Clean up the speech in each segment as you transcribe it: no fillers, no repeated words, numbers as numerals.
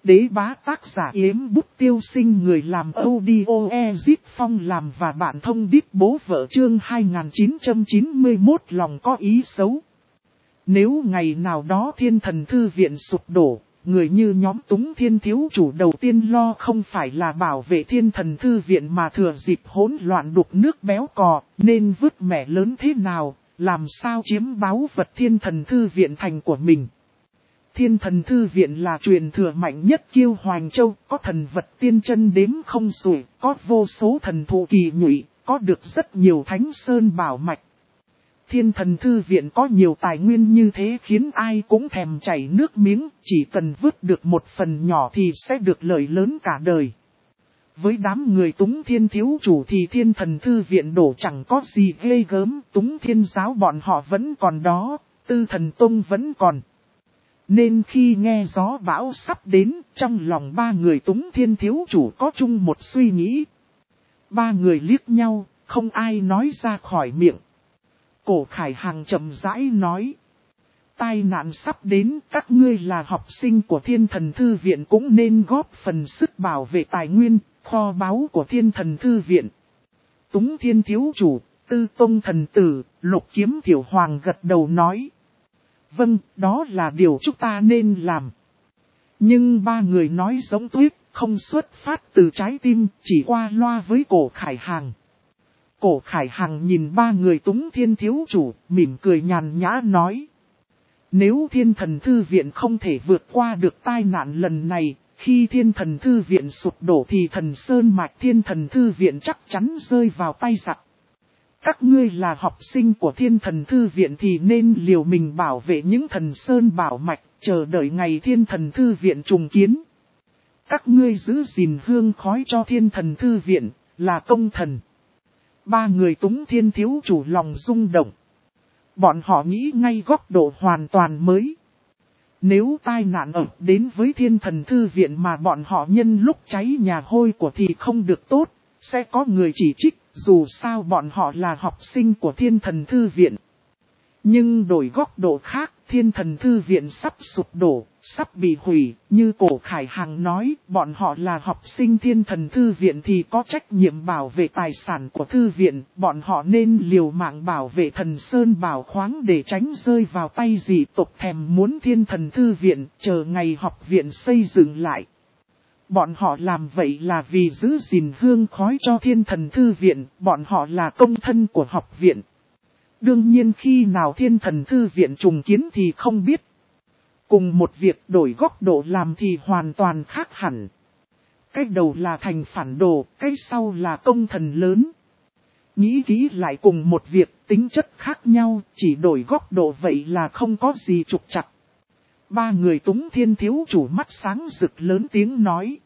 đế bá tác giả Yếm Bút Tiêu Sinh, người làm audio Ezip Phong làm và bạn thông điệp bố vợ. Chương 2991 lòng có ý xấu. Nếu ngày nào đó Thiên Thần Thư Viện sụp đổ, người như nhóm Túng Thiên thiếu chủ đầu tiên lo không phải là bảo vệ Thiên Thần Thư Viện mà thừa dịp hỗn loạn đục nước béo cò, nên vứt mẻ lớn thế nào, làm sao chiếm báu vật Thiên Thần Thư Viện thành của mình. Thiên Thần Thư Viện là truyền thừa mạnh nhất Kiêu Hoành Châu, có thần vật tiên chân đếm không xuể, có vô số thần thụ kỳ nhụy, có được rất nhiều thánh sơn bảo mạch. Thiên Thần Thư Viện có nhiều tài nguyên như thế khiến ai cũng thèm chảy nước miếng, chỉ cần vứt được một phần nhỏ thì sẽ được lợi lớn cả đời. Với đám người Túng Thiên thiếu chủ thì Thiên Thần Thư Viện đổ chẳng có gì ghê gớm, Túng Thiên giáo bọn họ vẫn còn đó, Tư Thần Tông vẫn còn. Nên khi nghe gió bão sắp đến, trong lòng ba người Túng Thiên thiếu chủ có chung một suy nghĩ. Ba người liếc nhau, không ai nói ra khỏi miệng. Cổ Khải Hằng chậm rãi nói. Tai nạn sắp đến, các ngươi là học sinh của Thiên Thần Thư Viện cũng nên góp phần sức bảo vệ tài nguyên, kho báu của Thiên Thần Thư Viện. Túng Thiên thiếu chủ, Tư Tông thần tử, Lục Kiếm tiểu hoàng gật đầu nói. Vâng, đó là điều chúng ta nên làm. Nhưng ba người nói giống tuyết, không xuất phát từ trái tim, chỉ qua loa với Cổ Khải Hằng. Cổ Khải Hằng nhìn ba người Túng Thiên thiếu chủ, mỉm cười nhàn nhã nói. Nếu Thiên Thần Thư Viện không thể vượt qua được tai nạn lần này, khi Thiên Thần Thư Viện sụp đổ thì Thần Sơn Mạch Thiên Thần Thư Viện chắc chắn rơi vào tay giặc. Các ngươi là học sinh của Thiên Thần Thư Viện thì nên liều mình bảo vệ những thần Sơn bảo mạch, chờ đợi ngày Thiên Thần Thư Viện trùng kiến. Các ngươi giữ gìn hương khói cho Thiên Thần Thư Viện, là công thần. Ba người Túng Thiên thiếu chủ lòng rung động. Bọn họ nghĩ ngay góc độ hoàn toàn mới. Nếu tai nạn ập đến với Thiên Thần Thư Viện mà bọn họ nhân lúc cháy nhà hôi của thì không được tốt, sẽ có người chỉ trích, dù sao bọn họ là học sinh của Thiên Thần Thư Viện. Nhưng đổi góc độ khác, Thiên Thần Thư Viện sắp sụp đổ, sắp bị hủy, như Cổ Khải Hằng nói, bọn họ là học sinh Thiên Thần Thư Viện thì có trách nhiệm bảo vệ tài sản của Thư Viện, bọn họ nên liều mạng bảo vệ Thần Sơn bảo khoáng để tránh rơi vào tay dị tộc thèm muốn Thiên Thần Thư Viện, chờ ngày học viện xây dựng lại. Bọn họ làm vậy là vì giữ gìn hương khói cho Thiên Thần Thư Viện, bọn họ là công thân của học viện. Đương nhiên khi nào Thiên Thần Thư Viện trùng kiến thì không biết. Cùng một việc đổi góc độ làm thì hoàn toàn khác hẳn. Cái đầu là thành phản đồ, cái sau là công thần lớn. Nghĩ kỹ lại cùng một việc tính chất khác nhau, chỉ đổi góc độ vậy là không có gì trục trặc. Ba người Túng Thiên thiếu chủ mắt sáng rực lớn tiếng nói.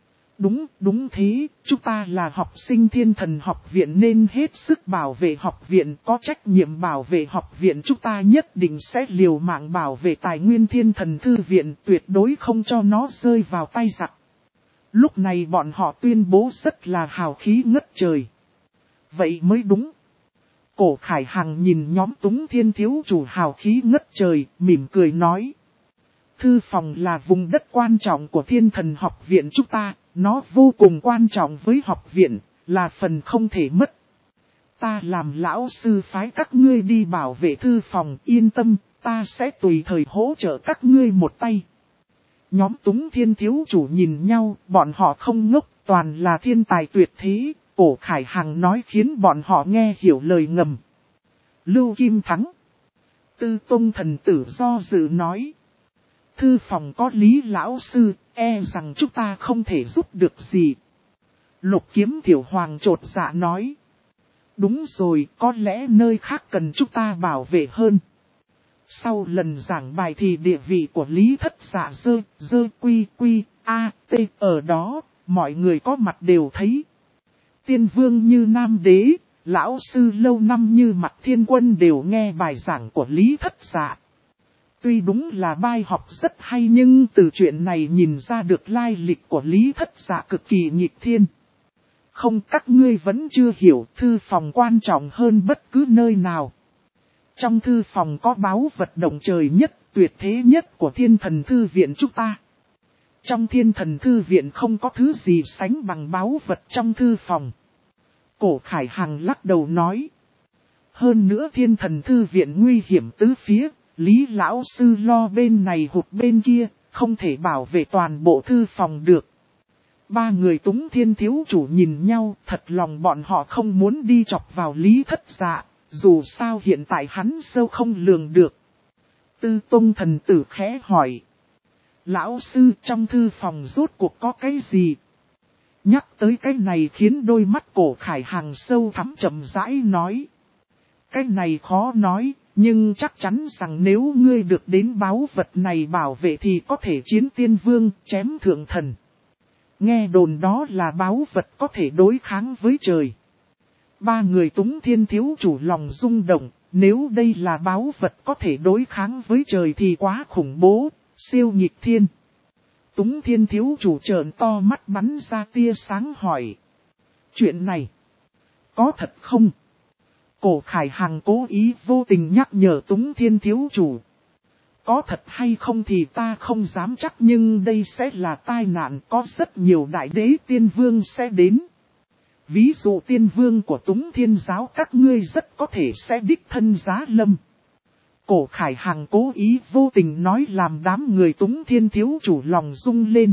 Đúng thế, chúng ta là học sinh Thiên Thần học viện nên hết sức bảo vệ học viện, có trách nhiệm bảo vệ học viện, chúng ta nhất định sẽ liều mạng bảo vệ tài nguyên Thiên Thần Thư viện, tuyệt đối không cho nó rơi vào tay giặc. Lúc này bọn họ tuyên bố rất là hào khí ngất trời. Vậy mới đúng. Cổ Khải Hằng nhìn nhóm Túng Thiên thiếu chủ hào khí ngất trời, mỉm cười nói. Thư phòng là vùng đất quan trọng của Thiên Thần học viện chúng ta, nó vô cùng quan trọng với học viện, là phần không thể mất. Ta làm lão sư phái các ngươi đi bảo vệ thư phòng, yên tâm, ta sẽ tùy thời hỗ trợ các ngươi một tay. Nhóm Túng Thiên thiếu chủ nhìn nhau, bọn họ không ngốc, toàn là thiên tài tuyệt thế, Cổ Khải Hằng nói khiến bọn họ nghe hiểu lời ngầm. Lưu Kim Thắng. Tư Tông thần tử do dự nói. Thư phòng có Lý lão sư, e rằng chúng ta không thể giúp được gì. Lục Kiếm tiểu hoàng chột dạ nói. Đúng rồi, có lẽ nơi khác cần chúng ta bảo vệ hơn. Sau lần giảng bài thì địa vị của Lý thất dạ dơ quy a t ở đó, mọi người có mặt đều thấy. Tiên vương như Nam Đế, lão sư lâu năm như Mạc Thiên Quân đều nghe bài giảng của Lý thất dạ. Tuy đúng là bài học rất hay nhưng từ chuyện này nhìn ra được lai lịch của Lý thất dạ cực kỳ nghịch thiên. Không, các ngươi vẫn chưa hiểu, thư phòng quan trọng hơn bất cứ nơi nào. Trong thư phòng có báu vật động trời nhất, tuyệt thế nhất của Thiên Thần Thư viện chúng ta. Trong Thiên Thần Thư Viện không có thứ gì sánh bằng báu vật trong thư phòng. Cổ Khải Hằng lắc đầu nói. Hơn nữa Thiên Thần Thư Viện nguy hiểm tứ phía, Lý Lão Sư lo bên này hụt bên kia, không thể bảo vệ toàn bộ thư phòng được. Ba người Túng Thiên thiếu chủ nhìn nhau, thật lòng bọn họ không muốn đi chọc vào Lý Thất Dạ, dù sao hiện tại hắn sâu không lường được. Tư Tông thần tử khẽ hỏi. Lão sư, trong thư phòng rốt cuộc có cái gì? Nhắc tới cái này khiến đôi mắt Cổ Khải Hằng sâu thẳm chậm rãi nói. Cái này khó nói, nhưng chắc chắn rằng nếu ngươi được đến báu vật này bảo vệ thì có thể chiến tiên vương, chém thượng thần. Nghe đồn đó là báu vật có thể đối kháng với trời. Ba người Túng Thiên thiếu chủ lòng rung động, nếu đây là báu vật có thể đối kháng với trời thì quá khủng bố, siêu nghịch thiên. Túng Thiên thiếu chủ trợn to mắt bắn ra tia sáng hỏi. Chuyện này, có thật không? Cổ Khải Hằng cố ý vô tình nhắc nhở Túng Thiên thiếu chủ. Có thật hay không thì ta không dám chắc, nhưng đây sẽ là tai nạn, có rất nhiều đại đế tiên vương sẽ đến. Ví dụ tiên vương của Túng Thiên giáo các ngươi rất có thể sẽ đích thân giá lâm. Cổ Khải Hằng cố ý vô tình nói làm đám người Túng Thiên thiếu chủ lòng rung lên.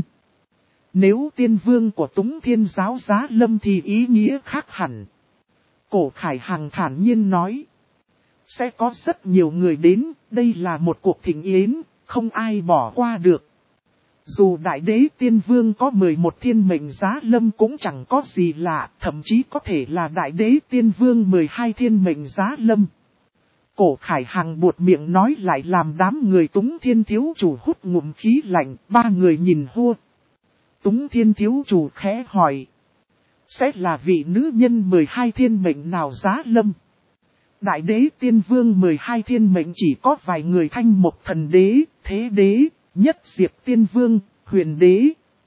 Nếu tiên vương của Túng Thiên giáo giá lâm thì ý nghĩa khác hẳn. Cổ Khải Hằng thản nhiên nói. Sẽ có rất nhiều người đến, đây là một cuộc thịnh yến, không ai bỏ qua được. Dù đại đế tiên vương có 11 thiên mệnh giá lâm cũng chẳng có gì lạ, thậm chí có thể là đại đế tiên vương 12 thiên mệnh giá lâm. Cổ Khải Hằng buột miệng nói lại làm đám người Túng Thiên thiếu chủ hút ngụm khí lạnh, ba người nhìn hua. Túng Thiên thiếu chủ khẽ hỏi. Sẽ là vị nữ nhân 12 thiên mệnh nào giá lâm? Đại đế tiên vương 12 thiên mệnh chỉ có vài người Thanh Mộc thần đế, Thế đế, Nhất Diệp tiên vương, Huyền đế.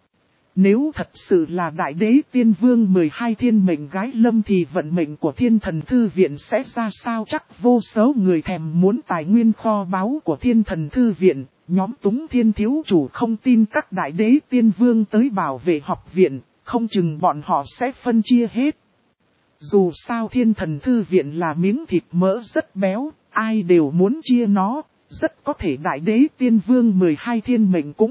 Nếu thật sự là đại đế tiên vương 12 thiên mệnh gái lâm thì vận mệnh của Thiên Thần Thư Viện sẽ ra sao, chắc vô số người thèm muốn tài nguyên kho báu của Thiên Thần Thư Viện. Nhóm Túng Thiên thiếu chủ không tin các đại đế tiên vương tới bảo vệ học viện, không chừng bọn họ sẽ phân chia hết. Dù sao Thiên Thần Thư Viện là miếng thịt mỡ rất béo, ai đều muốn chia nó, rất có thể đại đế tiên vương 12 thiên mệnh cũng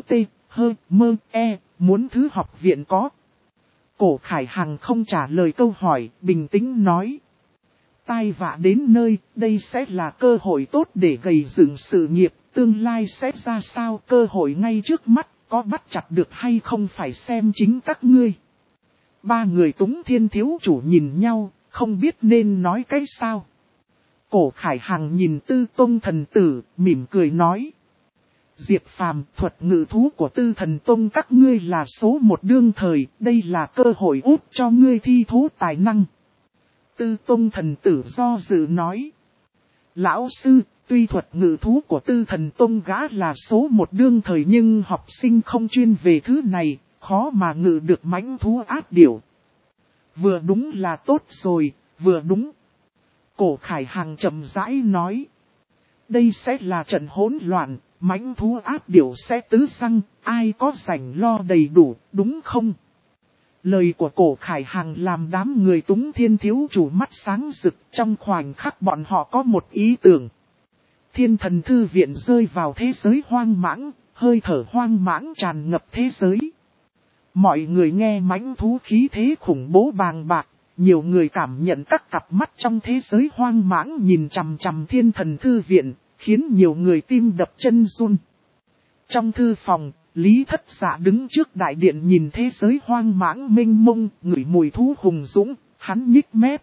muốn thứ học viện có. Cổ Khải Hằng không trả lời câu hỏi, bình tĩnh nói. Tai vạ đến nơi, đây sẽ là cơ hội tốt để gầy dựng sự nghiệp, tương lai sẽ ra sao, cơ hội ngay trước mắt, có bắt chặt được hay không phải xem chính các ngươi. Ba người Túng Thiên thiếu chủ nhìn nhau, không biết nên nói cái sao. Cổ Khải Hằng nhìn Tư Tông thần tử, mỉm cười nói. Diệp Phàm, thuật ngự thú của Tư Thần Tông các ngươi là số một đương thời, đây là cơ hội út cho ngươi thi thố tài năng. Tư Tông thần tử do dự nói. Lão sư, tuy thuật ngự thú của Tư Thần Tông gã là số một đương thời nhưng học sinh không chuyên về thứ này, khó mà ngự được mãnh thú ác điểu. Vừa đúng là tốt rồi, vừa đúng. Cổ Khải Hằng chậm rãi nói. Đây sẽ là trận hỗn loạn, mãnh thú ác điểu sẽ tứ xăng, ai có rảnh lo đầy đủ, đúng không? Lời của Cổ Khải Hằng làm đám người Túng Thiên thiếu chủ mắt sáng rực, trong khoảnh khắc bọn họ có một ý tưởng. Thiên Thần Thư Viện rơi vào thế giới hoang mãng, hơi thở hoang mãng tràn ngập thế giới. Mọi người nghe mãnh thú khí thế khủng bố bàng bạc, nhiều người cảm nhận các cặp mắt trong thế giới hoang mãng nhìn chằm chằm Thiên Thần Thư Viện, khiến nhiều người tim đập chân run. Trong thư phòng, Lý Thất Dạ đứng trước đại điện nhìn thế giới hoang mãng mênh mông, ngửi mùi thú hùng dũng, hắn nhích mép.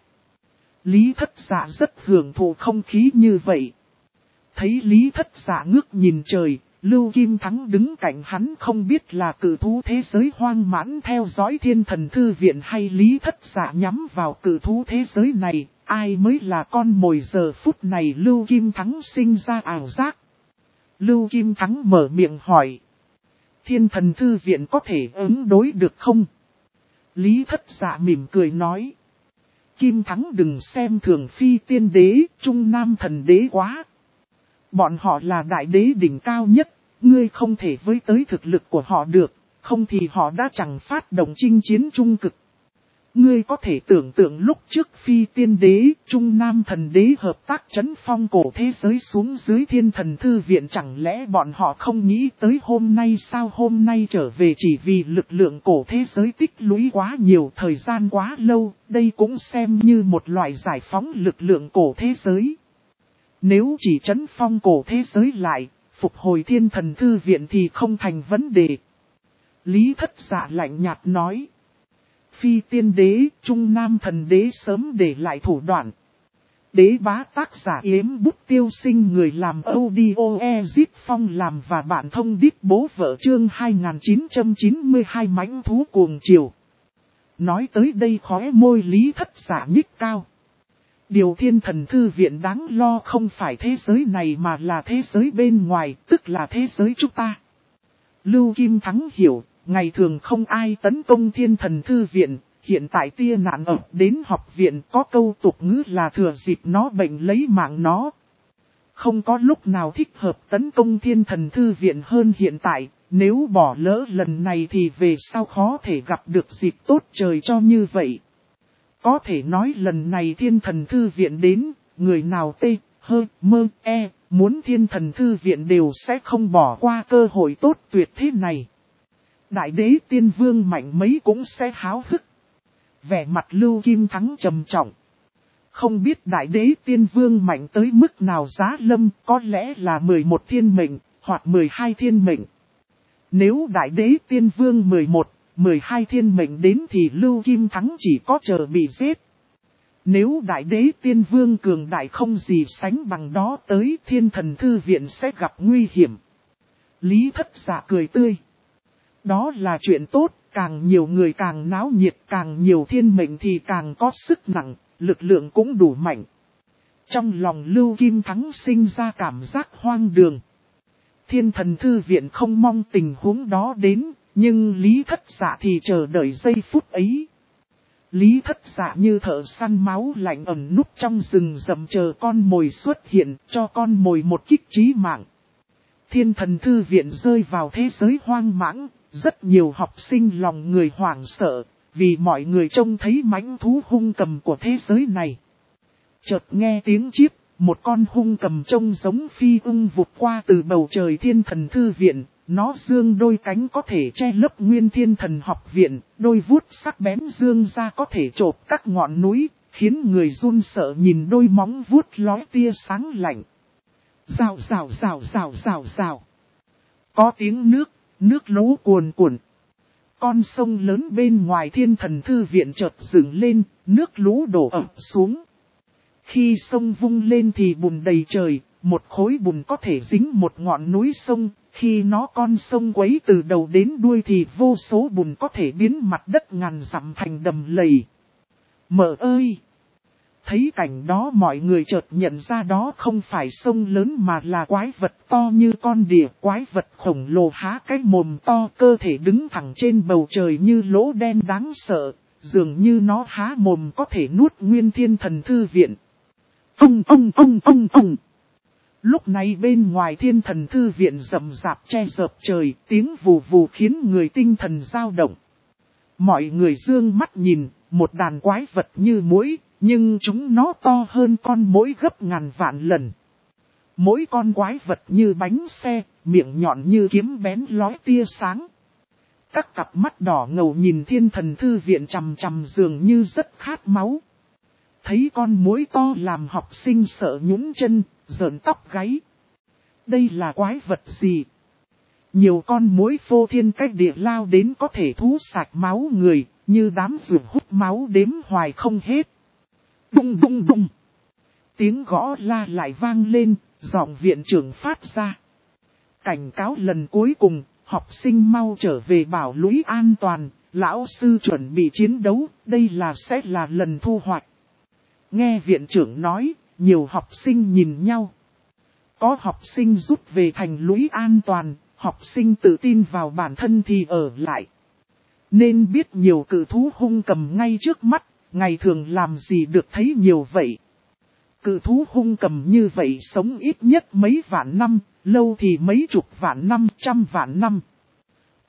Lý Thất Dạ rất hưởng thụ không khí như vậy. Thấy Lý Thất Dạ ngước nhìn trời, Lưu Kim Thắng đứng cạnh hắn không biết là cử thú thế giới hoang mãn theo dõi Thiên Thần Thư Viện hay Lý Thất Dạ nhắm vào cử thú thế giới này, ai mới là con mồi. Giờ phút này Lưu Kim Thắng sinh ra ảo giác. Lưu Kim Thắng mở miệng hỏi. Thiên Thần Thư Viện có thể ứng đối được không? Lý Thất Dạ mỉm cười nói. Kim Thắng đừng xem thường Phi Tiên Đế, Trung Nam Thần Đế quá. Bọn họ là đại đế đỉnh cao nhất, ngươi không thể với tới thực lực của họ được. không thì họ đã chẳng phát động chinh chiến trung cực. Ngươi có thể tưởng tượng lúc trước Phi Tiên Đế, Trung Nam Thần Đế hợp tác trấn phong cổ thế giới xuống dưới Thiên Thần Thư Viện, chẳng lẽ bọn họ không nghĩ tới hôm nay sao? Hôm nay trở về chỉ vì lực lượng cổ thế giới tích lũy quá nhiều, thời gian quá lâu, đây cũng xem như một loại giải phóng lực lượng cổ thế giới. Nếu chỉ trấn phong cổ thế giới lại, phục hồi Thiên Thần Thư Viện thì không thành vấn đề. Lý Thất Dạ lạnh nhạt nói. Phi Tiên Đế, Trung Nam Thần Đế sớm để lại thủ đoạn. Đế bá tác giả Yếm Bút Tiêu Sinh, người làm audio Ezit Phong làm và bạn thông đít bố vợ, chương 2992 mãnh thú cuồng chiều. Nói tới đây khóe môi Lý Thất Dạ nhích cao. Điều Thiên Thần Thư Viện đáng lo không phải thế giới này mà là thế giới bên ngoài, tức là thế giới chúng ta. Lưu Kim Thắng hiểu. Ngày thường không ai tấn công Thiên Thần Thư Viện, hiện tại tia nạn ập đến học viện, có câu tục ngữ là thừa dịp nó bệnh lấy mạng nó. Không có lúc nào thích hợp tấn công Thiên Thần Thư Viện hơn hiện tại, nếu bỏ lỡ lần này thì về sau khó thể gặp được dịp tốt trời cho như vậy. Có thể nói lần này Thiên Thần Thư Viện đến, người nào muốn Thiên Thần Thư Viện đều sẽ không bỏ qua cơ hội tốt tuyệt thế này. Đại đế tiên vương mạnh mấy cũng sẽ háo hức. Vẻ mặt Lưu Kim Thắng trầm trọng. Không biết đại đế tiên vương mạnh tới mức nào giá lâm, có lẽ là 11 thiên mệnh, hoặc 12 thiên mệnh. Nếu đại đế tiên vương 12 thiên mệnh đến thì Lưu Kim Thắng chỉ có chờ bị giết. Nếu đại đế tiên vương cường đại không gì sánh bằng đó tới, Thiên Thần Thư Viện sẽ gặp nguy hiểm. Lý Thất Dạ cười tươi. Đó là chuyện tốt, càng nhiều người càng náo nhiệt, càng nhiều thiên mệnh thì càng có sức nặng, lực lượng cũng đủ mạnh. Trong lòng Lưu Kim Thắng sinh ra cảm giác hoang đường. Thiên Thần Thư Viện không mong tình huống đó đến, nhưng Lý Thất Dạ thì chờ đợi giây phút ấy. Lý Thất Dạ như thợ săn máu lạnh ẩn núp trong rừng rậm chờ con mồi xuất hiện, cho con mồi một kích chí mạng. Thiên Thần Thư Viện rơi vào thế giới hoang mãng. Rất nhiều học sinh lòng người hoảng sợ, vì mọi người trông thấy mãnh thú hung cầm của thế giới này. Chợt nghe tiếng chíp, một con hung cầm trông giống phi ưng vụt qua từ bầu trời Thiên Thần Thư Viện, nó dương đôi cánh có thể che lấp nguyên Thiên Thần Học Viện, đôi vuốt sắc bén dương ra có thể chộp các ngọn núi, khiến người run sợ nhìn đôi móng vuốt lóe tia sáng lạnh. Rào rào rào rào rào rào. Có tiếng nước lũ cuồn cuộn. Con sông lớn bên ngoài Thiên Thần Thư Viện chợt dựng lên, nước lũ đổ ập xuống. Khi sông vung lên thì bùn đầy trời, một khối bùn có thể dính một ngọn núi sông. Khi nó con sông quấy từ đầu đến đuôi thì vô số bùn có thể biến mặt đất ngàn dặm thành đầm lầy. Mợ ơi! Thấy cảnh đó mọi người chợt nhận ra đó không phải sông lớn mà là quái vật to như con đỉa. Quái vật khổng lồ há cái mồm to, cơ thể đứng thẳng trên bầu trời như lỗ đen đáng sợ, dường như nó há mồm có thể nuốt nguyên Thiên Thần Thư Viện. Ông. Lúc này bên ngoài Thiên Thần Thư Viện rầm rạp che rợp trời, tiếng vù vù khiến người tinh thần dao động. Mọi người dương mắt nhìn, một đàn quái vật như muỗi. Nhưng chúng nó to hơn con muỗi gấp ngàn vạn lần. Mỗi con quái vật như bánh xe, miệng nhọn như kiếm bén lóe tia sáng. Các cặp mắt đỏ ngầu nhìn Thiên Thần Thư Viện chằm chằm dường như rất khát máu. Thấy con muỗi to làm học sinh sợ nhún chân, rợn tóc gáy. Đây là quái vật gì? Nhiều con muỗi phô thiên cách địa lao đến có thể thú sạch máu người, như đám ruột hút máu đếm hoài không hết. Bùng bùng bùng. Tiếng gõ la lại vang lên, giọng viện trưởng phát ra. Cảnh cáo lần cuối cùng, học sinh mau trở về bảo lũy an toàn, lão sư chuẩn bị chiến đấu, đây sẽ là lần thu hoạch. Nghe viện trưởng nói, nhiều học sinh nhìn nhau. Có học sinh rút về thành lũy an toàn, học sinh tự tin vào bản thân thì ở lại. Nên biết nhiều cự thú hung cầm ngay trước mắt. Ngày thường làm gì được thấy nhiều vậy. Cự thú hung cầm như vậy sống ít nhất mấy vạn năm, lâu thì mấy chục vạn năm, trăm vạn năm.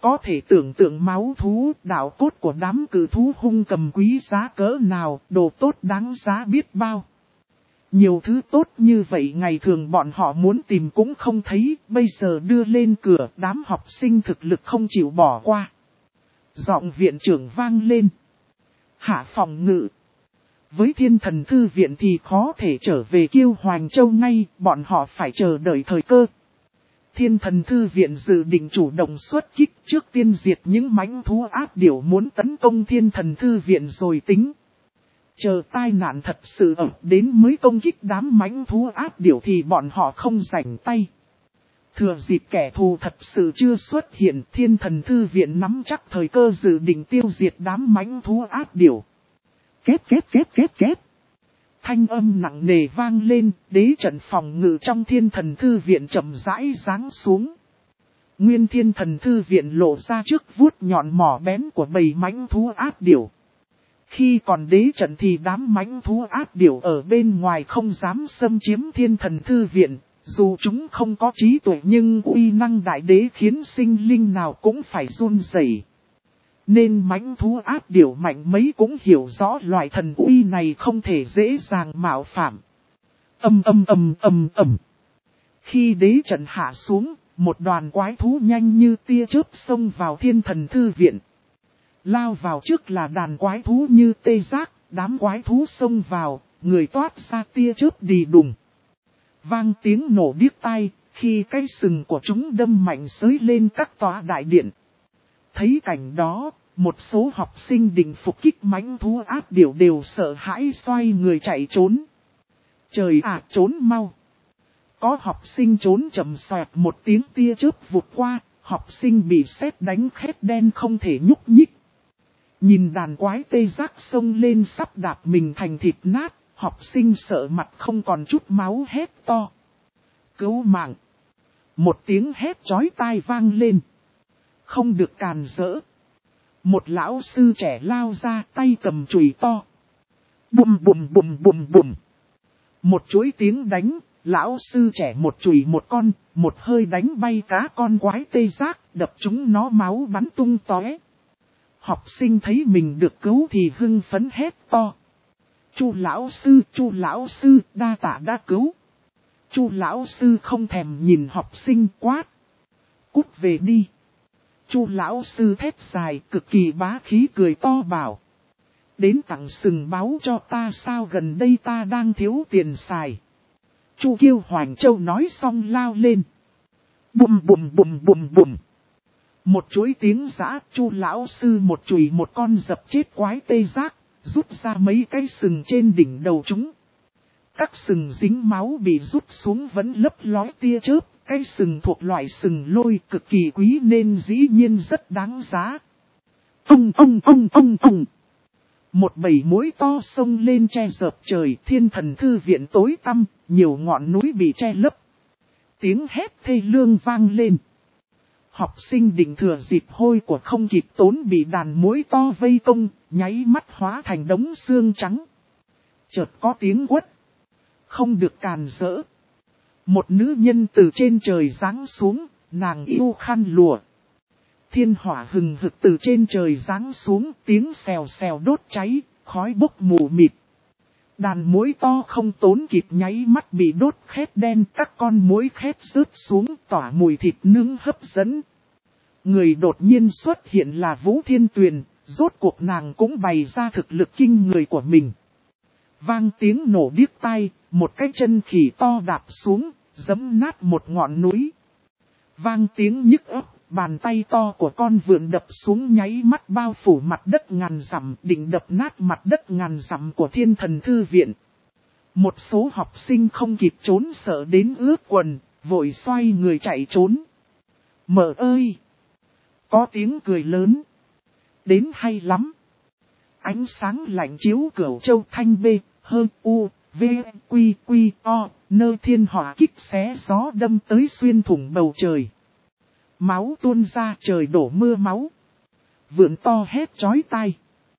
Có thể tưởng tượng máu thú, đạo cốt của đám cự thú hung cầm quý giá cỡ nào, đồ tốt đáng giá biết bao. Nhiều thứ tốt như vậy ngày thường bọn họ muốn tìm cũng không thấy, bây giờ đưa lên cửa, đám học sinh thực lực không chịu bỏ qua. Giọng viện trưởng vang lên. Hạ phòng ngự. Với Thiên Thần Thư Viện thì khó thể trở về Kiêu Hoành Châu ngay, bọn họ phải chờ đợi thời cơ. Thiên Thần Thư Viện dự định chủ động xuất kích, trước tiên diệt những mãnh thú ác điểu muốn tấn công Thiên Thần Thư Viện rồi tính. Chờ tai nạn thật sự ập đến mới công kích đám mãnh thú ác điểu thì bọn họ không rảnh tay. Thừa dịp kẻ thù thật sự chưa xuất hiện, Thiên Thần Thư Viện nắm chắc thời cơ dự định tiêu diệt đám mãnh thú ác điểu. Két. Thanh âm nặng nề vang lên, đế trận phòng ngự trong Thiên Thần Thư Viện chậm rãi giáng xuống. Nguyên Thiên Thần Thư Viện lộ ra trước vuốt nhọn mỏ bén của bầy mãnh thú ác điểu. Khi còn đế trận thì đám mãnh thú ác điểu ở bên ngoài không dám xâm chiếm Thiên Thần Thư Viện. Dù chúng không có trí tuệ nhưng uy năng đại đế khiến sinh linh nào cũng phải run rẩy. Nên mãnh thú ác điểu mạnh mấy cũng hiểu rõ loại thần uy này không thể dễ dàng mạo phạm. Ầm. Khi đế trận hạ xuống, một đoàn quái thú nhanh như tia chớp xông vào Thiên Thần Thư Viện. Lao vào trước là đàn quái thú như tê giác, đám quái thú xông vào, người toát ra tia chớp đì đùng. Vang tiếng nổ điếc tai, khi cái sừng của chúng đâm mạnh xới lên các tòa đại điện. Thấy cảnh đó, một số học sinh định phục kích mãnh thú ác điểu đều sợ hãi xoay người chạy trốn. Trời ạ, trốn mau. Có học sinh trốn chậm xoẹt một tiếng tia chớp vụt qua, học sinh bị sét đánh khét đen không thể nhúc nhích. Nhìn đàn quái tê giác xông lên sắp đạp mình thành thịt nát, học sinh sợ mặt không còn chút máu hét to. Cứu mạng! Một tiếng hét chói tai vang lên. Không được càn rỡ. Một lão sư trẻ lao ra tay cầm chùy to. Bùm. Một chuỗi tiếng đánh, lão sư trẻ một chùy một con, một hơi đánh bay cá con quái tê giác, đập chúng nó máu bắn tung tóe. Học sinh thấy mình được cứu thì hưng phấn hét to. Chu lão sư, đa tạ đã cứu. Chu lão sư không thèm nhìn học sinh quát. Cút về đi. Chu lão sư thét dài cực kỳ bá khí cười to bảo. Đến tặng sừng báo cho ta sao, gần đây ta đang thiếu tiền xài. Chu Kiêu Hoành Châu nói xong lao lên. Bùm. Một chuỗi tiếng giã, Chu lão sư một chùy một con dập chết quái tê giác, rút ra mấy cái sừng trên đỉnh đầu chúng. Các sừng dính máu bị rút xuống vẫn lấp lói tia chớp, cái sừng thuộc loại sừng lôi cực kỳ quý nên dĩ nhiên rất đáng giá. Ông. Một bầy muỗi to sông lên che dợp trời, Thiên Thần Thư Viện tối tăm, nhiều ngọn núi bị che lấp. Tiếng hét thê lương vang lên. Học sinh định thừa dịp hôi của không kịp tốn bị đàn muỗi to vây công, nháy mắt hóa thành đống xương trắng. Chợt có tiếng quất. Không được càn rỡ. Một nữ nhân từ trên trời giáng xuống, nàng yêu khăn lụa. Thiên hỏa hừng hực từ trên trời giáng xuống, tiếng xèo xèo đốt cháy, khói bốc mù mịt. Đàn muỗi to không tốn kịp nháy mắt bị đốt khét đen, các con muỗi khét rớt xuống tỏa mùi thịt nướng hấp dẫn. Người đột nhiên xuất hiện là Vũ Thiên Tuyền, rốt cuộc nàng cũng bày ra thực lực kinh người của mình. Vang tiếng nổ điếc tai, một cái chân khỉ to đạp xuống, giẫm nát một ngọn núi. Vang tiếng nhức óc, bàn tay to của con vượn đập xuống nháy mắt bao phủ mặt đất ngàn dặm, định đập nát mặt đất ngàn dặm của Thiên Thần Thư Viện. Một số học sinh không kịp trốn sợ đến ướt quần, vội xoay người chạy trốn. Mợ ơi! Có tiếng cười lớn. Đến hay lắm. Ánh sáng lạnh chiếu Cửu Châu Thanh B, hơn U, V, Quy, O, nơi thiên hỏa kích xé gió đâm tới xuyên thủng bầu trời. Máu tuôn ra, trời đổ mưa máu. Vượn to hét chói tai.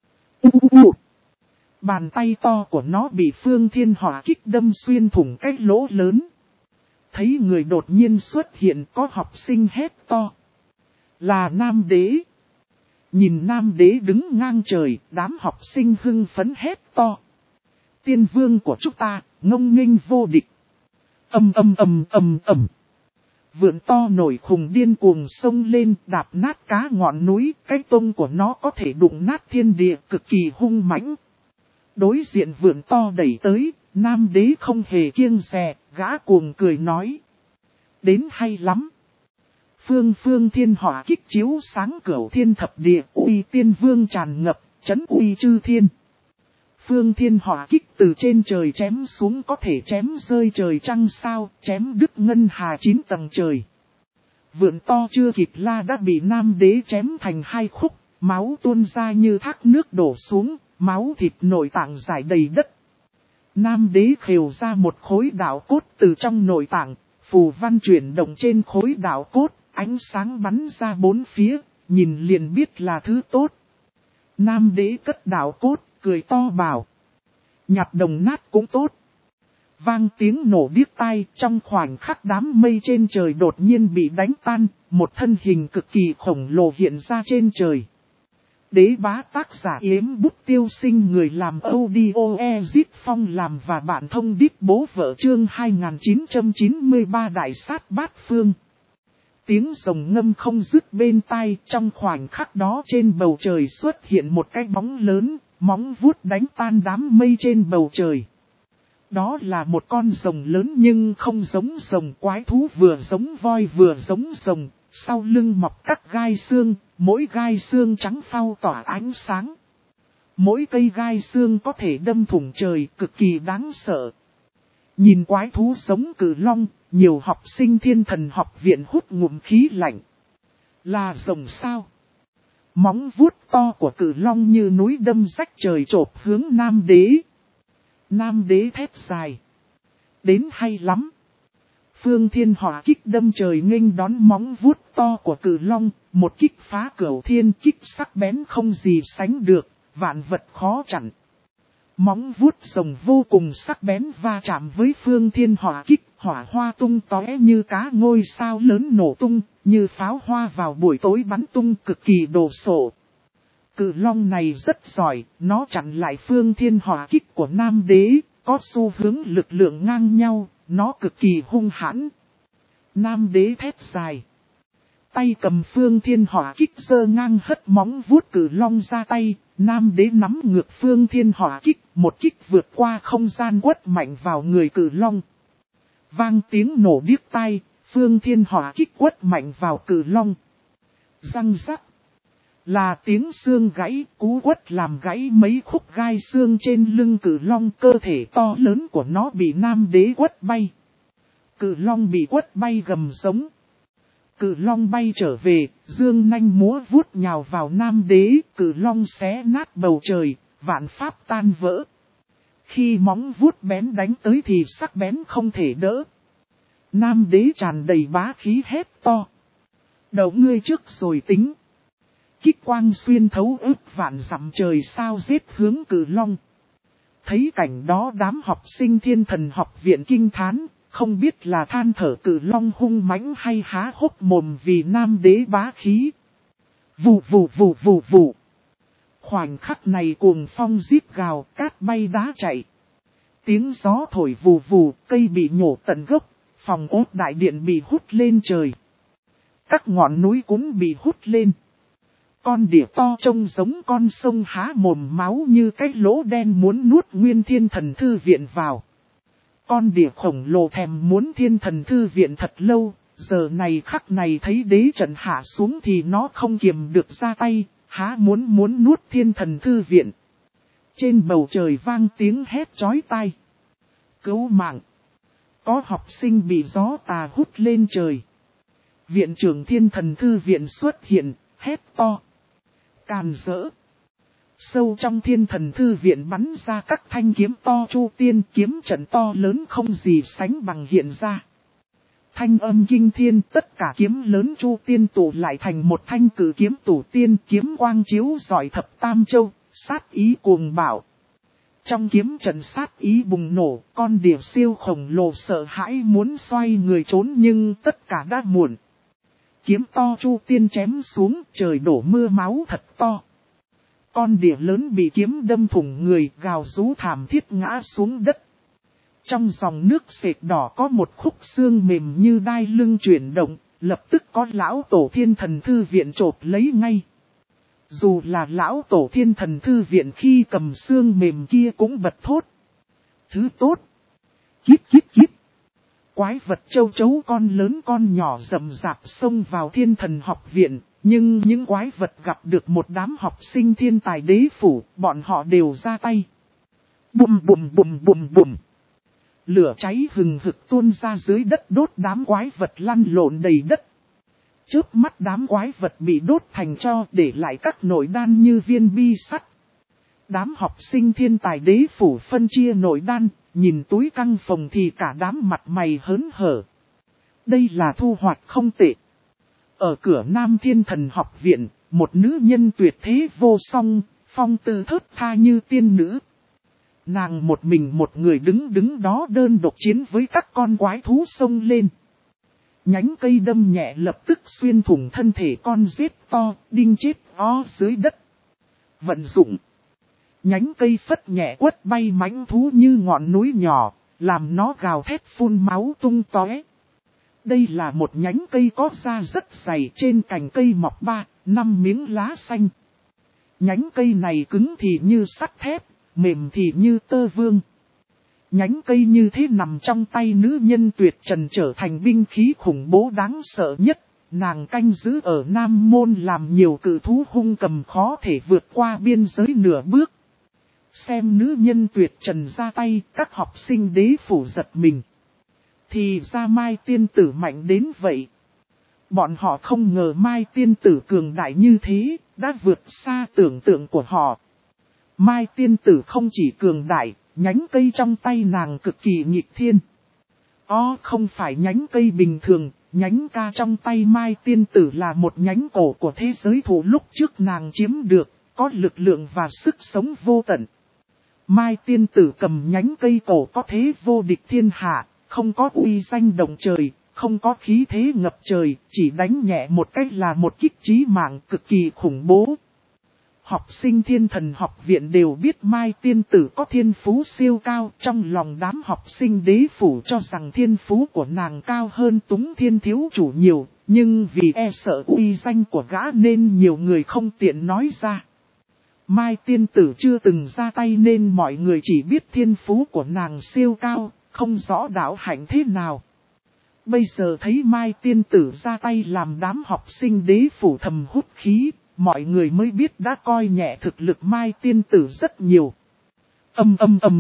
Bàn tay to của nó bị phương thiên hỏa kích đâm xuyên thủng cái lỗ lớn. Thấy người đột nhiên xuất hiện, có học sinh hét to. Là Nam Đế. Nhìn Nam Đế đứng ngang trời, đám học sinh hưng phấn hét to. Tiên vương của chúng ta, ngông nghênh vô địch. Ầm ầm ầm ầm ầm. Vượn to nổi khùng điên cuồng sông lên, đạp nát cá ngọn núi, cái tông của nó có thể đụng nát thiên địa, cực kỳ hung mãnh. Đối diện vượn to đẩy tới, Nam Đế không hề kiêng dè, gã cuồng cười nói. Đến hay lắm. Phương thiên hỏa kích chiếu sáng cửu thiên thập địa, uy tiên vương tràn ngập, chấn uy chư thiên. Phương thiên hỏa kích từ trên trời chém xuống có thể chém rơi trời trăng sao, chém đứt ngân hà 9 tầng trời. Vượn to chưa kịp la đã bị Nam Đế chém thành 2 khúc, máu tuôn ra như thác nước đổ xuống, máu thịt nội tạng rải đầy đất. Nam Đế khều ra một khối đạo cốt từ trong nội tạng, phù văn chuyển động trên khối đạo cốt, ánh sáng bắn ra 4 phía, nhìn liền biết là thứ tốt. Nam Đế cất đạo cốt, cười to bảo. Nhặt đồng nát cũng tốt. Vang tiếng nổ điếc tai, trong khoảnh khắc đám mây trên trời đột nhiên bị đánh tan, một thân hình cực kỳ khổng lồ hiện ra trên trời. Đế bá tác giả Yếm Bút Tiêu Sinh, người làm audio Ezit Phong làm và bạn thông đít bố vợ chương 2993 đại sát bát phương. Tiếng rồng ngâm không dứt bên tai, trong khoảnh khắc đó trên bầu trời xuất hiện một cái bóng lớn, móng vuốt đánh tan đám mây trên bầu trời. Đó là một con rồng lớn nhưng không giống rồng quái thú, vừa giống voi vừa giống rồng, sau lưng mọc các gai xương, mỗi gai xương trắng phau tỏa ánh sáng. Mỗi cây gai xương có thể đâm thủng trời, cực kỳ đáng sợ. Nhìn quái thú giống cự long, nhiều học sinh Thiên Thần học viện hút ngụm khí lạnh. Là rồng sao? Móng vuốt to của cự long như núi đâm rách trời chộp hướng Nam Đế. Nam Đế thét dài. Đến hay lắm. Phương thiên hỏa kích đâm trời nghênh đón móng vuốt to của cự long, một kích phá cửu thiên, kích sắc bén không gì sánh được, vạn vật khó chặn. Móng vuốt rồng vô cùng sắc bén va chạm với phương thiên hỏa kích, hỏa hoa tung tóe như cá ngôi sao lớn nổ tung, như pháo hoa vào buổi tối bắn tung cực kỳ đồ sộ. Cự long này rất giỏi, nó chặn lại phương thiên hỏa kích của Nam Đế, có xu hướng lực lượng ngang nhau, nó cực kỳ hung hãn. Nam Đế thét dài. Tay cầm phương thiên hỏa kích giơ ngang hất móng vuốt cự long ra tay, Nam Đế nắm ngược phương thiên hỏa kích, một kích vượt qua không gian quất mạnh vào người cự long. Vang tiếng nổ điếc tai, phương thiên hỏa kích quất mạnh vào cự long. Răng rắc. Là tiếng xương gãy, cú quất làm gãy mấy khúc gai xương trên lưng cự long, cơ thể to lớn của nó bị Nam Đế quất bay. Cự long bị quất bay gầm giống. Cự long bay trở về, dương nanh múa vuốt nhào vào Nam Đế, cự long xé nát bầu trời, vạn pháp tan vỡ. Khi móng vuốt bén đánh tới thì sắc bén không thể đỡ. Nam Đế tràn đầy bá khí hét to. Đầu ngươi trước rồi tính. Kích quang xuyên thấu ức vạn dặm trời sao giết hướng cự long. Thấy cảnh đó đám học sinh Thiên Thần học viện kinh thán, không biết là than thở cự long hung mãnh hay há hốc mồm vì Nam Đế bá khí. Vù vù vù vù vù. Khoảnh khắc này cuồng phong rít gào, cát bay đá chạy. Tiếng gió thổi vù vù, cây bị nhổ tận gốc, phòng ốt đại điện bị hút lên trời. Các ngọn núi cũng bị hút lên. Con đỉa to trông giống con sông há mồm máu như cái lỗ đen muốn nuốt nguyên Thiên Thần thư viện vào. Con đỉa khổng lồ thèm muốn Thiên Thần thư viện thật lâu, giờ này khắc này thấy đế trận hạ xuống thì nó không kiềm được ra tay, há muốn nuốt Thiên Thần thư viện. Trên bầu trời vang tiếng hét chói tai. Cứu mạng! Có học sinh bị gió tà hút lên trời. Viện trưởng Thiên Thần thư viện xuất hiện, hét to. Càn rỡ. Sâu trong Thiên Thần thư viện bắn ra các thanh kiếm to chu tiên, kiếm trận to lớn không gì sánh bằng hiện ra. Thanh âm kinh thiên, tất cả kiếm lớn chu tiên tụ lại thành một thanh cử kiếm tủ tiên, kiếm quang chiếu rọi thập tam châu, sát ý cuồng bạo. Trong kiếm trận sát ý bùng nổ, con đỉa siêu khổng lồ sợ hãi muốn xoay người trốn nhưng tất cả đã muộn. kiếm to chu tiên chém xuống, trời đổ mưa máu thật to. Con đỉa lớn bị kiếm đâm thủng người, gào rú thảm thiết ngã xuống đất. Trong dòng nước sệt đỏ có một khúc xương mềm như đai lưng chuyển động, lập tức có lão tổ thiên thần thư viện chộp lấy ngay. Dù là lão tổ thiên thần thư viện khi cầm xương mềm kia cũng bật thốt. Thứ tốt. Kít kít kít. Quái vật châu chấu con lớn con nhỏ rầm rạp xông vào thiên thần học viện, nhưng những quái vật gặp được một đám học sinh thiên tài đế phủ, bọn họ đều ra tay. Bùm bùm bùm bùm bùm. Lửa cháy hừng hực tuôn ra dưới đất, đốt đám quái vật lăn lộn đầy đất. Chớp mắt đám quái vật bị đốt thành tro, để lại các nội đan như viên bi sắt. Đám học sinh thiên tài đế phủ phân chia nội đan, nhìn túi căng phồng thì cả đám mặt mày hớn hở. Đây là thu hoạch không tệ. Ở cửa Nam Thiên Thần học viện, một nữ nhân tuyệt thế vô song, phong tư thớt tha như tiên nữ. Nàng một mình một người đứng đó đơn độc chiến với các con quái thú xông lên. Nhánh cây đâm nhẹ lập tức xuyên thủng thân thể con rết to, đinh chết ó dưới đất. Vận dụng. Nhánh cây phất nhẹ quất bay mãnh thú như ngọn núi nhỏ, làm nó gào thét phun máu tung tóe. Đây là một nhánh cây có da rất dày, trên cành cây mọc 3-5 miếng lá xanh. Nhánh cây này cứng thì như sắt thép, mềm thì như tơ vương. Nhánh cây như thế nằm trong tay nữ nhân tuyệt trần trở thành binh khí khủng bố đáng sợ nhất. Nàng canh giữ ở Nam Môn làm nhiều cự thú hung cầm khó thể vượt qua biên giới nửa bước. Xem nữ nhân tuyệt trần ra tay, các học sinh đế phủ giật mình. Thì ra Mai tiên tử mạnh đến vậy. Bọn họ không ngờ Mai tiên tử cường đại như thế, đã vượt xa tưởng tượng của họ. Mai tiên tử không chỉ cường đại, nhánh cây trong tay nàng cực kỳ nghịch thiên. Không phải nhánh cây bình thường, nhánh ca trong tay Mai tiên tử là một nhánh cổ của thế giới thủ lúc trước nàng chiếm được, có lực lượng và sức sống vô tận. Mai tiên tử cầm nhánh cây cổ có thế vô địch thiên hạ, không có uy danh động trời, không có khí thế ngập trời, chỉ đánh nhẹ một cách là một kích chí mạng cực kỳ khủng bố. Học sinh thiên thần học viện đều biết Mai tiên tử có thiên phú siêu cao, trong lòng đám học sinh đế phủ cho rằng thiên phú của nàng cao hơn Túng Thiên thiếu chủ nhiều, nhưng vì e sợ uy danh của gã nên nhiều người không tiện nói ra. Mai tiên tử chưa từng ra tay nên mọi người chỉ biết thiên phú của nàng siêu cao, không rõ đạo hạnh thế nào. Bây giờ thấy Mai tiên tử ra tay làm đám học sinh đế phủ thầm hút khí, mọi người mới biết đã coi nhẹ thực lực Mai tiên tử rất nhiều. Ầm.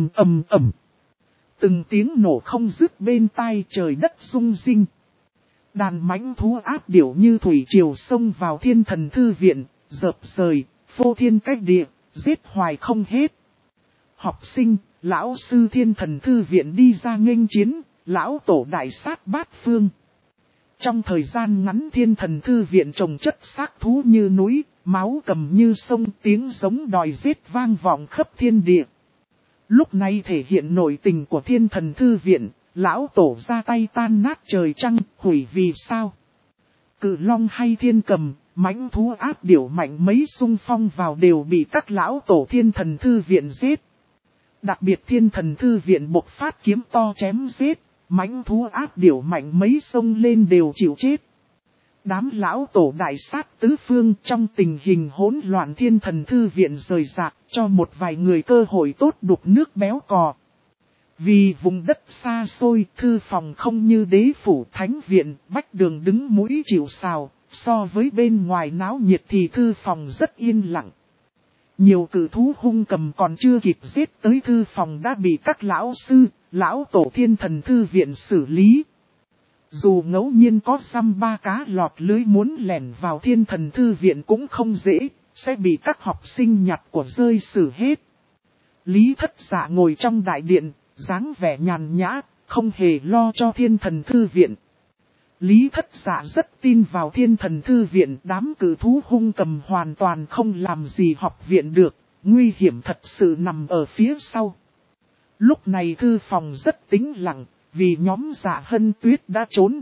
Từng tiếng nổ không dứt bên tai, trời đất rung rinh. Đàn mãnh thú áp điểu như thủy triều xông vào thiên thần thư viện, dợp rời, phô thiên cách địa, giết hoài không hết. Học sinh, lão sư thiên thần thư viện đi ra nghênh chiến, lão tổ đại sát bát phương. Trong thời gian ngắn thiên thần thư viện trồng chất xác thú như núi, máu cầm như sông, tiếng giống đòi giết vang vọng khắp thiên địa. Lúc này thể hiện nội tình của thiên thần thư viện, lão tổ ra tay tan nát trời trăng, hủy vì sao? Cự long hay thiên cầm, mãnh thú áp điểu mạnh mấy xung phong vào đều bị các lão tổ thiên thần thư viện giết. Đặc biệt thiên thần thư viện bộc phát kiếm to chém giết, mãnh thú áp điểu mạnh mấy xông lên đều chịu chết. Đám lão tổ đại sát tứ phương trong tình hình hỗn loạn thiên thần thư viện rời rạc cho một vài người cơ hội tốt đục nước béo cò. Vì vùng đất xa xôi, thư phòng không như đế phủ thánh viện, bách đường đứng mũi chịu sào, so với bên ngoài náo nhiệt thì thư phòng rất yên lặng. Nhiều cự thú hung cầm còn chưa kịp giết tới thư phòng đã bị các lão sư, lão tổ thiên thần thư viện xử lý. Dù ngẫu nhiên có xăm ba cá lọt lưới muốn lẻn vào thiên thần thư viện cũng không dễ, sẽ bị các học sinh nhặt của rơi xử hết. Lý Thất Dạ ngồi trong đại điện, dáng vẻ nhàn nhã, không hề lo cho thiên thần thư viện. Lý Thất Dạ rất tin vào thiên thần thư viện, đám cự thú hung cầm hoàn toàn không làm gì học viện được, nguy hiểm thật sự nằm ở phía sau. Lúc này thư phòng rất tĩnh lặng, vì nhóm Dạ Hân Tuyết đã trốn đi,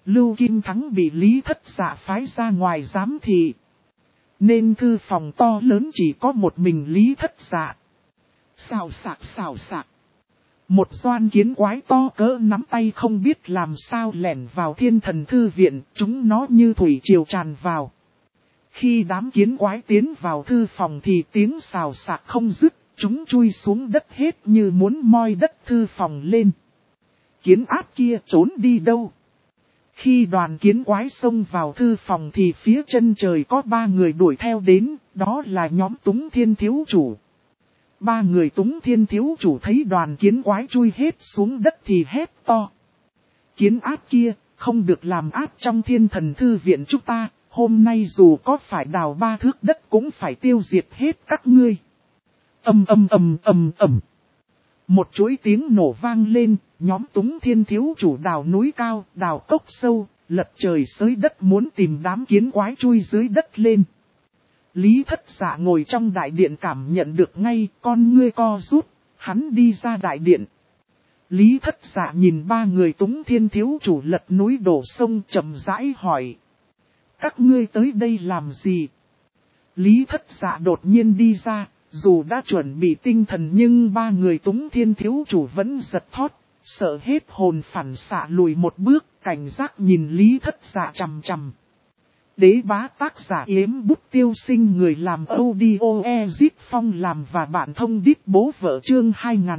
Lưu Kim Thắng bị Lý Thất Dạ phái ra ngoài giám thị. Nên thư phòng to lớn chỉ có một mình Lý Thất Dạ. Xào xạc. Một doan kiến quái to cỡ nắm tay không biết làm sao lẻn vào Thiên Thần Thư Viện, chúng nó như thủy triều tràn vào. Khi đám kiến quái tiến vào thư phòng thì tiếng xào xạc không dứt, chúng chui xuống đất hết như muốn moi đất thư phòng lên. Kiến áp kia trốn đi đâu? Khi đoàn kiến quái xông vào thư phòng thì phía chân trời có 3 người đuổi theo đến, đó là nhóm Túng Thiên Thiếu Chủ. 3 người Túng Thiên Thiếu Chủ thấy đoàn kiến quái chui hết xuống đất thì hét to. Kiến áp kia, không được làm áp trong Thiên Thần Thư Viện chúng ta, hôm nay dù có phải đào 3 thước đất cũng phải tiêu diệt hết các ngươi. Ầm. Một chuỗi tiếng nổ vang lên, nhóm Túng Thiên Thiếu Chủ đào núi cao, đào cốc sâu, lật trời xới đất muốn tìm đám kiến quái chui dưới đất lên. Lý Thất Dạ ngồi trong đại điện cảm nhận được ngay, con ngươi co rút, hắn đi ra đại điện. Lý Thất Dạ nhìn 3 người Túng Thiên Thiếu Chủ lật núi đổ sông chậm rãi hỏi. Các ngươi tới đây làm gì? Lý Thất Dạ đột nhiên đi ra, dù đã chuẩn bị tinh thần nhưng 3 người Túng Thiên Thiếu Chủ vẫn giật thót, sợ hết hồn phản xạ lùi một bước, cảnh giác nhìn Lý Thất Dạ chằm chằm. Đế bá tác giả Yếm Bút Tiêu Sinh, người làm audio Ezip Phong làm và bạn thông đít bố vợ chương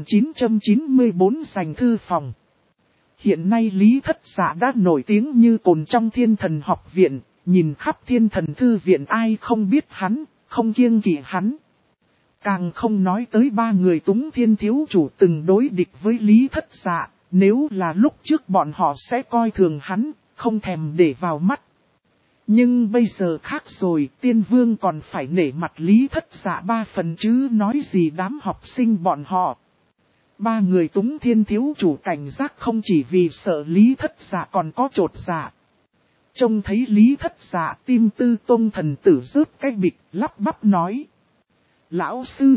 2994 dành thư phòng. Hiện nay Lý Thất Dạ đã nổi tiếng như cồn trong Thiên Thần học viện, nhìn khắp Thiên Thần Thư Viện ai không biết hắn, không kiêng kỵ hắn. Càng không nói tới 3 người Túng Thiên Thiếu Chủ từng đối địch với Lý Thất Dạ, nếu là lúc trước bọn họ sẽ coi thường hắn, không thèm để vào mắt. Nhưng bây giờ khác rồi, Tiên Vương còn phải nể mặt Lý Thất Dạ 3 phần chứ nói gì đám học sinh bọn họ. 3 người Túng Thiên Thiếu Chủ cảnh giác không chỉ vì sợ Lý Thất Dạ còn có chột dạ. Trông thấy Lý Thất Dạ, Tim Tư Tông thần tử rớt cái bịch, lắp bắp nói. Lão sư,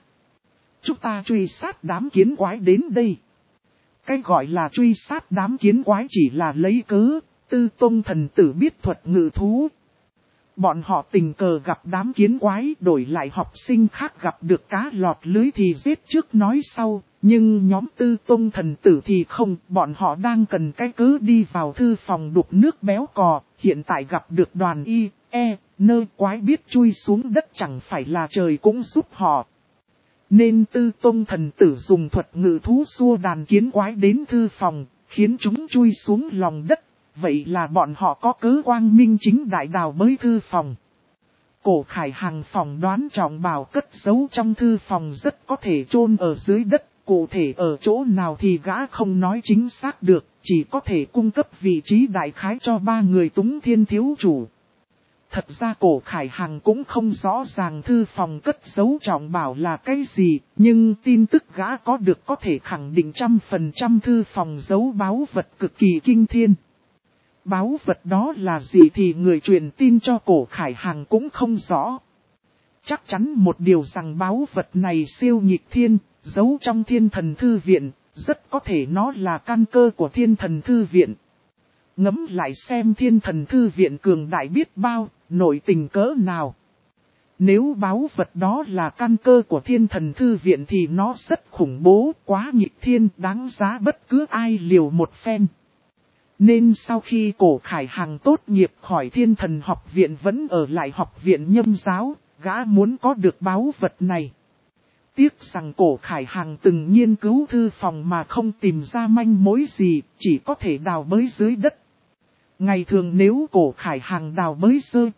chúng ta truy sát đám kiến quái đến đây. Cái gọi là truy sát đám kiến quái chỉ là lấy cớ, Tư Tông thần tử biết thuật ngự thú. Bọn họ tình cờ gặp đám kiến quái, đổi lại học sinh khác gặp được cá lọt lưới thì giết trước nói sau. Nhưng nhóm Tư Tông thần tử thì không, bọn họ đang cần cái cớ đi vào thư phòng đục nước béo cò, hiện tại gặp được đoàn nơi quái biết chui xuống đất chẳng phải là trời cũng giúp họ. Nên Tư Tông thần tử dùng thuật ngự thú xua đàn kiến quái đến thư phòng, khiến chúng chui xuống lòng đất, vậy là bọn họ có cớ quang minh chính đại đào bới thư phòng. Cổ Khải Hằng phỏng đoán Trọng Bảo cất giấu trong thư phòng rất có thể chôn ở dưới đất. Cụ thể ở chỗ nào thì gã không nói chính xác được, chỉ có thể cung cấp vị trí đại khái cho 3 người Túng Thiên Thiếu Chủ. Thật ra Cổ Khải Hằng cũng không rõ ràng thư phòng cất giấu Trọng Bảo là cái gì, nhưng tin tức gã có được có thể khẳng định 100% thư phòng giấu báu vật cực kỳ kinh thiên. Báu vật đó là gì thì người truyền tin cho Cổ Khải Hằng cũng không rõ. Chắc chắn một điều rằng báu vật này siêu nghịch thiên, giấu trong Thiên Thần Thư Viện, rất có thể nó là căn cơ của Thiên Thần Thư Viện. Ngẫm lại xem Thiên Thần Thư Viện cường đại biết bao, nội tình cỡ nào. Nếu báu vật đó là căn cơ của Thiên Thần Thư Viện thì nó rất khủng bố, quá nghịch thiên, đáng giá bất cứ ai liều một phen. Nên sau khi Cổ Khải Hằng tốt nghiệp khỏi Thiên Thần học viện vẫn ở lại học viện Nhâm giáo, gã muốn có được báu vật này. Tiếc rằng Cổ Khải Hằng từng nghiên cứu thư phòng mà không tìm ra manh mối gì, chỉ có thể đào bới dưới đất. Ngày thường nếu Cổ Khải Hằng đào bới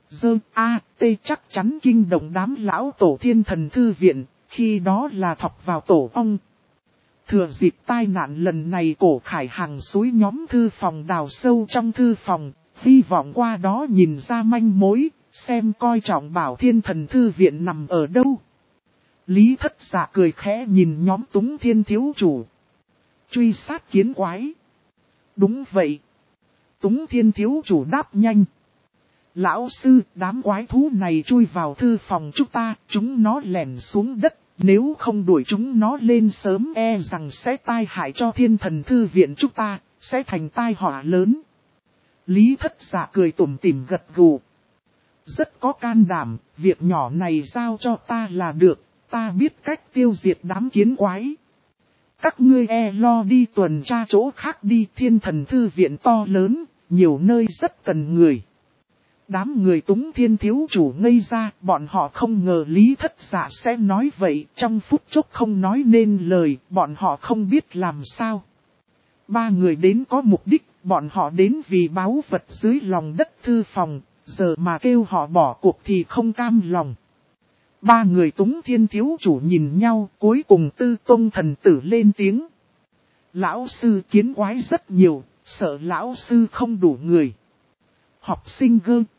chắc chắn kinh động đám lão tổ Thiên Thần Thư Viện, khi đó là thọc vào tổ ong. Thừa dịp tai nạn lần này Cổ Khải Hằng xúi nhóm thư phòng đào sâu trong thư phòng, hy vọng qua đó nhìn ra manh mối, xem coi Trọng Bảo Thiên Thần Thư Viện nằm ở đâu. Lý Thất Dạ cười khẽ nhìn nhóm Túng Thiên Thiếu Chủ. Truy sát kiến quái. Đúng vậy. Túng Thiên Thiếu Chủ đáp nhanh. Lão sư, đám quái thú này chui vào thư phòng chúng nó lẻn xuống đất. Nếu không đuổi chúng nó lên sớm rằng sẽ tai hại cho Thiên Thần Thư Viện chúng ta, sẽ thành tai họa lớn. Lý Thất Dạ cười tủm tỉm gật gù. Rất có can đảm, việc nhỏ này giao cho ta là được, ta biết cách tiêu diệt đám kiến quái. Các ngươi lo đi tuần tra chỗ khác đi, Thiên Thần Thư viện to lớn, nhiều nơi rất cần người. Đám người Túng Thiên thiếu chủ ngây ra, bọn họ không ngờ Lý Thất Dạ sẽ nói vậy, trong phút chốc không nói nên lời, bọn họ không biết làm sao. Ba người đến có mục đích, bọn họ đến vì báu vật dưới lòng đất thư phòng, giờ mà kêu họ bỏ cuộc thì không cam lòng. Ba người Túng Thiên thiếu chủ nhìn nhau, cuối cùng Tư Tông thần tử lên tiếng. Lão sư kiến quái rất nhiều, sợ lão sư không đủ người. Học sinh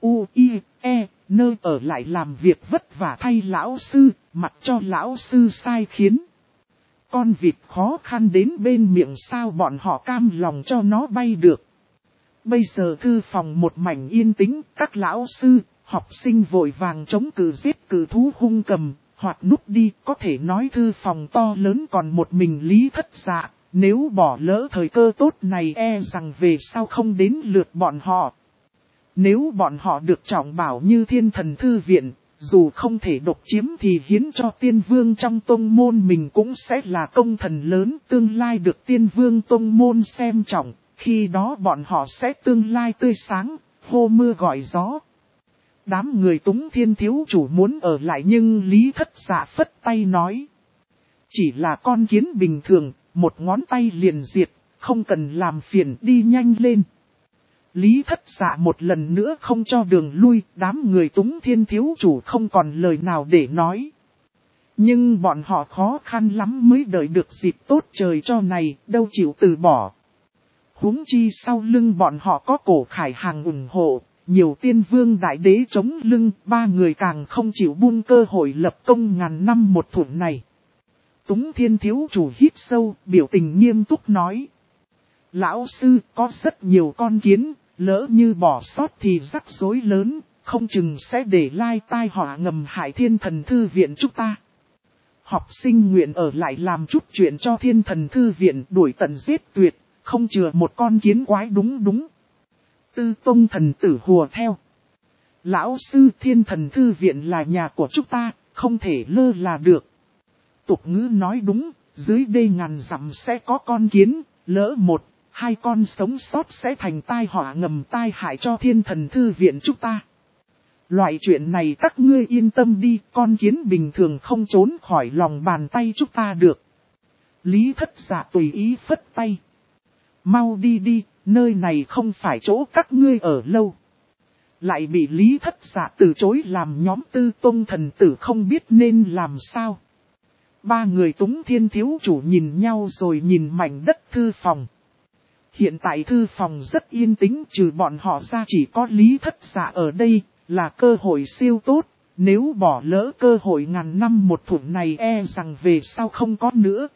ở lại làm việc vất vả thay lão sư, mặc cho lão sư sai khiến. Con vịt khó khăn đến bên miệng sao bọn họ cam lòng cho nó bay được. Bây giờ thư phòng một mảnh yên tĩnh, các lão sư, học sinh vội vàng chống cự giết cự thú hung cầm, hoặc núp đi, có thể nói thư phòng to lớn còn một mình Lý Thất Dạ, nếu bỏ lỡ thời cơ tốt này rằng về sau không đến lượt bọn họ. Nếu bọn họ được trọng bảo như Thiên Thần Thư viện, dù không thể độc chiếm thì hiến cho tiên vương trong tông môn mình cũng sẽ là công thần lớn, tương lai được tiên vương tông môn xem trọng, khi đó bọn họ sẽ tương lai tươi sáng, hô mưa gọi gió. Đám người Túng Thiên thiếu chủ muốn ở lại nhưng Lý Thất Dạ phất tay nói. Chỉ là con kiến bình thường, một ngón tay liền diệt, không cần làm phiền, đi nhanh lên. Lý Thất Dạ một lần nữa không cho đường lui, đám người Túng Thiên thiếu chủ không còn lời nào để nói. Nhưng bọn họ khó khăn lắm mới đợi được dịp tốt trời cho này, đâu chịu từ bỏ. Huống chi sau lưng bọn họ có Cổ Khải Hàng ủng hộ, nhiều tiên vương đại đế chống lưng, ba người càng không chịu buông cơ hội lập công ngàn năm một thủa này. Túng Thiên thiếu chủ hít sâu, biểu tình nghiêm túc nói. Lão sư, có rất nhiều con kiến, lỡ như bỏ sót thì rắc rối lớn, không chừng sẽ để lai tai họa ngầm hại Thiên Thần Thư viện chúng ta. Học sinh nguyện ở lại làm chút chuyện cho Thiên Thần Thư viện, đuổi tận giết tuyệt, không chừa một con kiến quái. Đúng. Tư Tông thần tử hùa theo. Lão sư, Thiên Thần Thư viện là nhà của chúng ta, không thể lơ là được. Tục ngữ nói đúng, dưới đê ngàn dặm sẽ có con kiến, lỡ một, hai con sống sót sẽ thành tai họa ngầm tai hại cho Thiên Thần Thư viện chúng ta. Loại chuyện này các ngươi yên tâm đi, con kiến bình thường không trốn khỏi lòng bàn tay chúng ta được. Lý Thất Dạ tùy ý phất tay. Mau đi, nơi này không phải chỗ các ngươi ở lâu. Lại bị Lý Thất Dạ từ chối làm nhóm Tư Tông thần tử không biết nên làm sao. Ba người Túng Thiên thiếu chủ nhìn nhau rồi nhìn mảnh đất thư phòng. Hiện tại thư phòng rất yên tĩnh, trừ bọn họ ra chỉ có Lý Thất Dạ ở đây, là cơ hội siêu tốt. Nếu bỏ lỡ cơ hội ngàn năm một thủa này rằng về sau không có nữa.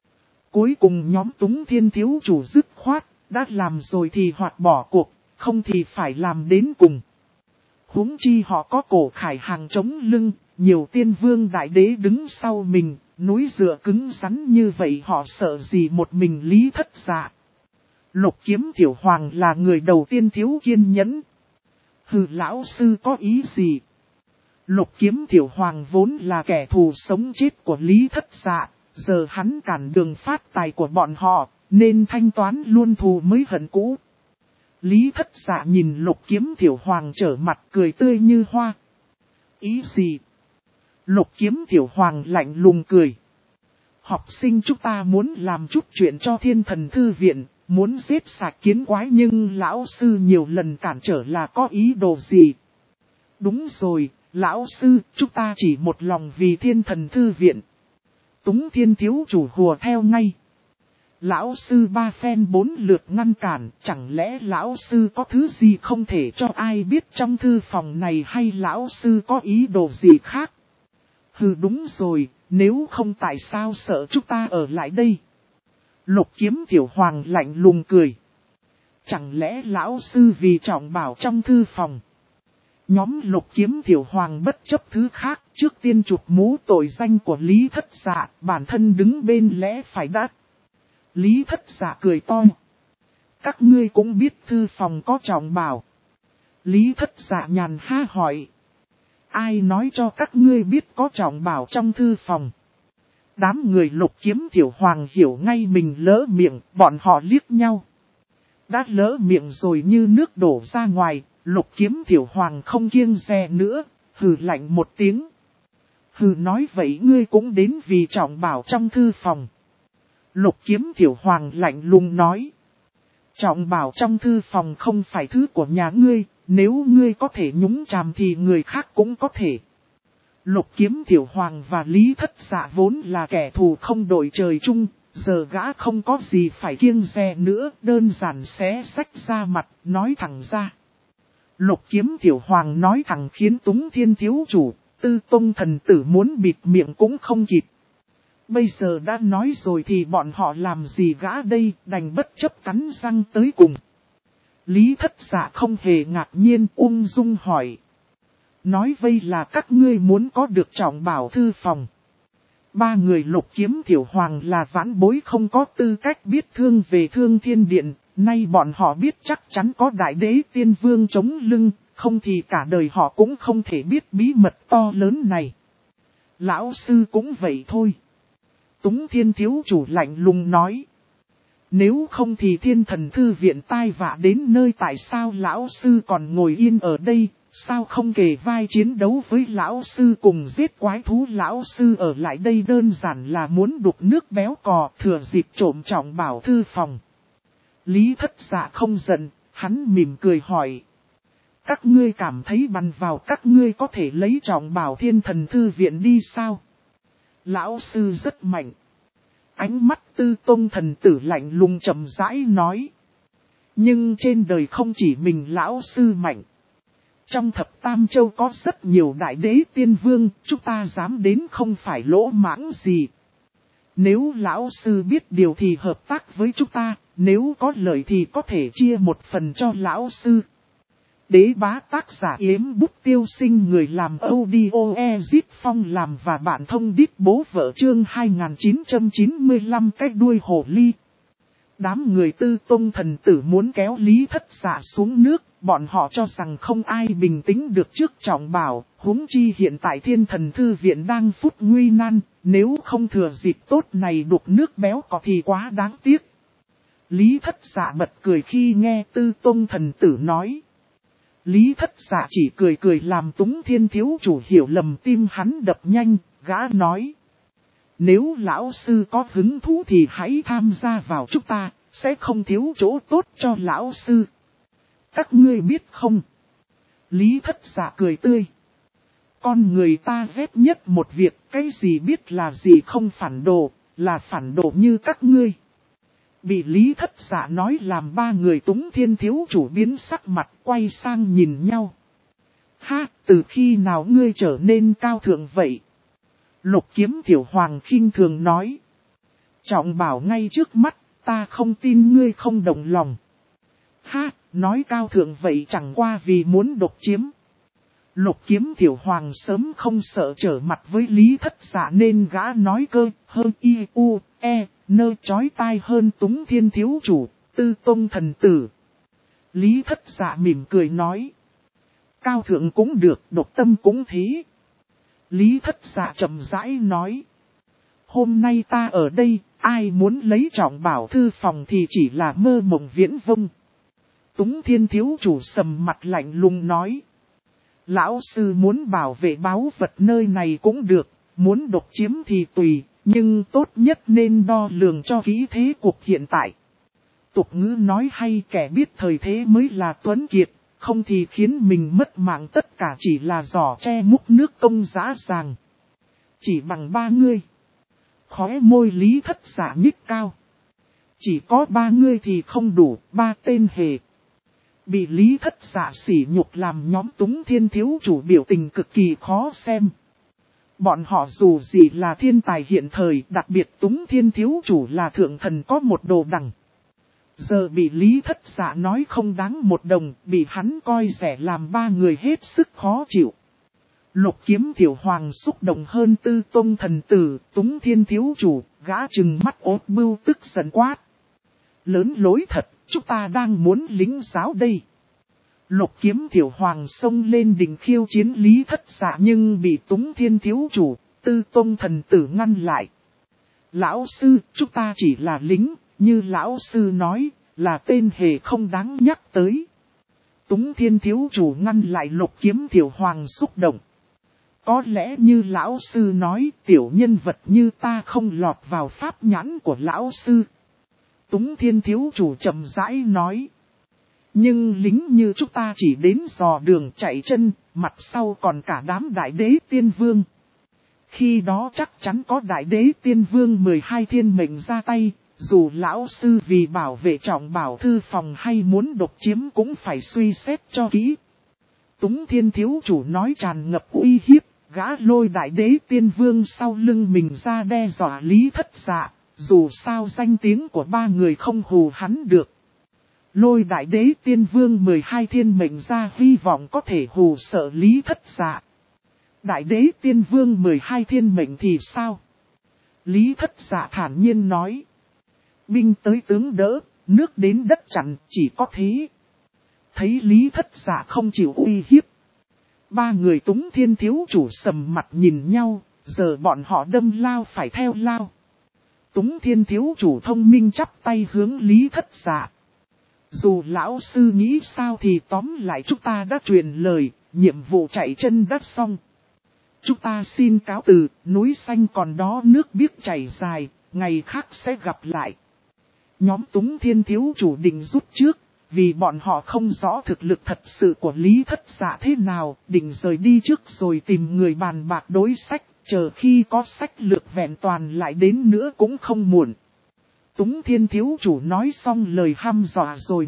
Cuối cùng nhóm Túng Thiên thiếu chủ dứt khoát, đã làm rồi thì hoặc bỏ cuộc, không thì phải làm đến cùng. Huống chi họ có Cổ Khải Hàng chống lưng, nhiều tiên vương đại đế đứng sau mình, núi dựa cứng rắn như vậy họ sợ gì một mình Lý Thất Dạ. Lục Kiếm Tiểu Hoàng là người đầu tiên thiếu kiên nhẫn. Hừ, lão sư có ý gì? Lục Kiếm Tiểu Hoàng vốn là kẻ thù sống chết của Lý Thất Dạ, giờ hắn cản đường phát tài của bọn họ, nên thanh toán luôn thù mới hận cũ. Lý Thất Dạ nhìn Lục Kiếm Tiểu Hoàng trở mặt cười tươi như hoa. Ý gì? Lục Kiếm Tiểu Hoàng lạnh lùng cười. Học sinh chúng ta muốn làm chút chuyện cho Thiên Thần Thư viện, muốn giết sạch kiến quái nhưng lão sư nhiều lần cản trở là có ý đồ gì? Đúng rồi, lão sư, chúng ta chỉ một lòng vì Thiên Thần Thư viện. Túng Thiên thiếu chủ hùa theo ngay. Lão sư ba phen bốn lượt ngăn cản, chẳng lẽ lão sư có thứ gì không thể cho ai biết trong thư phòng này hay lão sư có ý đồ gì khác? Hừ, đúng rồi, nếu không tại sao sợ chúng ta ở lại đây? Lục Kiếm Tiểu Hoàng lạnh lùng cười. Chẳng lẽ lão sư vì trọng bảo trong thư phòng? Nhóm Lục Kiếm Tiểu Hoàng bất chấp thứ khác, trước tiên chụp mũ tội danh của Lý Thất Dạ, bản thân đứng bên lẽ phải đắt. Lý Thất Dạ cười to. Các ngươi cũng biết thư phòng có trọng bảo. Lý Thất Dạ nhàn ha hỏi. Ai nói cho các ngươi biết có trọng bảo trong thư phòng? Đám người Lục Kiếm Tiểu Hoàng hiểu ngay mình lỡ miệng, bọn họ liếc nhau. Đã lỡ miệng rồi như nước đổ ra ngoài, Lục Kiếm Tiểu Hoàng không kiêng dè nữa, hừ lạnh một tiếng. Hừ nói vậy ngươi cũng đến vì trọng bảo trong thư phòng. Lục Kiếm Tiểu Hoàng lạnh lùng nói. Trọng bảo trong thư phòng không phải thứ của nhà ngươi, nếu ngươi có thể nhúng chàm thì người khác cũng có thể. Lục Kiếm Tiểu Hoàng và Lý Thất Dạ vốn là kẻ thù không đội trời chung, giờ gã không có gì phải kiêng dè nữa, đơn giản xé xách ra mặt, nói thẳng ra. Lục Kiếm Tiểu Hoàng nói thẳng khiến Túng Thiên thiếu chủ, Tư Tông thần tử muốn bịt miệng cũng không kịp. Bây giờ đã nói rồi thì bọn họ làm gì gã đây, đành bất chấp cắn răng tới cùng. Lý Thất Dạ không hề ngạc nhiên, ung dung hỏi. Nói vây là các ngươi muốn có được trọng bảo thư phòng. Ba người Lục Kiếm Tiểu Hoàng là vãn bối không có tư cách biết thương về Thương Thiên Điện, nay bọn họ biết chắc chắn có Đại Đế Tiên Vương chống lưng, không thì cả đời họ cũng không thể biết bí mật to lớn này. Lão sư cũng vậy thôi. Túng Thiên thiếu chủ lạnh lùng nói. Nếu không thì Thiên Thần Thư Viện tai vạ đến nơi, tại sao lão sư còn ngồi yên ở đây, sao không kề vai chiến đấu với lão sư cùng giết quái thú. Lão sư ở lại đây đơn giản là muốn đục nước béo cò, thừa dịp trộm trọng bảo thư phòng. Lý Thất Dạ không giận, hắn mỉm cười hỏi. Các ngươi cảm thấy bằn vào các ngươi có thể lấy trọng bảo Thiên Thần Thư Viện đi sao? Lão sư rất mạnh. Ánh mắt Tư Tông thần tử lạnh lùng trầm rãi nói. Nhưng trên đời không chỉ mình lão sư mạnh. Trong thập tam châu có rất nhiều đại đế tiên vương, chúng ta dám đến không phải lỗ mãng gì. Nếu lão sư biết điều thì hợp tác với chúng ta, nếu có lợi thì có thể chia một phần cho lão sư. Đế bá tác giả Yếm Bút Tiêu Sinh, người làm audio Ezip Phong làm và bạn thông đít bố vợ chương 2995 cái đuôi hồ ly. Đám người Tư Tông thần tử muốn kéo Lý Thất Dạ xuống nước, bọn họ cho rằng không ai bình tĩnh được trước trọng bảo, huống chi hiện tại Thiên Thần Thư Viện đang phút nguy nan, nếu không thừa dịp tốt này đục nước béo cò thì quá đáng tiếc. Lý Thất Dạ bật cười khi nghe Tư Tông thần tử nói. Lý Thất Dạ chỉ cười cười làm Túng Thiên thiếu chủ hiểu lầm, tim hắn đập nhanh, gã nói. Nếu lão sư có hứng thú thì hãy tham gia vào chúng ta, sẽ không thiếu chỗ tốt cho lão sư. Các ngươi biết không? Lý Thất Dạ cười tươi. Con người ta ghét nhất một việc, cái gì biết là gì không phản đồ, là phản đồ như các ngươi. Bị Lý Thất Dạ nói làm ba người Túng Thiên thiếu chủ biến sắc mặt, quay sang nhìn nhau. Ha, từ khi nào ngươi trở nên cao thượng vậy? Lục Kiếm Tiểu Hoàng khinh thường nói. Trọng bảo ngay trước mắt, ta không tin ngươi không đồng lòng. Ha, nói cao thượng vậy chẳng qua vì muốn độc chiếm. Lục Kiếm Tiểu Hoàng sớm không sợ trở mặt với Lý Thất Dạ nên gã nói cơ hơn y u e nơ chói tai hơn Túng Thiên thiếu chủ, Tư Tông thần tử. Lý Thất Dạ mỉm cười nói. Cao thượng cũng được, độc tâm cũng thế. Lý Thất Dạ chậm rãi nói. Hôm nay ta ở đây, ai muốn lấy trọng bảo thư phòng thì chỉ là mơ mộng viễn vông. Túng Thiên thiếu chủ sầm mặt lạnh lùng nói. Lão sư muốn bảo vệ báu vật nơi này cũng được, muốn độc chiếm thì tùy, nhưng tốt nhất nên đo lường cho kỹ thế cuộc hiện tại. Tục ngữ nói hay, kẻ biết thời thế mới là tuấn kiệt, không thì khiến mình mất mạng, tất cả chỉ là giỏ tre múc nước công dã dàng. Chỉ bằng ba ngươi. Khóe môi Lý Thất Dạ nhích cao. Chỉ có ba ngươi thì không đủ, ba tên hề. Bị Lý Thất Dạ sỉ nhục làm nhóm Túng Thiên thiếu chủ biểu tình cực kỳ khó xem. Bọn họ dù gì là thiên tài hiện thời, đặc biệt Túng Thiên thiếu chủ là thượng thần có một đồ đằng. Giờ bị Lý Thất Dạ nói không đáng một đồng, bị hắn coi rẻ làm ba người hết sức khó chịu. Lục Kiếm Tiểu Hoàng xúc động hơn Tư Tông thần tử, Túng Thiên thiếu chủ, gã trừng mắt ốt bưu tức giận quát. Lớn lối thật, chúng ta đang muốn lính giáo đây. Lục Kiếm Tiểu Hoàng xông lên đỉnh khiêu chiến Lý Thất Dạ nhưng bị Túng Thiên thiếu chủ, Tư Tông thần tử ngăn lại. Lão sư, chúng ta chỉ là lính, như lão sư nói, là tên hề không đáng nhắc tới. Túng Thiên thiếu chủ ngăn lại Lục Kiếm Tiểu Hoàng xúc động. Có lẽ như lão sư nói, tiểu nhân vật như ta không lọt vào pháp nhãn của lão sư. Túng Thiên thiếu chủ chậm rãi nói. Nhưng lính như chúng ta chỉ đến dò đường chạy chân, mặt sau còn cả đám đại đế tiên vương. Khi đó chắc chắn có đại đế tiên vương 12 thiên mệnh ra tay, dù lão sư vì bảo vệ trọng bảo thư phòng hay muốn độc chiếm cũng phải suy xét cho kỹ. Túng Thiên thiếu chủ nói tràn ngập uy hiếp, gã lôi đại đế tiên vương sau lưng mình ra đe dọa Lý Thất Dạ, dù sao danh tiếng của ba người không hù hắn được. Lôi đại đế tiên vương 12 thiên mệnh ra hy vọng có thể hù sợ Lý Thất Dạ. Đại đế tiên vương 12 thiên mệnh thì sao? Lý Thất Dạ thản nhiên nói. Binh tới tướng đỡ, nước đến đất chặn, chỉ có thế. Thấy Lý Thất Dạ không chịu uy hiếp. Ba người Túng Thiên thiếu chủ sầm mặt nhìn nhau, giờ bọn họ đâm lao phải theo lao. Túng Thiên thiếu chủ thông minh chắp tay hướng Lý Thất Dạ. Dù lão sư nghĩ sao thì tóm lại chúng ta đã truyền lời, nhiệm vụ chạy chân đã xong. Chúng ta xin cáo từ, núi xanh còn đó nước biếc chảy dài, ngày khác sẽ gặp lại. Nhóm Túng Thiên thiếu chủ định rút trước, vì bọn họ không rõ thực lực thật sự của Lý Thất Dạ thế nào, định rời đi trước rồi tìm người bàn bạc đối sách, chờ khi có sách lược vẹn toàn lại đến nữa cũng không muộn. Túng Thiên thiếu chủ nói xong lời hăm dọa rồi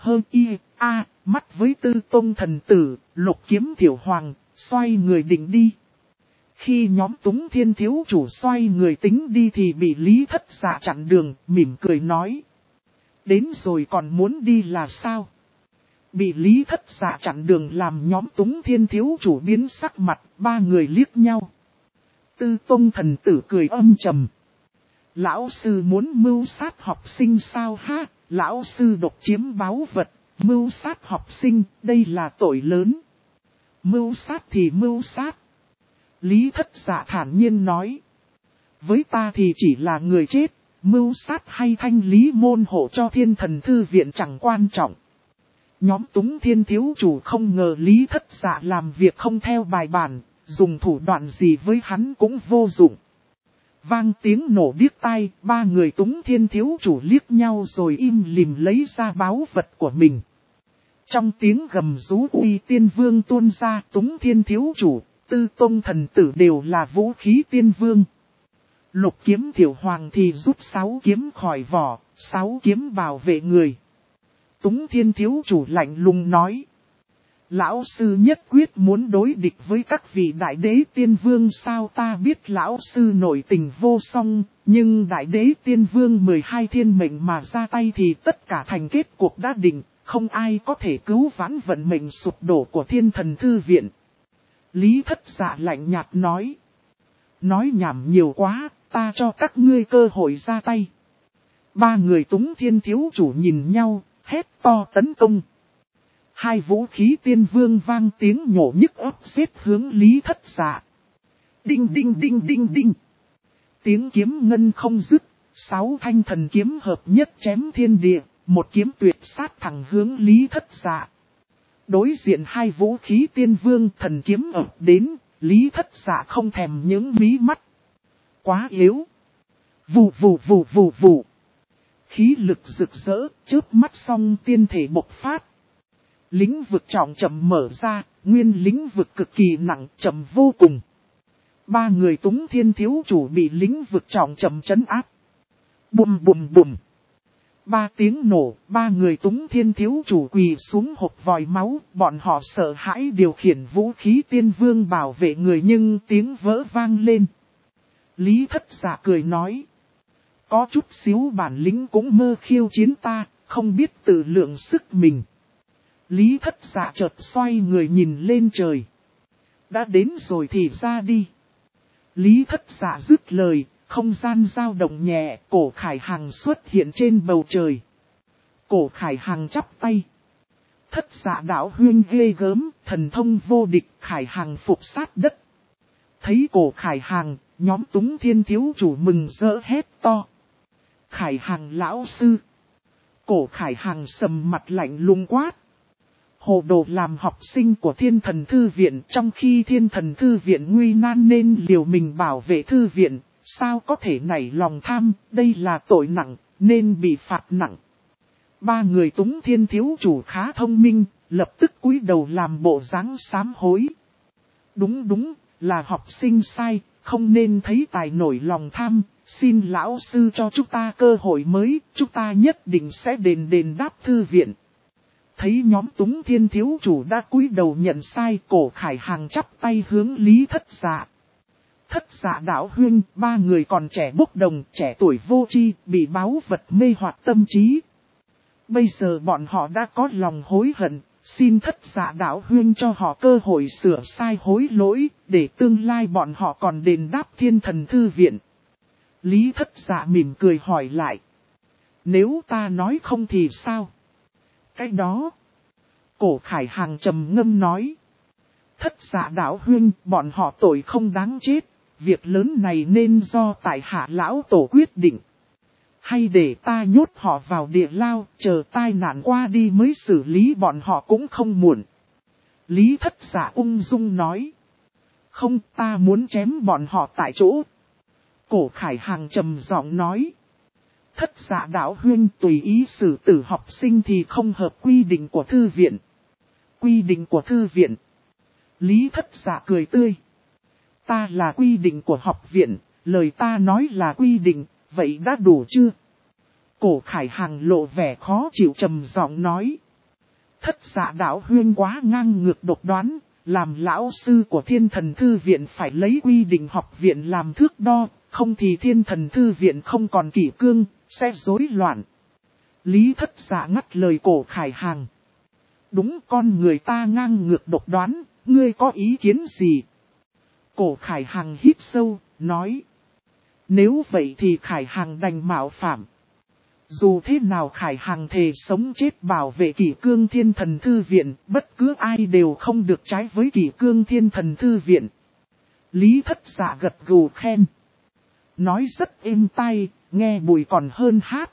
mắt với Tư Tông thần tử, Lục Kiếm Tiểu Hoàng, xoay người định đi. Khi nhóm Túng Thiên thiếu chủ xoay người tính đi thì bị Lý Thất Dạ chặn đường, mỉm cười nói. Đến rồi còn muốn đi là sao? Bị Lý Thất Dạ chặn đường làm nhóm Túng Thiên thiếu chủ biến sắc mặt, ba người liếc nhau. Tư Tông thần tử cười âm trầm. Lão sư muốn mưu sát học sinh sao ha? Lão sư độc chiếm báu vật, mưu sát học sinh, đây là tội lớn. Mưu sát thì mưu sát. Lý Thất Dạ thản nhiên nói. Với ta thì chỉ là người chết, mưu sát hay thanh lý môn hộ cho Thiên Thần Thư Viện chẳng quan trọng. Nhóm Túng Thiên thiếu chủ không ngờ Lý Thất Dạ làm việc không theo bài bản, dùng thủ đoạn gì với hắn cũng vô dụng. Vang tiếng nổ điếc tai, ba người Túng Thiên thiếu chủ liếc nhau rồi im lìm lấy ra báu vật của mình. Trong tiếng gầm rú uy tiên vương tuôn ra, Túng Thiên thiếu chủ, Tư Tông thần tử đều là vũ khí tiên vương. Lục Kiếm Tiểu Hoàng thì rút 6 kiếm khỏi vỏ, 6 kiếm bảo vệ người. Túng Thiên thiếu chủ lạnh lùng nói. Lão sư nhất quyết muốn đối địch với các vị đại đế tiên vương sao? Ta biết lão sư nội tình vô song, nhưng đại đế tiên vương 12 thiên mệnh mà ra tay thì tất cả thành kết cuộc đã định, không ai có thể cứu vãn vận mệnh sụp đổ của Thiên Thần Thư Viện. Lý Thất Dạ lạnh nhạt nói. Nói nhảm nhiều quá, ta cho các ngươi cơ hội ra tay. Ba người Túng Thiên thiếu chủ nhìn nhau, hét to tấn công. Hai vũ khí tiên vương vang tiếng nhổ nhức óc xếp hướng Lý Thất Dạ. Đinh đinh đinh đinh đinh. Tiếng kiếm ngân không dứt, 6 thanh thần kiếm hợp nhất chém thiên địa, một kiếm tuyệt sát thẳng hướng Lý Thất Dạ. Đối diện hai vũ khí tiên vương thần kiếm ập đến, Lý Thất Dạ không thèm những mí mắt. Quá yếu. Vù vù vù vù vù. Khí lực rực rỡ, chớp mắt xong tiên thể bộc phát. Lĩnh vực trọng chậm mở ra, nguyên lĩnh vực cực kỳ nặng chậm vô cùng. Ba người Túng Thiên thiếu chủ bị lĩnh vực trọng chậm trấn áp. Bùm bùm bùm. 3 tiếng nổ, ba người Túng Thiên thiếu chủ quỳ xuống hộc vòi máu, bọn họ sợ hãi điều khiển vũ khí tiên vương bảo vệ người nhưng tiếng vỡ vang lên. Lý Thất Dạ cười nói. Có chút xíu bản lĩnh cũng mơ khiêu chiến ta, không biết tự lượng sức mình. Lý Thất Dạ chợt xoay người nhìn lên trời. Đã đến rồi thì ra đi. Lý Thất Dạ dứt lời, không gian dao động nhẹ, cổ khải hàng xuất hiện trên bầu trời. Cổ Khải Hàng chắp tay. Thất Dạ Đạo Huyên ghê gớm, thần thông vô địch, Khải Hàng phục sát đất. Thấy Cổ Khải Hàng, nhóm Túng Thiên thiếu chủ mừng rỡ hét to. Khải Hàng lão sư. Cổ Khải Hàng sầm mặt lạnh lùng quát. Hồ đồ làm học sinh của Thiên Thần Thư Viện, trong khi Thiên Thần Thư Viện nguy nan nên liều mình bảo vệ Thư Viện, sao có thể nảy lòng tham, đây là tội nặng, nên bị phạt nặng. Ba người Túng Thiên thiếu chủ khá thông minh, lập tức cúi đầu làm bộ dáng sám hối. Đúng, là học sinh sai, không nên thấy tài nổi lòng tham, xin lão sư cho chúng ta cơ hội mới, chúng ta nhất định sẽ đền đáp Thư Viện. Thấy nhóm Túng Thiên thiếu chủ đã cúi đầu nhận sai, Cổ Khải Hàng chắp tay hướng Lý Thất Dạ. Thất Dạ Đạo Huyên, ba người còn trẻ bốc đồng, trẻ tuổi vô tri, bị báu vật mê hoặc tâm trí. Bây giờ bọn họ đã có lòng hối hận, xin Thất Dạ Đạo Huyên cho họ cơ hội sửa sai hối lỗi, để tương lai bọn họ còn đền đáp Thiên Thần Thư Viện. Lý Thất Dạ mỉm cười hỏi lại. Nếu ta nói không thì sao? Cái đó. Cổ Khải Hàng trầm ngâm nói. Thất Dạ Đạo Huyên, bọn họ tội không đáng chết, việc lớn này nên do tại hạ lão tổ quyết định. Hay để ta nhốt họ vào địa lao, chờ tai nạn qua đi mới xử lý bọn họ cũng không muộn. Lý Thất Dạ ung dung nói. Không, ta muốn chém bọn họ tại chỗ. Cổ Khải Hàng trầm giọng nói. Thất Dạ Đạo Huyên, tùy ý xử tử học sinh thì không hợp quy định của Thư Viện. Quy định của Thư Viện. Lý Thất Dạ cười tươi. Ta là quy định của học viện, lời ta nói là quy định, vậy đã đủ chưa? Cổ Khải Hàng lộ vẻ khó chịu trầm giọng nói. Thất Dạ Đạo Huyên quá ngang ngược độc đoán, làm lão sư của Thiên Thần Thư Viện phải lấy quy định học viện làm thước đo, không thì Thiên Thần Thư Viện không còn kỷ cương, sẽ rối loạn. Lý Thất Dạ ngắt lời Cổ Khải Hàng. Đúng, con người ta ngang ngược độc đoán, ngươi có ý kiến gì? Cổ Khải Hàng hít sâu, nói. Nếu vậy thì Khải Hàng đành mạo phạm. Dù thế nào Khải Hàng thề sống chết bảo vệ kỷ cương Thiên Thần Thư Viện, bất cứ ai đều không được trái với kỷ cương Thiên Thần Thư Viện. Lý Thất Dạ gật gù khen. Nói rất êm tai, nghe bùi còn hơn hát.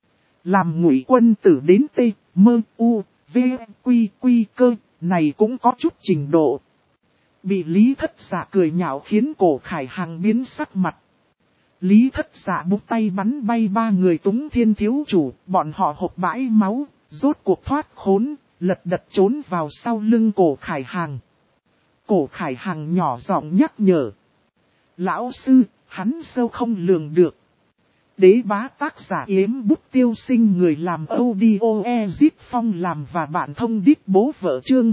Làm Ngụy Quân Tử đến T, Mơ, U, V, Quy, Quy cơ, này cũng có chút trình độ. Bị Lý Thất Dạ cười nhạo khiến Cổ Khải Hàng biến sắc mặt. Lý Thất Dạ búng tay bắn bay ba người Túng Thiên thiếu chủ, bọn họ hộc bãi máu, rốt cuộc thoát khốn, lật đật trốn vào sau lưng Cổ Khải Hàng. Cổ Khải Hàng nhỏ giọng nhắc nhở. Lão sư, hắn sâu không lường được. Đế bá tác giả Yếm Bút Tiêu Sinh, người làm audio Ezit Phong làm và bạn thông đít bố vợ chương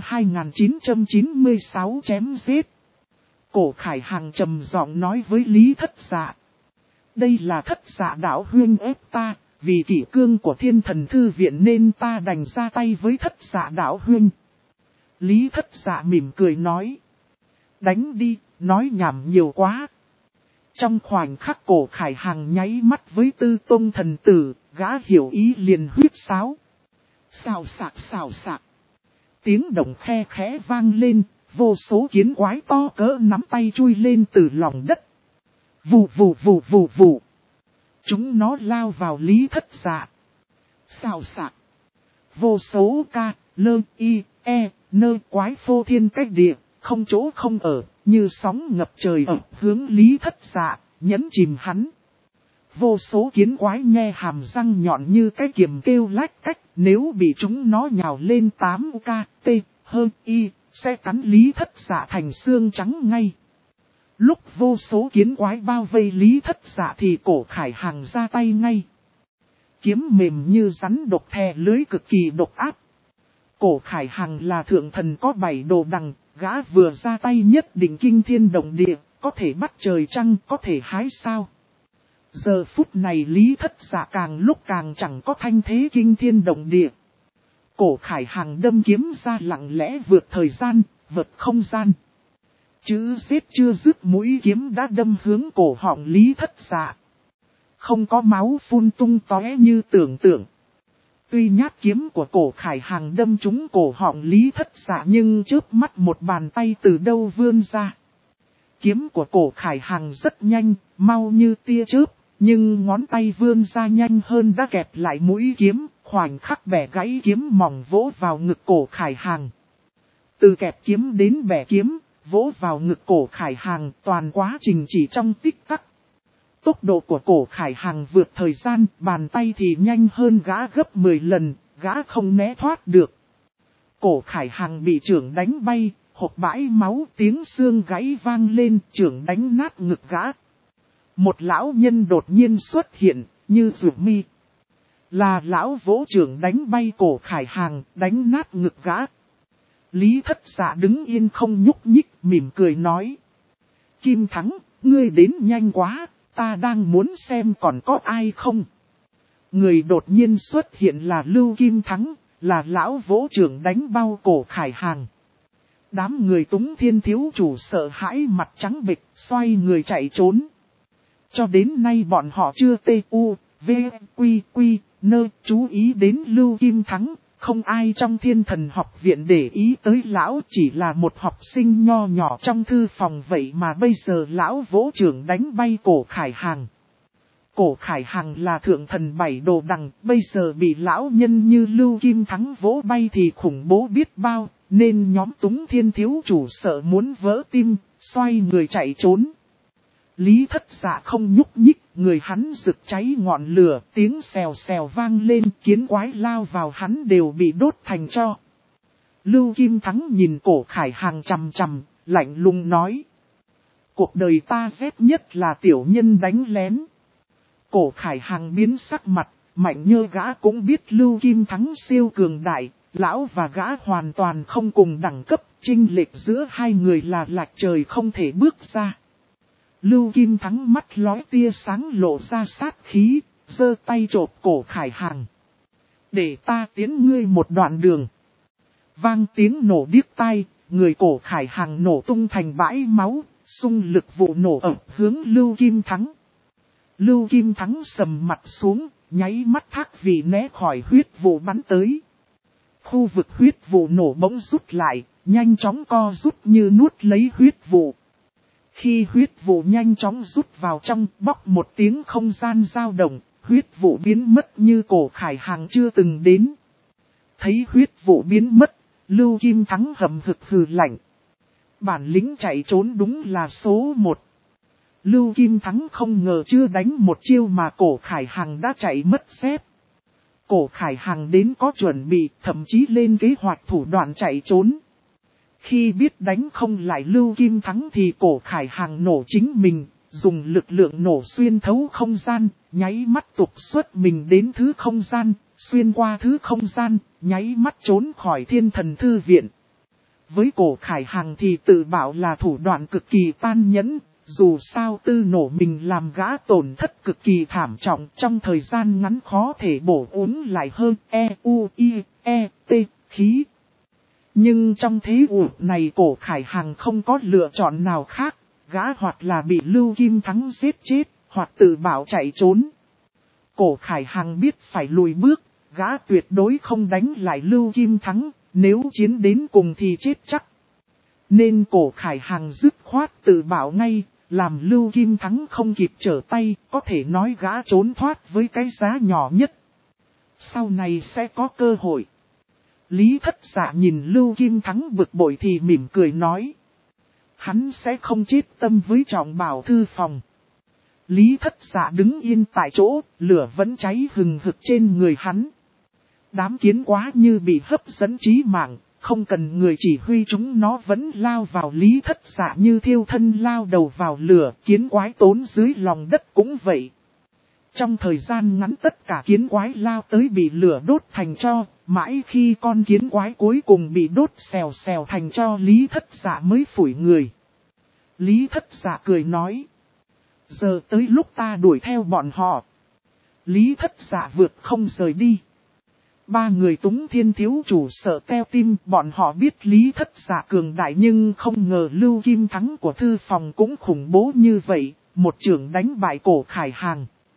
2996 chém giết. Cổ Khải Hàng trầm giọng nói với Lý Thất Dạ. Đây là Thất Dạ Đạo Huyên ép ta, vì kỷ cương của Thiên Thần Thư Viện nên ta đành ra tay với Thất Dạ Đạo Huyên. Lý Thất Dạ mỉm cười nói. Đánh đi, nói nhảm nhiều quá. Trong khoảnh khắc Cổ Khải Hàng nháy mắt với Tư Tông thần tử, gã hiểu ý liền huyết sáo. Xào xạc. Tiếng động khe khẽ vang lên, vô số kiến quái to cỡ nắm tay chui lên từ lòng đất. Vù. Chúng nó lao vào Lý Thất Dạ. Xào xạc. Vô số ca, lơ, y, e, nơ quái phô thiên cách địa, không chỗ không ở, như sóng ngập trời ập hướng Lý Thất Dạ, nhấn chìm hắn. Vô số kiến quái nhe hàm răng nhọn như cái kiềm kêu lách cách, nếu bị chúng nó nhào lên 8k, t, hơn y, sẽ cắn Lý Thất Dạ thành xương trắng ngay. Lúc vô số kiến quái bao vây Lý Thất Dạ thì Cổ Khải Hàng ra tay ngay. Kiếm mềm như rắn độc thè lưới cực kỳ độc áp. Cổ Khải Hàng là thượng thần có 7 đồ đằng, gã vừa ra tay nhất định kinh thiên động địa, có thể bắt trời trăng, có thể hái sao. Giờ phút này Lý Thất Dạ càng lúc càng chẳng có thanh thế kinh thiên động địa. Cổ Khải Hàng đâm kiếm ra lặng lẽ vượt thời gian, vượt không gian. Chữ giết chưa dứt mũi kiếm đã đâm hướng cổ họng Lý Thất Dạ. Không có máu phun tung tóe như tưởng tượng. Tuy nhát kiếm của Cổ Khải Hàng đâm trúng cổ họng Lý Thất Dạ nhưng chớp mắt một bàn tay từ đâu vươn ra. Kiếm của Cổ Khải Hàng rất nhanh, mau như tia chớp, nhưng ngón tay vươn ra nhanh hơn đã kẹp lại mũi kiếm, khoảnh khắc bẻ gãy kiếm mỏng vỗ vào ngực Cổ Khải Hàng. Từ kẹp kiếm đến bẻ kiếm, vỗ vào ngực Cổ Khải Hàng, toàn quá trình chỉ trong tích tắc. Tốc độ của Cổ Khải Hàng vượt thời gian, bàn tay thì nhanh hơn gã gấp 10 lần, gã không né thoát được. Cổ Khải Hàng bị chưởng đánh bay, hộc bãi máu, tiếng xương gãy vang lên, chưởng đánh nát ngực gã. Một lão nhân đột nhiên xuất hiện, như rượu mi. Là lão vỗ chưởng đánh bay Cổ Khải Hàng, đánh nát ngực gã. Lý Thất Dạ đứng yên không nhúc nhích, mỉm cười nói. Kim Thắng, ngươi đến nhanh quá, ta đang muốn xem còn có ai không. Người đột nhiên xuất hiện là Lưu Kim Thắng, là lão vỗ chưởng đánh bao Cổ Khải Hàng. Đám người Túng Thiên thiếu chủ sợ hãi mặt trắng bệch, xoay người chạy trốn. Cho đến nay bọn họ chưa chú ý đến Lưu Kim Thắng, không ai trong Thiên Thần học viện để ý tới lão, chỉ là một học sinh nho nhỏ trong thư phòng vậy mà bây giờ lão vỗ chưởng đánh bay Cổ Khải Hàng. Cổ Khải Hàng là thượng thần 7 đồ đằng, bây giờ bị lão nhân như Lưu Kim Thắng vỗ bay thì khủng bố biết bao, nên nhóm Túng Thiên thiếu chủ sợ muốn vỡ tim, xoay người chạy trốn. Lý Thất Dạ không nhúc nhích, người hắn rực cháy ngọn lửa, tiếng xèo xèo vang lên, kiến quái lao vào hắn đều bị đốt thành tro. Lưu Kim Thắng nhìn Cổ Khải Hàng chằm chằm, lạnh lùng nói. Cuộc đời ta ghét nhất là tiểu nhân đánh lén. Cổ Khải Hàng biến sắc mặt, Mạnh Nhơ gã cũng biết Lưu Kim Thắng siêu cường đại, lão và gã hoàn toàn không cùng đẳng cấp, chênh lệch giữa hai người là lệch trời không thể bước ra. Lưu Kim Thắng mắt lóe tia sáng lộ ra sát khí, giơ tay chộp Cổ Khải Hàng. Để ta tiến ngươi một đoạn đường. Vang tiếng nổ điếc tai, người Cổ Khải Hàng nổ tung thành bãi máu, xung lực vụ nổ ập hướng Lưu Kim Thắng. Lưu Kim Thắng sầm mặt xuống, nháy mắt thác vì né khỏi huyết vụ bắn tới. Khu vực huyết vụ nổ bỗng rút lại, nhanh chóng co rút như nuốt lấy huyết vụ. Khi huyết vụ nhanh chóng rút vào trong, bóc một tiếng không gian dao động, huyết vụ biến mất như Cổ Khải Hàng chưa từng đến. Thấy huyết vụ biến mất, Lưu Kim Thắng hầm hực hừ lạnh. Bản lĩnh chạy trốn đúng là số 1. Lưu Kim Thắng không ngờ chưa đánh một chiêu mà Cổ Khải Hàng đã chạy mất dép. Cổ Khải Hàng đến có chuẩn bị, thậm chí lên kế hoạch thủ đoạn chạy trốn. Khi biết đánh không lại Lưu Kim Thắng thì Cổ Khải Hàng nổ chính mình, dùng lực lượng nổ xuyên thấu không gian, nháy mắt tục xuất mình đến thứ không gian, xuyên qua thứ không gian, nháy mắt trốn khỏi Thiên Thần thư viện. Với Cổ Khải Hàng thì tự bảo là thủ đoạn cực kỳ tàn nhẫn, dù sao tư nổ mình làm gã tổn thất cực kỳ thảm trọng trong thời gian ngắn khó thể bổ uống lại hơn khí. Nhưng trong thế cuộc này Cổ Khải Hàng không có lựa chọn nào khác, gã hoặc là bị Lưu Kim Thắng giết chết, hoặc tự bảo chạy trốn. Cổ Khải Hàng biết phải lùi bước, gã tuyệt đối không đánh lại Lưu Kim Thắng, nếu chiến đến cùng thì chết chắc. Nên Cổ Khải Hàng dứt khoát tự bảo ngay, làm Lưu Kim Thắng không kịp trở tay, có thể nói gã trốn thoát với cái giá nhỏ nhất. Sau này sẽ có cơ hội. Lý Thất Dạ nhìn Lưu Kim Thắng bực bội thì mỉm cười nói. Hắn sẽ không chết tâm với Trọng Bảo thư phòng. Lý Thất Dạ đứng yên tại chỗ, lửa vẫn cháy hừng hực trên người hắn. Đám kiến quá như bị hấp dẫn trí mạng, không cần người chỉ huy chúng nó vẫn lao vào Lý Thất Dạ như thiêu thân lao đầu vào lửa, kiến quái tốn dưới lòng đất cũng vậy. Trong thời gian ngắn tất cả kiến quái lao tới bị lửa đốt thành tro, mãi khi con kiến quái cuối cùng bị đốt xèo xèo thành tro Lý Thất Dạ mới phủi người. Lý Thất Dạ cười nói. Giờ tới lúc ta đuổi theo bọn họ. Lý Thất Dạ vượt không rời đi. Ba người Túng Thiên thiếu chủ sợ teo tim, bọn họ biết Lý Thất Dạ cường đại nhưng không ngờ Lưu Kim Thắng của thư phòng cũng khủng bố như vậy, một chưởng đánh bại Cổ Khải Hàng.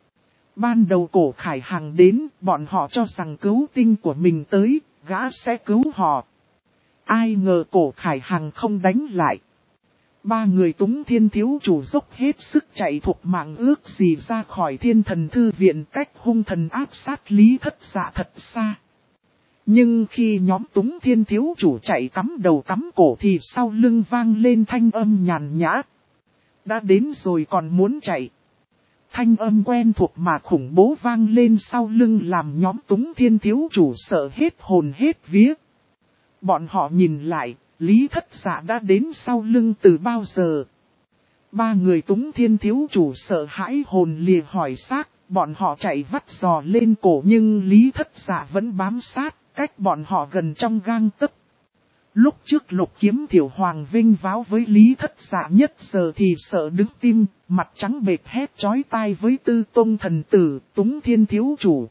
Ban đầu Cổ Khải Hằng đến, bọn họ cho rằng cứu tinh của mình tới, gã sẽ cứu họ. Ai ngờ Cổ Khải Hằng không đánh lại. Ba người Túng Thiên thiếu chủ dốc hết sức chạy thuộc mạng ước gì ra khỏi Thiên Thần Thư Viện, cách hung thần áp sát Lý Thất Dạ thật xa. Nhưng khi nhóm Túng Thiên thiếu chủ chạy cắm đầu cắm cổ thì sau lưng vang lên thanh âm nhàn nhã. Đã đến rồi còn muốn chạy. Thanh âm quen thuộc mà khủng bố vang lên sau lưng làm nhóm Túng Thiên thiếu chủ sợ hết hồn hết vía. Bọn họ nhìn lại, Lý Thất Dạ đã đến sau lưng từ bao giờ. Ba người Túng Thiên thiếu chủ sợ hãi hồn lìa hỏi xác, bọn họ chạy vắt giò lên cổ nhưng Lý Thất Dạ vẫn bám sát, cách bọn họ gần trong gang tấc. Lúc trước Lục Kiếm Thiểu Hoàng vinh váo với Lý Thất Dạ nhất giờ thì sợ đứng tim, mặt trắng bệch hét chói tai với Tư Tông thần tử, Túng Thiên thiếu chủ.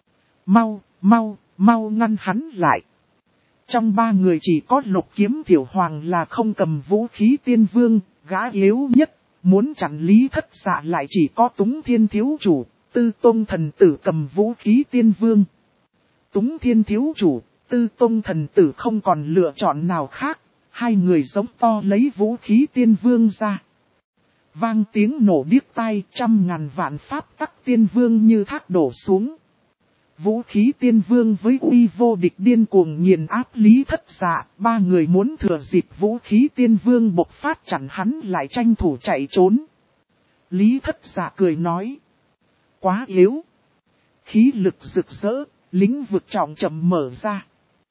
Mau ngăn hắn lại. Trong ba người chỉ có Lục Kiếm Thiểu Hoàng là không cầm vũ khí tiên vương, gã yếu nhất, muốn chặn Lý Thất Dạ lại chỉ có Túng Thiên thiếu chủ, Tư Tông thần tử cầm vũ khí tiên vương. Túng Thiên thiếu chủ, Tư Tông thần tử không còn lựa chọn nào khác, hai người giống to lấy vũ khí tiên vương ra. Vang tiếng nổ điếc tai, trăm ngàn vạn pháp tắc tiên vương như thác đổ xuống. Vũ khí tiên vương với uy vô địch điên cuồng nghiền áp Lý Thất Dạ, ba người muốn thừa dịp vũ khí tiên vương bộc phát chặn hắn lại tranh thủ chạy trốn. Lý Thất Dạ cười nói, quá yếu. Khí lực rực rỡ, lĩnh vực trọng chậm mở ra.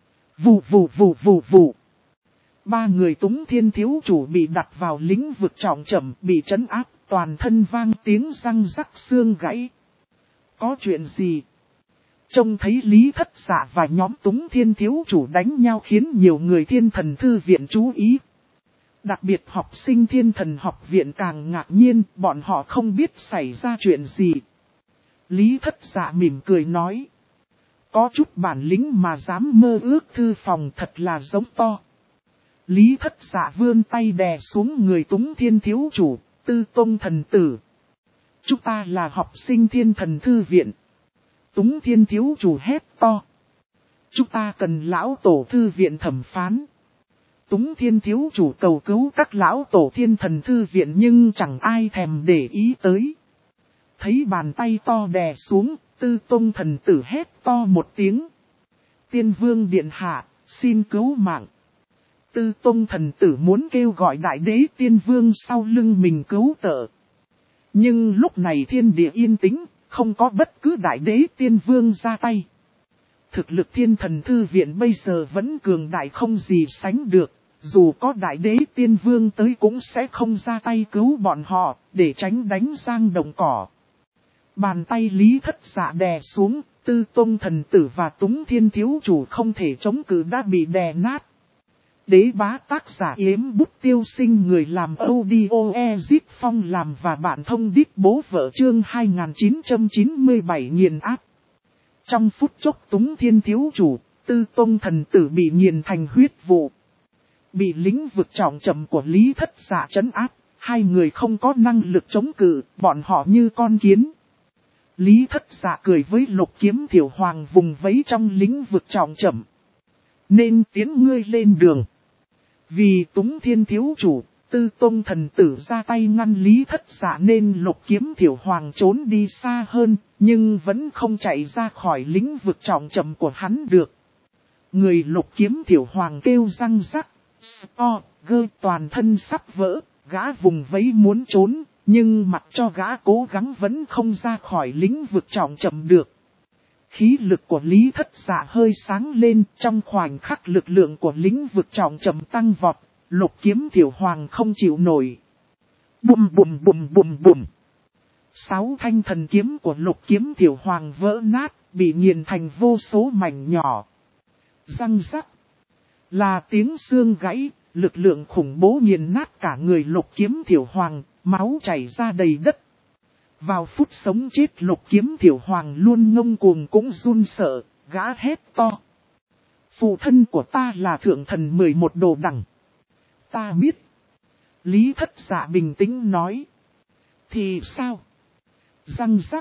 Vù. Ba người Túng Thiên thiếu chủ bị đặt vào lĩnh vực trọng chậm, bị trấn áp, toàn thân vang tiếng răng rắc xương gãy. Có chuyện gì? Trông thấy Lý Thất Dạ và nhóm Túng Thiên thiếu chủ đánh nhau khiến nhiều người Thiên Thần Thư Viện chú ý. Đặc biệt học sinh Thiên Thần học viện càng ngạc nhiên, bọn họ không biết xảy ra chuyện gì. Lý Thất Dạ mỉm cười nói, có chút bản lĩnh mà dám mơ ước thư phòng thật là giống to. Lý Thất Dạ vươn tay đè xuống người Túng Thiên thiếu chủ, Tư Tông thần tử. Chúng ta là học sinh Thiên Thần Thư Viện. Túng Thiên thiếu chủ hét to. Chúng ta cần lão tổ thư viện thẩm phán. Túng Thiên thiếu chủ cầu cứu các lão tổ Thiên Thần Thư Viện nhưng chẳng ai thèm để ý tới. Thấy bàn tay to đè xuống, Tư Tông thần tử hét to một tiếng. Tiên vương điện hạ, xin cứu mạng. Tư Tông thần tử muốn kêu gọi đại đế tiên vương sau lưng mình cứu trợ. Nhưng lúc này thiên địa yên tĩnh, không có bất cứ đại đế tiên vương ra tay. Thực lực Thiên Thần Thư Viện bây giờ vẫn cường đại không gì sánh được, dù có đại đế tiên vương tới cũng sẽ không ra tay cứu bọn họ, để tránh đánh giang đồng cỏ. Bàn tay Lý Thất Dạ đè xuống, Tư Tông thần tử và Túng Thiên thiếu chủ không thể chống cự đã bị đè nát. Đế bá tác giả Yếm Bút Tiêu Sinh, người làm audio Ezit Phong làm và bạn thông đít bố vợ chương 2997 nghiền áp. Trong phút chốc Túng Thiên thiếu chủ, Tư Tông thần tử bị nghiền thành huyết vụ. Bị lĩnh vực trọng trầm của Lý Thất Dạ trấn áp, hai người không có năng lực chống cự, bọn họ như con kiến. Lý Thất Dạ cười với Lục Kiếm Thiểu Hoàng vùng vẫy trong lĩnh vực trọng trầm. Nên tiến ngươi lên đường. Vì Túng Thiên thiếu chủ, Tư Tông thần tử ra tay ngăn Lý Thất Dạ nên Lục Kiếm Thiểu Hoàng trốn đi xa hơn, nhưng vẫn không chạy ra khỏi lĩnh vực trọng trầm của hắn được. Người Lục Kiếm Thiểu Hoàng kêu răng rắc, toàn thân sắp vỡ, gã vùng vẫy muốn trốn, nhưng mặc cho gã cố gắng vẫn không ra khỏi lĩnh vực trọng trầm được. Khí lực của Lý Thất Dạ hơi sáng lên, trong khoảnh khắc lực lượng của lĩnh vực trọng trầm tăng vọt, Lục Kiếm Thiểu Hoàng không chịu nổi. Bùm. 6 thanh thần kiếm của Lục Kiếm Thiểu Hoàng vỡ nát, bị nghiền thành vô số mảnh nhỏ. Răng rắc. Là tiếng xương gãy, lực lượng khủng bố nghiền nát cả người Lục Kiếm Thiểu Hoàng, máu chảy ra đầy đất. Vào phút sống chết Lục Kiếm Thiểu Hoàng luôn ngông cuồng cũng run sợ, gã hét to. Phụ thân của ta là thượng thần 11 đồ đẳng. Ta biết. Lý Thất Dạ bình tĩnh nói. Thì sao? Răng rắc,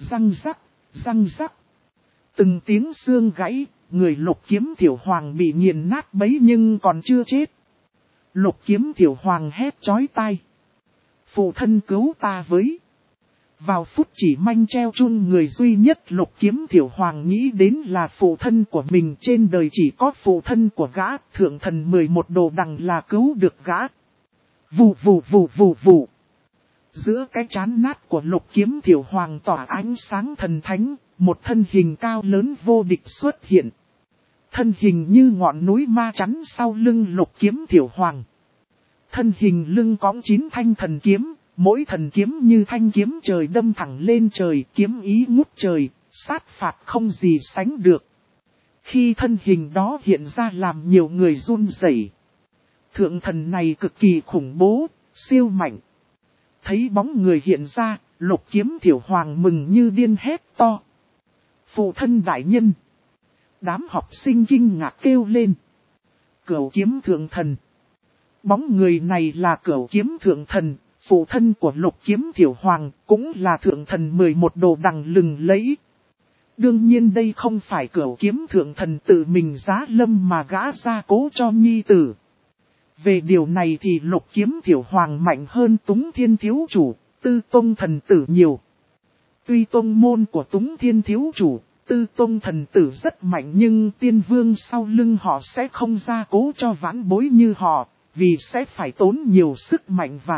Răng rắc. Từng tiếng xương gãy, người Lục Kiếm Thiểu Hoàng bị nghiền nát bấy nhưng còn chưa chết. Lục Kiếm Thiểu Hoàng hét chói tai. Phụ thân cứu ta với. Vào phút chỉ manh treo chun, người duy nhất Lục Kiếm Thiểu Hoàng nghĩ đến là phụ thân của mình. Trên đời chỉ có phụ thân của gã, thượng thần 11 đồ đằng là cứu được gã. Vù vù vù vù vù. Giữa cái trán nát của Lục Kiếm Thiểu Hoàng tỏa ánh sáng thần thánh, một thân hình cao lớn vô địch xuất hiện. Thân hình như ngọn núi ma chắn sau lưng Lục Kiếm Thiểu Hoàng. Thân hình lưng cõng 9 thanh thần kiếm, mỗi thần kiếm như thanh kiếm trời đâm thẳng lên trời, kiếm ý ngút trời, sát phạt không gì sánh được. Khi thân hình đó hiện ra làm nhiều người run rẩy. Thượng thần này cực kỳ khủng bố, siêu mạnh. Thấy bóng người hiện ra, Lục Kiếm Thiểu Hoàng mừng như điên hét to. Phụ thân đại nhân. Đám học sinh kinh ngạc kêu lên. Cửu Kiếm Thượng Thần. Bóng người này là Cửu Kiếm Thượng Thần, phụ thân của Lục Kiếm Thiểu Hoàng, cũng là Thượng Thần 11 đồ đằng lừng lẫy. Đương nhiên đây không phải Cửu Kiếm Thượng Thần tự mình giá lâm mà gã gia cố cho nhi tử. Về điều này thì Lục Kiếm Thiểu Hoàng mạnh hơn Túng Thiên Thiếu Chủ, Tư Tông thần tử nhiều. Tuy tông môn của Túng Thiên Thiếu Chủ, Tư Tông thần tử rất mạnh nhưng tiên vương sau lưng họ sẽ không gia cố cho vãn bối như họ, vì sẽ phải tốn nhiều sức mạnh và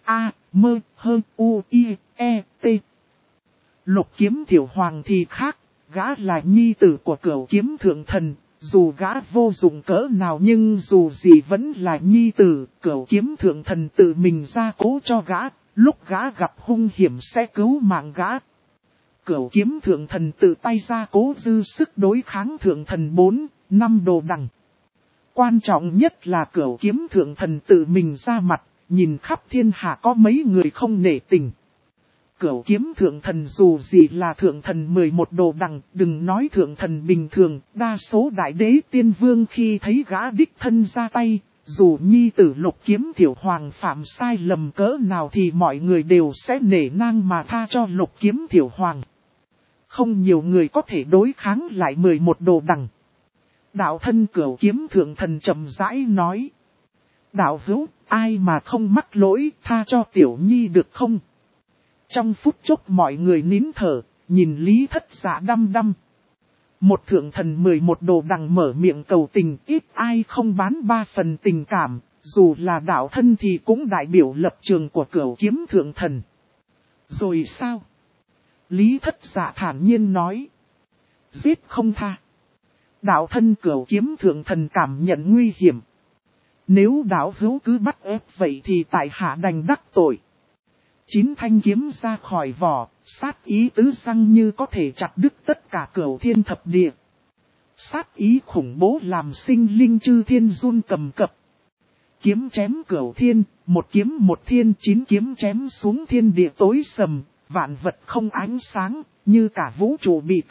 T. Lục Kiếm Thiểu Hoàng thì khác, gã là nhi tử của Cửu Kiếm Thượng Thần. Dù gã vô dụng cỡ nào nhưng dù gì vẫn là nhi tử, Cửu Kiếm Thượng Thần tự mình gia cố cho gã, lúc gã gặp hung hiểm sẽ cứu mạng gã. Cửu Kiếm Thượng Thần tự tay gia cố dư sức đối kháng Thượng Thần 4, 5 đồ đằng. Quan trọng nhất là Cửu Kiếm Thượng Thần tự mình ra mặt, nhìn khắp thiên hạ có mấy người không nể tình. Cửu Kiếm Thượng Thần dù gì là Thượng Thần 11 đồ đằng, đừng nói Thượng Thần bình thường, đa số đại đế tiên vương khi thấy gã đích thân ra tay, dù nhi tử Lục Kiếm Thiểu Hoàng phạm sai lầm cỡ nào thì mọi người đều sẽ nể nang mà tha cho Lục Kiếm Thiểu Hoàng. Không nhiều người có thể đối kháng lại 11 đồ đằng. Đạo thân Cửu Kiếm Thượng Thần chậm rãi nói. Đạo hữu, ai mà không mắc lỗi, tha cho tiểu nhi được không? Trong phút chốc mọi người nín thở, nhìn Lý Thất Dạ đăm đăm. Một thượng thần 11 đồ đằng mở miệng cầu tình, ít ai không bán 3 phần tình cảm, dù là đạo thân thì cũng đại biểu lập trường của Cửu Kiếm Thượng Thần. Rồi sao? Lý Thất Dạ thản nhiên nói. Giết không tha. Đạo thân Cửu Kiếm Thượng Thần cảm nhận nguy hiểm. Nếu đạo hữu cứ bắt ép vậy thì tại hạ đành đắc tội. 9 thanh kiếm ra khỏi vỏ, sát ý tứ răng như có thể chặt đứt tất cả Cửu Thiên thập địa. Sát ý khủng bố làm sinh linh chư thiên run cầm cập. Kiếm chém Cửu Thiên, một kiếm một thiên, 9 kiếm chém xuống thiên địa tối sầm, vạn vật không ánh sáng, như cả vũ trụ bị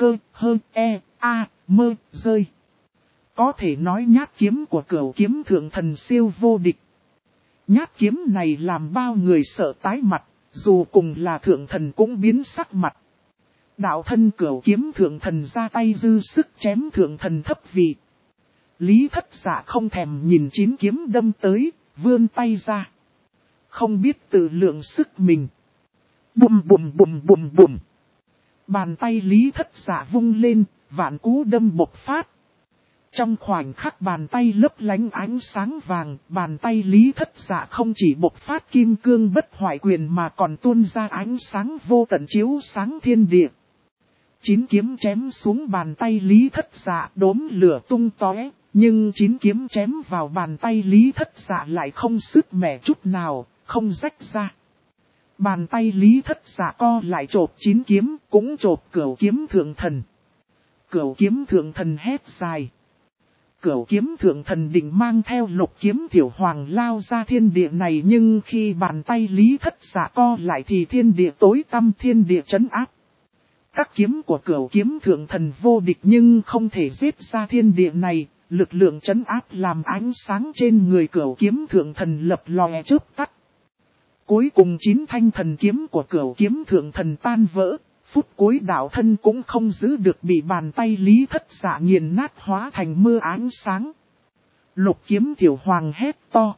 rơi. Có thể nói nhát kiếm của Cửu Kiếm Thượng Thần siêu vô địch. Nhát kiếm này làm bao người sợ tái mặt. Dù cùng là Thượng Thần cũng biến sắc mặt. Đạo thân Cửu Kiếm Thượng Thần ra tay dư sức chém Thượng Thần thấp vị. Lý Thất Dạ không thèm nhìn 9 kiếm đâm tới, vươn tay ra. Không biết tự lượng sức mình. Bùm bùm bùm bùm bùm. Bàn tay Lý Thất Dạ vung lên, vạn cú đâm bộc phát. Trong khoảnh khắc bàn tay lấp lánh ánh sáng vàng, bàn tay Lý Thất Dạ không chỉ bộc phát kim cương bất hoại quyền mà còn tuôn ra ánh sáng vô tận chiếu sáng thiên địa. 9 kiếm chém xuống bàn tay Lý Thất Dạ đốm lửa tung tóe, nhưng 9 kiếm chém vào bàn tay Lý Thất Dạ lại không sức mẻ chút nào, không rách ra. Bàn tay Lý Thất Dạ co lại chộp 9 kiếm, cũng chộp Cửu Kiếm Thượng Thần. Cửu Kiếm Thượng Thần hét dài. Cửu Kiếm Thượng Thần định mang theo Lục Kiếm Thiểu Hoàng lao ra thiên địa này, nhưng khi bàn tay Lý Thất Dạ co lại thì thiên địa tối tăm, thiên địa trấn áp. Các kiếm của Cửu Kiếm Thượng Thần vô địch nhưng không thể giết ra thiên địa này, lực lượng trấn áp làm ánh sáng trên người Cửu Kiếm Thượng Thần lập lòe chớp tắt. Cuối cùng 9 thanh thần kiếm của Cửu Kiếm Thượng Thần tan vỡ, Phút cuối đạo thân cũng không giữ được bị bàn tay Lý Thất Dạ nghiền nát hóa thành mưa ánh sáng. Lục Kiếm Tiểu Hoàng hét to.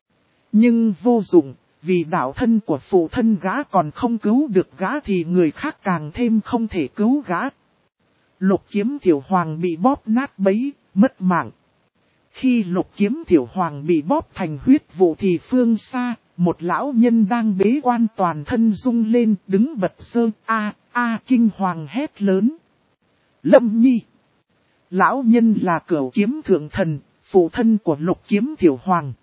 Nhưng vô dụng, vì đạo thân của phụ thân gã còn không cứu được gã thì người khác càng thêm không thể cứu gã. Lục Kiếm Tiểu Hoàng bị bóp nát bấy, mất mạng. Khi Lục Kiếm Tiểu Hoàng bị bóp thành huyết vụ thì phương xa, một lão nhân đang bế quan toàn thân rung lên đứng bật sơ kinh hoàng hét lớn. Lâm Nhi! Lão nhân là Cửu Kiếm Thượng Thần, phụ thân của Lục Kiếm Tiểu Hoàng.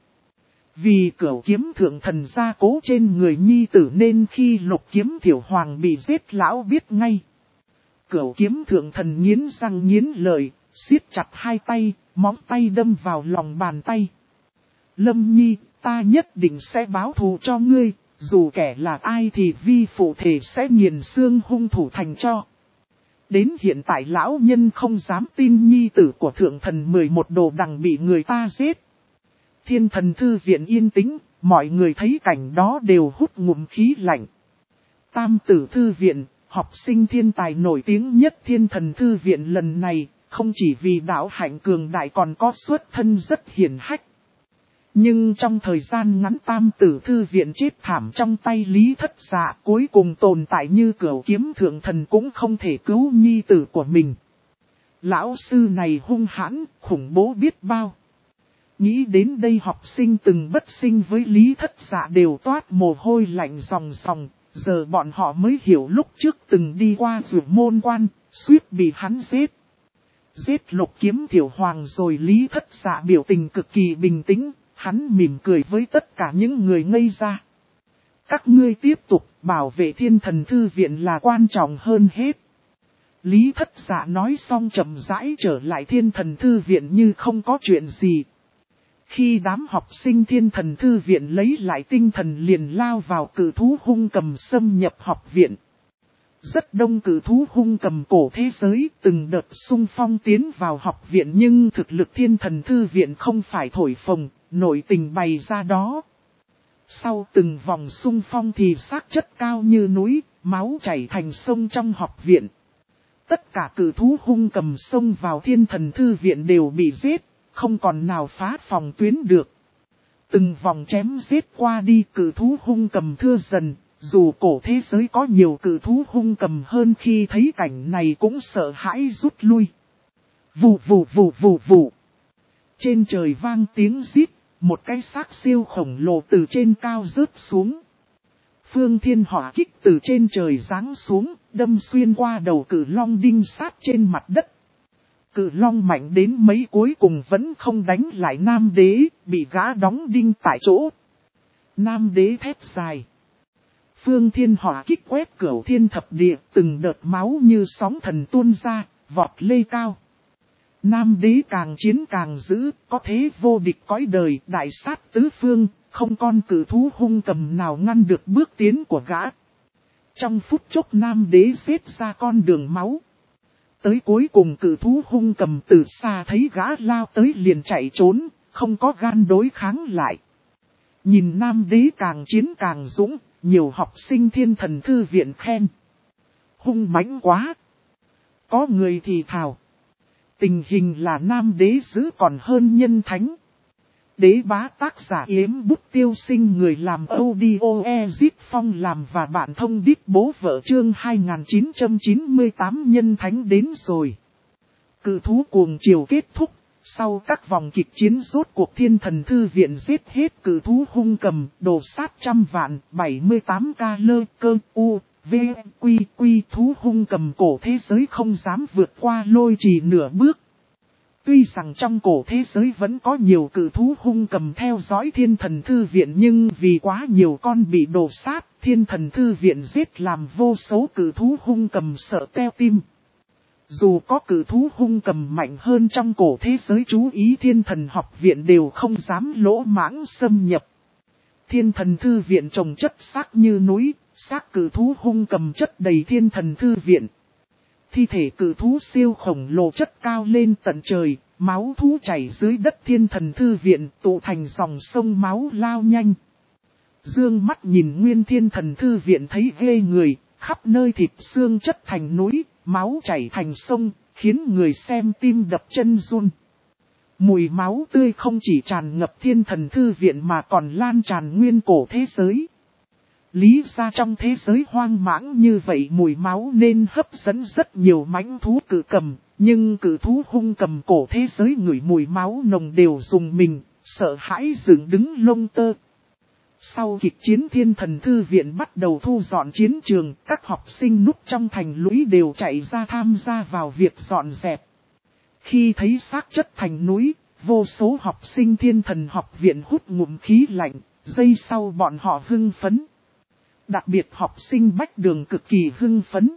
Vì Cửu Kiếm Thượng Thần gia cố trên người nhi tử nên khi Lục Kiếm Tiểu Hoàng bị giết lão biết ngay. Cửu Kiếm Thượng Thần nghiến răng nghiến lợi, siết chặt hai tay, móng tay đâm vào lòng bàn tay. Lâm Nhi, ta nhất định sẽ báo thù cho ngươi, dù kẻ là ai thì vi phụ thể sẽ nghiền xương hung thủ thành cho. Đến hiện tại lão nhân không dám tin nhi tử của Thượng Thần 11 đồ đằng bị người ta giết. Thiên Thần Thư Viện yên tĩnh, mọi người thấy cảnh đó đều hút ngụm khí lạnh. Tam Tử Thư Viện, học sinh thiên tài nổi tiếng nhất Thiên Thần Thư Viện lần này, không chỉ vì đạo hạnh cường đại còn có xuất thân rất hiển hách. Nhưng trong thời gian ngắn Tam Tử Thư Viện chết thảm trong tay Lý Thất Dạ, cuối cùng tồn tại như Cửu Kiếm Thượng Thần cũng không thể cứu nhi tử của mình. Lão sư này hung hãn, khủng bố biết bao. Nghĩ đến đây học sinh từng bất sinh với Lý Thất Dạ đều toát mồ hôi lạnh ròng ròng, giờ bọn họ mới hiểu lúc trước từng đi qua Dược Môn Quan, suýt bị hắn giết. Giết Lục Kiếm Tiểu Hoàng rồi Lý Thất Dạ biểu tình cực kỳ bình tĩnh, hắn mỉm cười với tất cả những người ngây ra. Các ngươi tiếp tục bảo vệ Thiên Thần Thư Viện là quan trọng hơn hết. Lý Thất Dạ nói xong chậm rãi trở lại Thiên Thần Thư Viện như không có chuyện gì. Khi đám học sinh Thiên Thần Thư Viện lấy lại tinh thần liền lao vào cự thú hung cầm xâm nhập học viện. Rất đông cự thú hung cầm cổ thế giới từng đợt xung phong tiến vào học viện nhưng thực lực Thiên Thần Thư Viện không phải thổi phồng, nội tình bày ra đó. Sau từng vòng xung phong thì xác chất cao như núi, máu chảy thành sông trong học viện. Tất cả cự thú hung cầm xông vào Thiên Thần Thư Viện đều bị giết, không còn nào phá phòng tuyến được. Từng vòng chém giết qua đi cự thú hung cầm thưa dần, dù cổ thế giới có nhiều cự thú hung cầm hơn khi thấy cảnh này cũng sợ hãi rút lui. Vù vù vù vù vù. Trên trời vang tiếng rít, một cái xác siêu khổng lồ từ trên cao rớt xuống. Phương Thiên hỏa kích từ trên trời giáng xuống, đâm xuyên qua đầu cự long đinh sát trên mặt đất. Cự long mạnh đến mấy cuối cùng vẫn không đánh lại Nam Đế, bị gã đóng đinh tại chỗ. Nam Đế thét dài. Phương Thiên hỏa kích quét Cửu Thiên thập địa, từng đợt máu như sóng thần tuôn ra, vọt lê cao. Nam Đế càng chiến càng dữ, có thế vô địch cõi đời, đại sát tứ phương, không con cự thú hung cầm nào ngăn được bước tiến của gã. Trong phút chốc Nam Đế xếp ra con đường máu. Tới cuối cùng cự thú hung cầm từ xa thấy gã lao tới liền chạy trốn, không có gan đối kháng lại. Nhìn Nam Đế càng chiến càng dũng, nhiều học sinh Thiên Thần Thư Viện khen. Hung mãnh quá. Có người thì thào. Tình hình là Nam Đế dữ còn hơn nhân thánh. Đế bá tác giả Yếm Bút Tiêu Sinh, người làm audio Ezip Phong làm và bạn thông đít bố vợ chương 2998 nhân thánh đến rồi. Cự thú cuồng chiều kết thúc, sau các vòng kịch chiến rốt cuộc Thiên Thần Thư Viện giết hết cự thú hung cầm, đồ sát trăm vạn, 78 ca lơ cơ u, v, quy thú hung cầm cổ thế giới không dám vượt qua lôi trì nửa bước. Tuy rằng trong cổ thế giới vẫn có nhiều cự thú hung cầm theo dõi Thiên Thần Thư Viện nhưng vì quá nhiều con bị đổ sát, Thiên Thần Thư Viện giết làm vô số cự thú hung cầm sợ teo tim. Dù có cự thú hung cầm mạnh hơn trong cổ thế giới chú ý Thiên Thần Học Viện đều không dám lỗ mãng xâm nhập. Thiên Thần Thư Viện trồng chất xác như núi, xác cự thú hung cầm chất đầy Thiên Thần Thư Viện. Thi thể cự thú siêu khổng lồ chất cao lên tận trời, máu thú chảy dưới đất Thiên Thần Thư Viện tụ thành dòng sông máu lao nhanh. Dương mắt nhìn nguyên Thiên Thần Thư Viện thấy ghê người, khắp nơi thịt xương chất thành núi, máu chảy thành sông, khiến người xem tim đập chân run. Mùi máu tươi không chỉ tràn ngập Thiên Thần Thư Viện mà còn lan tràn nguyên cổ thế giới. Lý ra trong thế giới hoang mãng như vậy mùi máu nên hấp dẫn rất nhiều mãnh thú cự cầm, nhưng cự thú hung cầm cổ thế giới ngửi mùi máu nồng đều rùng mình, sợ hãi dựng đứng lông tơ. Sau kịch chiến Thiên Thần Thư Viện bắt đầu thu dọn chiến trường, các học sinh núp trong thành lũy đều chạy ra tham gia vào việc dọn dẹp. Khi thấy xác chất thành núi, vô số học sinh Thiên Thần học viện hút ngụm khí lạnh, giây sau bọn họ hưng phấn. Đặc biệt học sinh Bách Đường cực kỳ hưng phấn.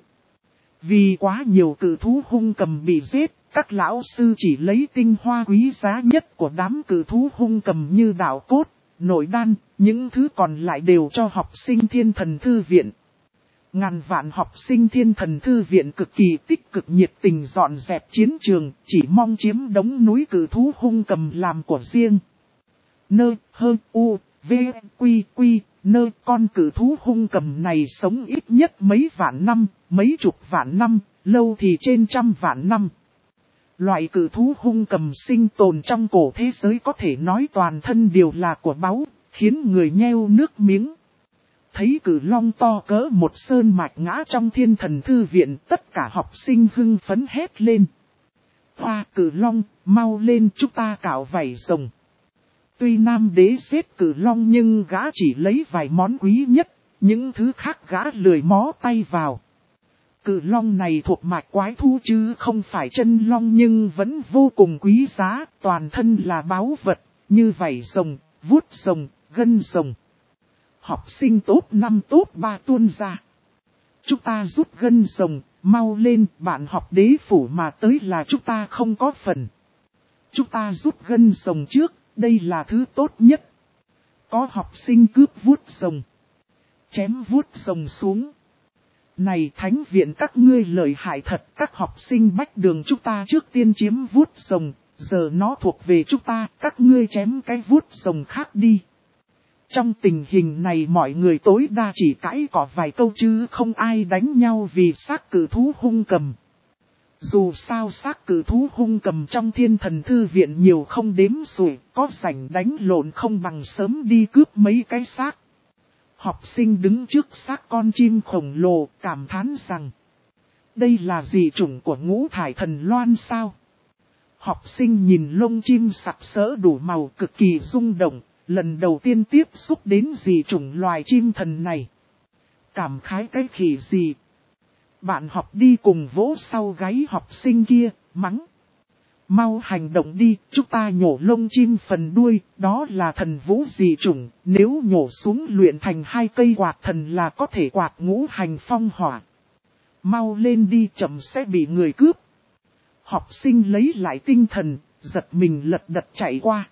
Vì quá nhiều cự thú hung cầm bị giết, các lão sư chỉ lấy tinh hoa quý giá nhất của đám cự thú hung cầm như đạo cốt, nội đan, những thứ còn lại đều cho học sinh Thiên Thần Thư Viện. Ngàn vạn học sinh Thiên Thần Thư Viện cực kỳ tích cực nhiệt tình dọn dẹp chiến trường, chỉ mong chiếm đống núi cự thú hung cầm làm của riêng. Nơ, hơ, u, v, quy, quy, nơ, con cự thú hung cầm này sống ít nhất mấy vạn năm, mấy chục vạn năm, lâu thì trên trăm vạn năm. Loại cự thú hung cầm sinh tồn trong cổ thế giới có thể nói toàn thân đều là của báu, khiến người nheo nước miếng. Thấy cự long to cỡ một sơn mạch ngã trong Thiên Thần Thư Viện, tất cả học sinh hưng phấn hét lên. Hoa cự long, mau lên chúng ta cạo vảy rồng. Tuy Nam Đế giết cự long nhưng gã chỉ lấy vài món quý nhất, những thứ khác gã lười mó tay vào. Cự long này thuộc mạch quái thú chứ không phải chân long nhưng vẫn vô cùng quý giá, toàn thân là báu vật, như vảy rồng, vuốt rồng, gân rồng. Học sinh top 5 top 3 tuôn ra. Chúng ta rút gân rồng, mau lên, bạn học đế phủ mà tới là chúng ta không có phần. Chúng ta rút gân rồng trước, đây là thứ tốt nhất. Có học sinh cướp vuốt rồng. Chém vuốt rồng xuống. Này thánh viện các ngươi lợi hại thật, các học sinh Bách Đường chúng ta trước tiên chiếm vuốt rồng, giờ nó thuộc về chúng ta, các ngươi chém cái vuốt rồng khác đi. Trong tình hình này mọi người tối đa chỉ cãi cọ vài câu chứ không ai đánh nhau vì xác cự thú hung cầm. Dù sao xác cự thú hung cầm trong Thiên Thần Thư Viện nhiều không đếm xuể, có rảnh đánh lộn không bằng sớm đi cướp mấy cái xác. Học sinh đứng trước xác con chim khổng lồ cảm thán rằng, đây là dị chủng của Ngũ Thải Thần Loan sao? Học sinh nhìn lông chim sặc sỡ đủ màu cực kỳ rung động, lần đầu tiên tiếp xúc đến dị chủng loài chim thần này. Cảm khái cái khỉ gì? Bạn học đi cùng vỗ sau gáy học sinh kia, mắng. Mau hành động đi, chúng ta nhổ lông chim phần đuôi, đó là thần vũ dị chủng, nếu nhổ xuống luyện thành 2 cây quạt thần là có thể quạt ngũ hành phong hỏa. Mau lên đi chậm sẽ bị người cướp. Học sinh lấy lại tinh thần, giật mình lật đật chạy qua.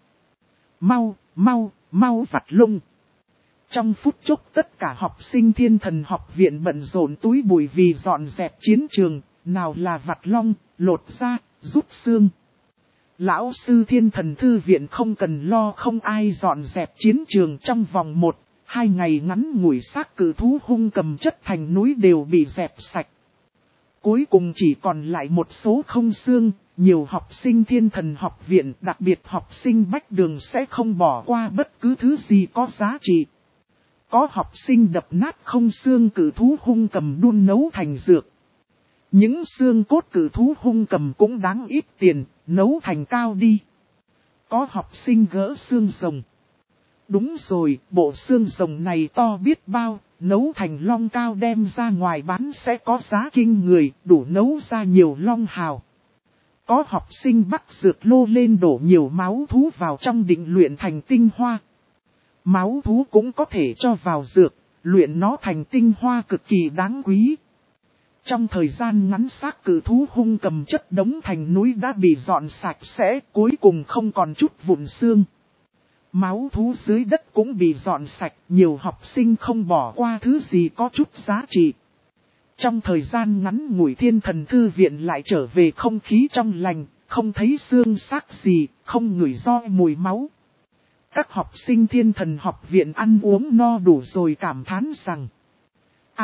Mau vặt lông. Trong phút chốc tất cả học sinh Thiên Thần học viện bận rộn túi bụi vì dọn dẹp chiến trường, nào là vặt long, lột da, rút xương. Lão sư Thiên Thần Thư Viện không cần lo không ai dọn dẹp chiến trường trong vòng 1-2 ngày ngắn ngủi xác cự thú hung cầm chất thành núi đều bị dẹp sạch. Cuối cùng chỉ còn lại một số không xương, nhiều học sinh Thiên Thần học viện đặc biệt học sinh Bách Đường sẽ không bỏ qua bất cứ thứ gì có giá trị. Có học sinh đập nát không xương cự thú hung cầm đun nấu thành dược. Những xương cốt cự thú hung cầm cũng đáng ít tiền, nấu thành cao đi. Có học sinh gỡ xương rồng. Đúng rồi, bộ xương rồng này to biết bao, nấu thành long cao đem ra ngoài bán sẽ có giá kinh người, đủ nấu ra nhiều long hào. Có học sinh bắt dược lô lên đổ nhiều máu thú vào trong định luyện thành tinh hoa. Máu thú cũng có thể cho vào dược, luyện nó thành tinh hoa cực kỳ đáng quý. Trong thời gian ngắn xác cự thú hung cầm chất đống thành núi đã bị dọn sạch sẽ, cuối cùng không còn chút vụn xương. Máu thú dưới đất cũng bị dọn sạch, nhiều học sinh không bỏ qua thứ gì có chút giá trị. Trong thời gian ngắn ngủi Thiên Thần Thư Viện lại trở về không khí trong lành, không thấy xương xác gì, không ngửi roi mùi máu. Các học sinh Thiên Thần học viện ăn uống no đủ rồi cảm thán rằng,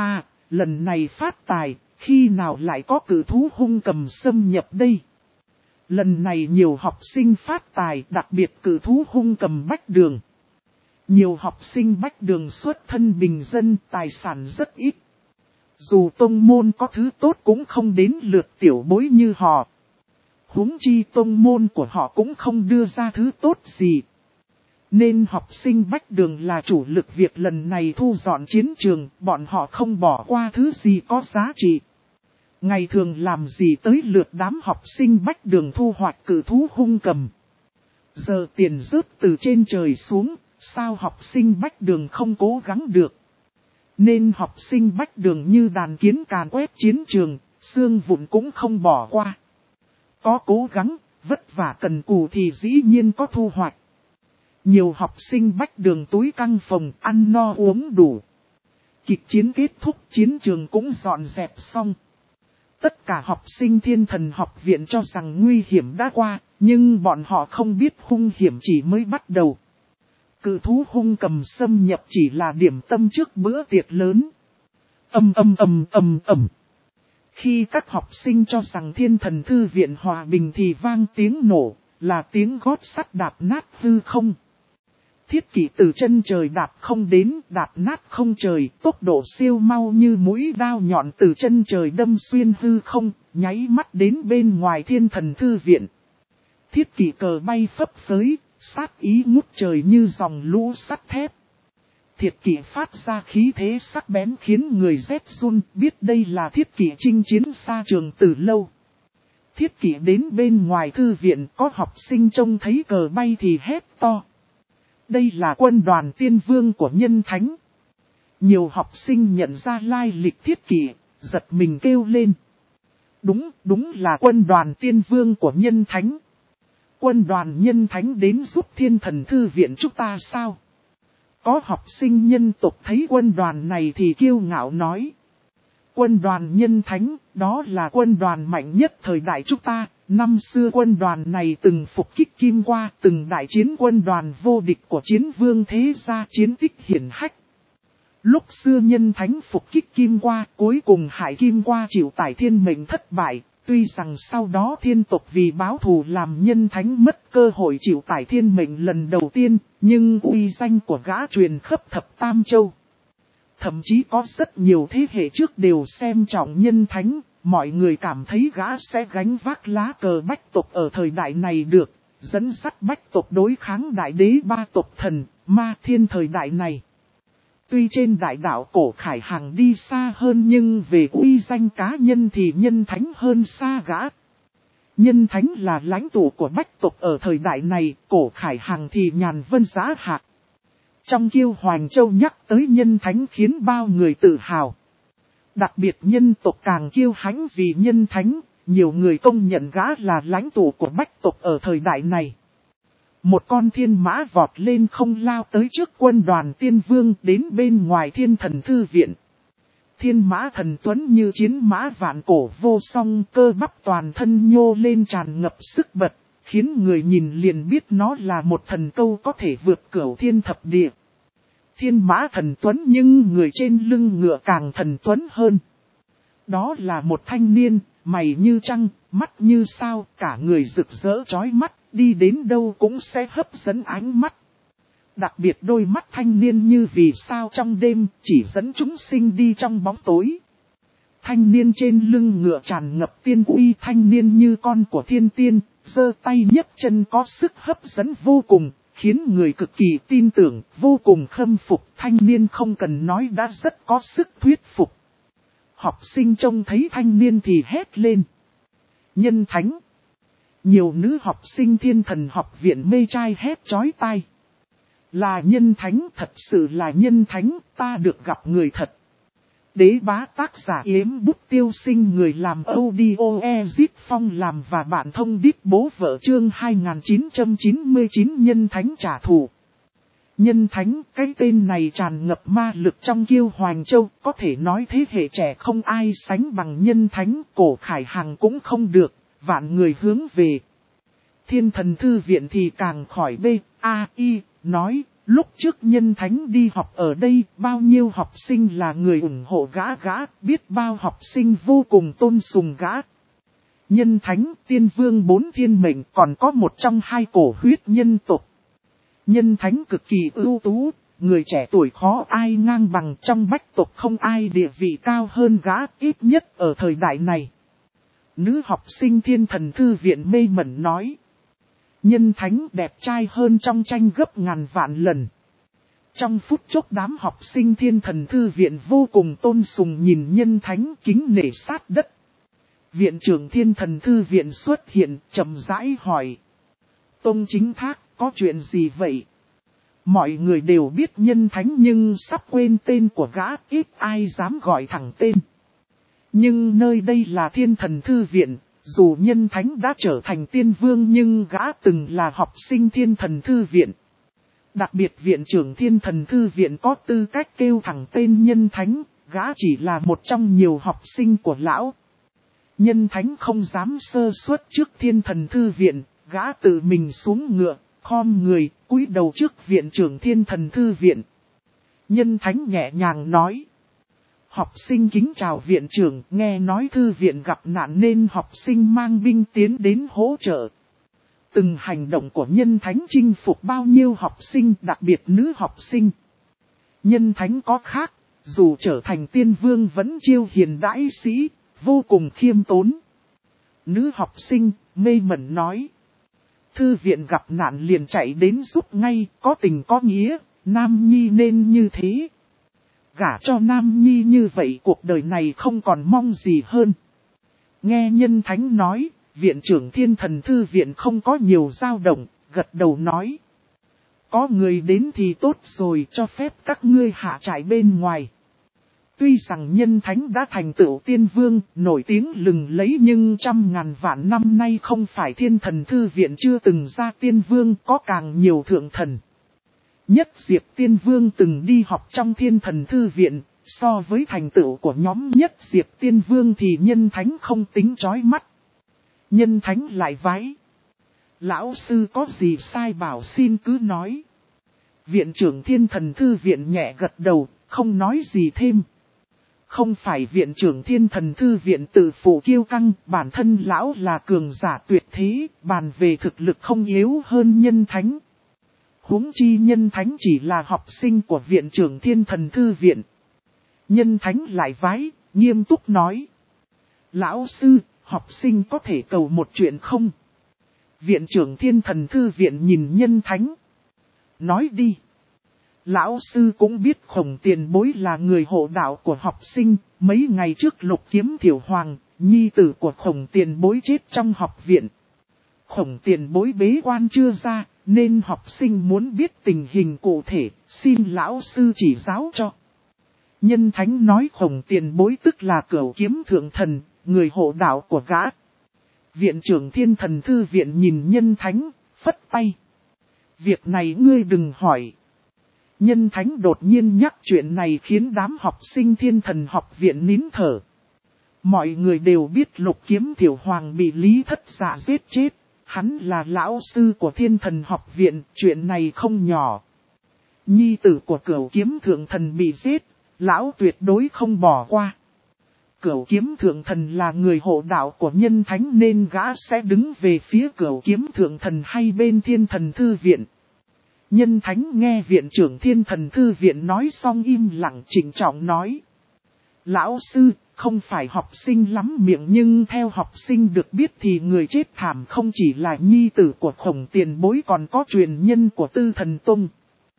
lần này phát tài, khi nào lại có cử thú hung cầm xâm nhập đây? Lần này nhiều học sinh phát tài, đặc biệt cử thú hung cầm Bách Đường. Nhiều học sinh Bách Đường xuất thân bình dân, tài sản rất ít. Dù tông môn có thứ tốt cũng không đến lượt tiểu bối như họ. Huống chi tông môn của họ cũng không đưa ra thứ tốt gì. Nên học sinh Bách Đường là chủ lực việc lần này thu dọn chiến trường, bọn họ không bỏ qua thứ gì có giá trị. Ngày thường làm gì tới lượt đám học sinh Bách Đường thu hoạch cử thú hung cầm. Giờ tiền rớt từ trên trời xuống, sao học sinh Bách Đường không cố gắng được. Nên học sinh Bách Đường như đàn kiến càn quét chiến trường, xương vụn cũng không bỏ qua. Có cố gắng, vất vả cần cù thì dĩ nhiên có thu hoạch. Nhiều học sinh Bách Đường túi căng phòng, ăn no uống đủ. Kịch chiến kết thúc, chiến trường cũng dọn dẹp xong. Tất cả học sinh Thiên Thần học viện cho rằng nguy hiểm đã qua, nhưng bọn họ không biết hung hiểm chỉ mới bắt đầu. Cự thú hung cầm xâm nhập chỉ là điểm tâm trước bữa tiệc lớn. Khi các học sinh cho rằng Thiên Thần thư viện hòa bình thì vang tiếng nổ, là tiếng gót sắt đạp nát hư không. Thiết kỷ từ chân trời đạp không đến, đạp nát không trời, tốc độ siêu mau như mũi đao nhọn từ chân trời đâm xuyên hư không, nháy mắt đến bên ngoài Thiên Thần thư viện. Thiết kỷ cờ bay phấp phới, sát ý ngút trời như dòng lũ sắt thép. Thiết kỷ phát ra khí thế sắc bén khiến người rét run, biết đây là thiết kỷ chinh chiến xa trường từ lâu. Thiết kỷ đến bên ngoài thư viện, có học sinh trông thấy cờ bay thì hét to. Đây là quân đoàn tiên vương của nhân thánh. Nhiều học sinh nhận ra lai lịch thiết kỷ, giật mình kêu lên. Đúng là quân đoàn tiên vương của nhân thánh. Quân đoàn nhân thánh đến giúp Thiên Thần thư viện chúng ta sao? Có học sinh nhân tộc thấy quân đoàn này thì kiêu ngạo nói. Quân đoàn nhân thánh, đó là quân đoàn mạnh nhất thời đại chúng ta. Năm xưa quân đoàn này từng phục kích Kim Qua, từng đại chiến quân đoàn vô địch của chiến vương thế gia, chiến tích hiển hách. Lúc xưa nhân thánh phục kích Kim Qua, cuối cùng hại Kim Qua chịu tải thiên mệnh thất bại. Tuy rằng sau đó thiên tộc vì báo thù làm nhân thánh mất cơ hội chịu tải thiên mệnh lần đầu tiên, nhưng uy danh của gã truyền khắp thập tam châu. Thậm chí có rất nhiều thế hệ trước đều xem trọng nhân thánh, mọi người cảm thấy gã sẽ gánh vác lá cờ bách tộc ở thời đại này được, dẫn dắt bách tộc đối kháng đại đế ba tộc thần, ma thiên thời đại này. Tuy trên đại đạo cổ Khải Hằng đi xa hơn nhưng về uy danh cá nhân thì nhân thánh hơn xa gã. Nhân thánh là lãnh tụ của bách tộc ở thời đại này, cổ Khải Hằng thì nhàn vân giá hạc. Trong Kiêu Hoành Châu nhắc tới nhân thánh khiến bao người tự hào. Đặc biệt nhân tộc càng kiêu hãnh vì nhân thánh, nhiều người công nhận gã là lãnh tụ của bách tộc ở thời đại này. Một con thiên mã vọt lên không lao tới trước quân đoàn tiên vương đến bên ngoài Thiên Thần thư viện. Thiên mã thần tuấn như chiến mã vạn cổ vô song, cơ bắp toàn thân nhô lên tràn ngập sức bật, khiến người nhìn liền biết nó là một thần câu có thể vượt cửu thiên thập địa. Thiên mã thần tuấn nhưng người trên lưng ngựa càng thần tuấn hơn. Đó là một thanh niên, mày như trăng, mắt như sao, cả người rực rỡ chói mắt, đi đến đâu cũng sẽ hấp dẫn ánh mắt. Đặc biệt đôi mắt thanh niên như vì sao trong đêm, chỉ dẫn chúng sinh đi trong bóng tối. Thanh niên trên lưng ngựa tràn ngập tiên uy, thanh niên như con của thiên tiên, giơ tay nhấc chân có sức hấp dẫn vô cùng, khiến người cực kỳ tin tưởng, vô cùng khâm phục. Thanh niên không cần nói đã rất có sức thuyết phục. Học sinh trông thấy thanh niên thì hét lên. Nhân thánh! Nhiều nữ học sinh Thiên Thần học viện mê trai hét chói tai. Là nhân thánh, thật sự là nhân thánh, ta được gặp người thật. Đế bá tác giả Yếm Bút Tiêu Sinh, người làm audio Ezip Phong làm và bạn thông điệp bố vợ chương 2999 nhân thánh trả thù. Nhân thánh, cái tên này tràn ngập ma lực trong Kiêu Hoành Châu, có thể nói thế hệ trẻ không ai sánh bằng nhân thánh, cổ Khải Hằng cũng không được, vạn người hướng về. Thiên Thần thư viện thì càng khỏi B.A.I. nói, Lúc trước Nhân Thánh đi học ở đây, bao nhiêu học sinh là người ủng hộ gã, biết bao học sinh vô cùng tôn sùng gã. Nhân Thánh, Tiên Vương 4 thiên mệnh, còn có một trong 2 cổ huyết nhân tộc. Nhân Thánh cực kỳ ưu tú, người trẻ tuổi khó ai ngang bằng, trong bách tộc không ai địa vị cao hơn gã, ít nhất ở thời đại này. Nữ học sinh Thiên Thần Thư viện mê mẩn nói. Nhân Thánh đẹp trai hơn trong tranh gấp ngàn vạn lần. Trong phút chốc đám học sinh Thiên Thần Thư viện vô cùng tôn sùng nhìn Nhân Thánh kính nể sát đất. Viện trưởng Thiên Thần Thư viện xuất hiện, chậm rãi hỏi. Tông Chính Thác, có chuyện gì vậy? Mọi người đều biết Nhân Thánh nhưng sắp quên tên của gã, ít ai dám gọi thẳng tên. Nhưng nơi đây là Thiên Thần Thư viện, dù Nhân Thánh đã trở thành tiên vương nhưng gã từng là học sinh Thiên Thần Thư viện. Đặc biệt viện trưởng Thiên Thần Thư viện có tư cách kêu thẳng tên Nhân Thánh, gã chỉ là một trong nhiều học sinh của lão. Nhân Thánh không dám sơ suất trước Thiên Thần Thư viện, gã tự mình xuống ngựa, khom người, cúi đầu trước viện trưởng Thiên Thần Thư viện. Nhân Thánh nhẹ nhàng nói. Học sinh kính chào viện trưởng, nghe nói thư viện gặp nạn nên học sinh mang binh tiến đến hỗ trợ. Từng hành động của Nhân Thánh chinh phục bao nhiêu học sinh, đặc biệt nữ học sinh. Nhân Thánh có khác, dù trở thành tiên vương vẫn chiêu hiền đãi sĩ, vô cùng khiêm tốn. Nữ học sinh, mê mẩn nói. Thư viện gặp nạn liền chạy đến giúp ngay, có tình có nghĩa, Nam Nhi nên như thế. Gả cho Nam Nhi như vậy cuộc đời này không còn mong gì hơn. Nghe Nhân Thánh nói, viện trưởng Thiên Thần Thư viện không có nhiều dao động, gật đầu nói. Có người đến thì tốt rồi, cho phép các ngươi hạ trại bên ngoài. Tuy rằng Nhân Thánh đã thành tựu tiên vương, nổi tiếng lừng lẫy nhưng trăm ngàn vạn năm nay không phải Thiên Thần Thư viện chưa từng ra tiên vương, có càng nhiều thượng thần. Nhất Diệp Tiên Vương từng đi học trong Thiên Thần Thư viện, so với thành tựu của nhóm Nhất Diệp Tiên Vương thì Nhân Thánh không tính chói mắt. Nhân Thánh lại vái. Lão sư có gì sai bảo xin cứ nói. Viện trưởng Thiên Thần Thư viện nhẹ gật đầu, không nói gì thêm. Không phải viện trưởng Thiên Thần Thư viện tự phụ kiêu căng, bản thân lão là cường giả tuyệt thế, bàn về thực lực không yếu hơn Nhân Thánh. Huống chi Nhân Thánh chỉ là học sinh của viện trưởng Thiên Thần Thư viện. Nhân Thánh lại vái, nghiêm túc nói. Lão sư, học sinh có thể cầu một chuyện không? Viện trưởng Thiên Thần Thư viện nhìn Nhân Thánh. Nói đi. Lão sư cũng biết Khổng Tiền Bối là người hộ đạo của học sinh. Mấy ngày trước Lục Kiếm Thiểu Hoàng, nhi tử của Khổng Tiền Bối chết trong học viện. Khổng Tiền Bối bế quan chưa ra, nên học sinh muốn biết tình hình cụ thể, xin lão sư chỉ giáo cho. Nhân Thánh nói Khổng Tiền Bối tức là Cửu Kiếm Thượng Thần, người hộ đạo của gã. Viện trưởng Thiên Thần Thư viện nhìn Nhân Thánh, phất tay. Việc này ngươi đừng hỏi. Nhân Thánh đột nhiên nhắc chuyện này khiến đám học sinh Thiên Thần học viện nín thở. Mọi người đều biết Lục Kiếm Thiểu Hoàng bị Lý Thất Dạ giết chết. Hắn là lão sư của Thiên Thần học viện, chuyện này không nhỏ. Nhi tử của Cửu Kiếm Thượng Thần bị giết, lão tuyệt đối không bỏ qua. Cửu Kiếm Thượng Thần là người hộ đạo của Nhân Thánh nên gã sẽ đứng về phía Cửu Kiếm Thượng Thần hay bên Thiên Thần Thư viện. Nhân Thánh nghe viện trưởng Thiên Thần Thư viện nói xong im lặng trịnh trọng nói. Lão sư, không phải học sinh lắm miệng nhưng theo học sinh được biết thì người chết thảm không chỉ là nhi tử của Khổng Tiền Bối còn có truyền nhân của Tư Thần Tông.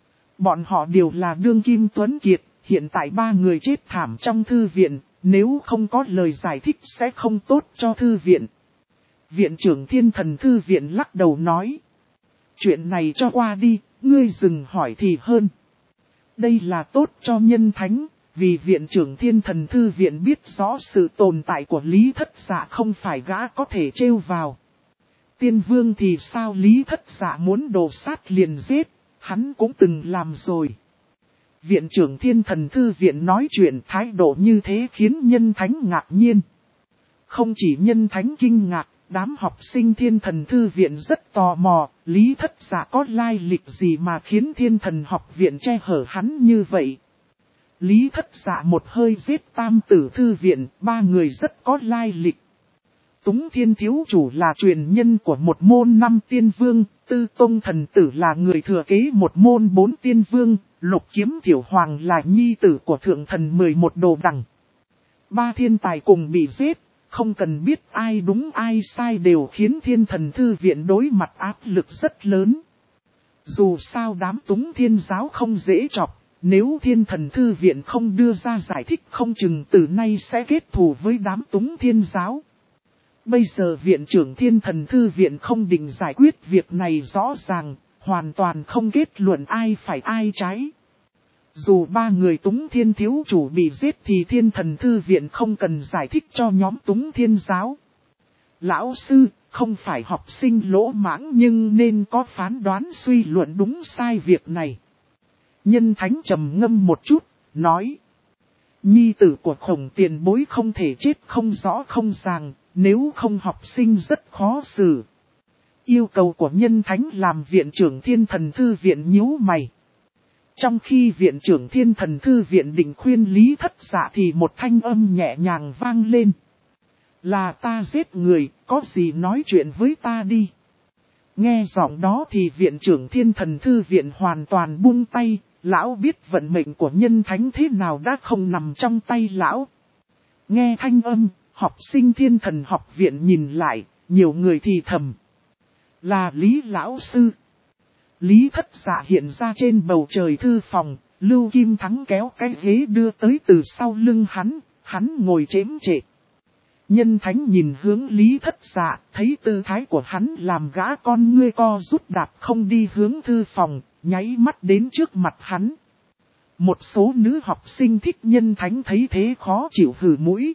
Bọn họ đều là đương kim tuấn kiệt, hiện tại 3 người chết thảm trong thư viện, nếu không có lời giải thích sẽ không tốt cho thư viện. Viện trưởng Thiên Thần Thư viện lắc đầu nói. Chuyện này cho qua đi, ngươi dừng hỏi thì hơn. Đây là tốt cho Nhân Thánh. Vì viện trưởng Thiên Thần Thư viện biết rõ sự tồn tại của Lý Thất Dạ không phải gã có thể trêu vào. Tiên vương thì sao Lý Thất Dạ muốn đồ sát liền giết, hắn cũng từng làm rồi. Viện trưởng Thiên Thần Thư viện nói chuyện thái độ như thế khiến Nhân Thánh ngạc nhiên. Không chỉ Nhân Thánh kinh ngạc, Đám học sinh Thiên Thần Thư Viện rất tò mò, Lý Thất Dạ có lai lịch gì mà khiến Thiên Thần học viện che hở hắn như vậy. Lý Thất Dạ một hơi giết Tam Tử Thư Viện, 3 người rất có lai lịch. Túng Thiên Thiếu Chủ là truyền nhân của một môn 5 tiên vương, Tư Tông Thần Tử là người thừa kế một môn 4 tiên vương, Lục Kiếm Tiểu Hoàng là nhi tử của Thượng Thần 11 Đồ Đằng. 3 thiên tài cùng bị giết, không cần biết ai đúng ai sai đều khiến Thiên Thần Thư Viện đối mặt áp lực rất lớn. Dù sao đám Túng Thiên Giáo không dễ chọc, nếu Thiên Thần Thư Viện không đưa ra giải thích không chừng từ nay sẽ kết thù với đám Túng Thiên Giáo. Bây giờ Viện trưởng Thiên Thần Thư Viện không định giải quyết việc này rõ ràng, hoàn toàn không kết luận ai phải ai trái. Dù 3 người Túng Thiên Thiếu Chủ bị giết thì Thiên Thần Thư Viện không cần giải thích cho nhóm Túng Thiên Giáo. Lão sư, không phải học sinh lỗ mãng nhưng nên có phán đoán suy luận đúng sai việc này. Nhân Thánh trầm ngâm một chút, nói. Nhi tử của Khổng tiền bối không thể chết không rõ không ràng, nếu không học sinh rất khó xử. Yêu cầu của Nhân Thánh làm Viện trưởng Thiên Thần Thư Viện nhíu mày. Trong khi Viện trưởng Thiên Thần Thư Viện định khuyên Lý Thất Dạ thì một thanh âm nhẹ nhàng vang lên. Là ta giết người, có gì nói chuyện với ta đi. Nghe giọng đó thì Viện trưởng Thiên Thần Thư Viện hoàn toàn buông tay, lão biết vận mệnh của Nhân Thánh thế nào đã không nằm trong tay lão. Nghe thanh âm, học sinh Thiên Thần học viện nhìn lại, nhiều người thì thầm. Là Lý lão sư. Lý Thất Dạ hiện ra trên bầu trời thư phòng, Lưu Kim Thắng kéo cái ghế đưa tới từ sau lưng hắn ngồi chễm chệ. Nhân Thánh nhìn hướng Lý Thất Dạ, thấy tư thái của hắn làm gã con ngươi co rút đạp không đi hướng thư phòng, nháy mắt đến trước mặt hắn. Một số nữ học sinh thích Nhân Thánh thấy thế khó chịu hừ mũi.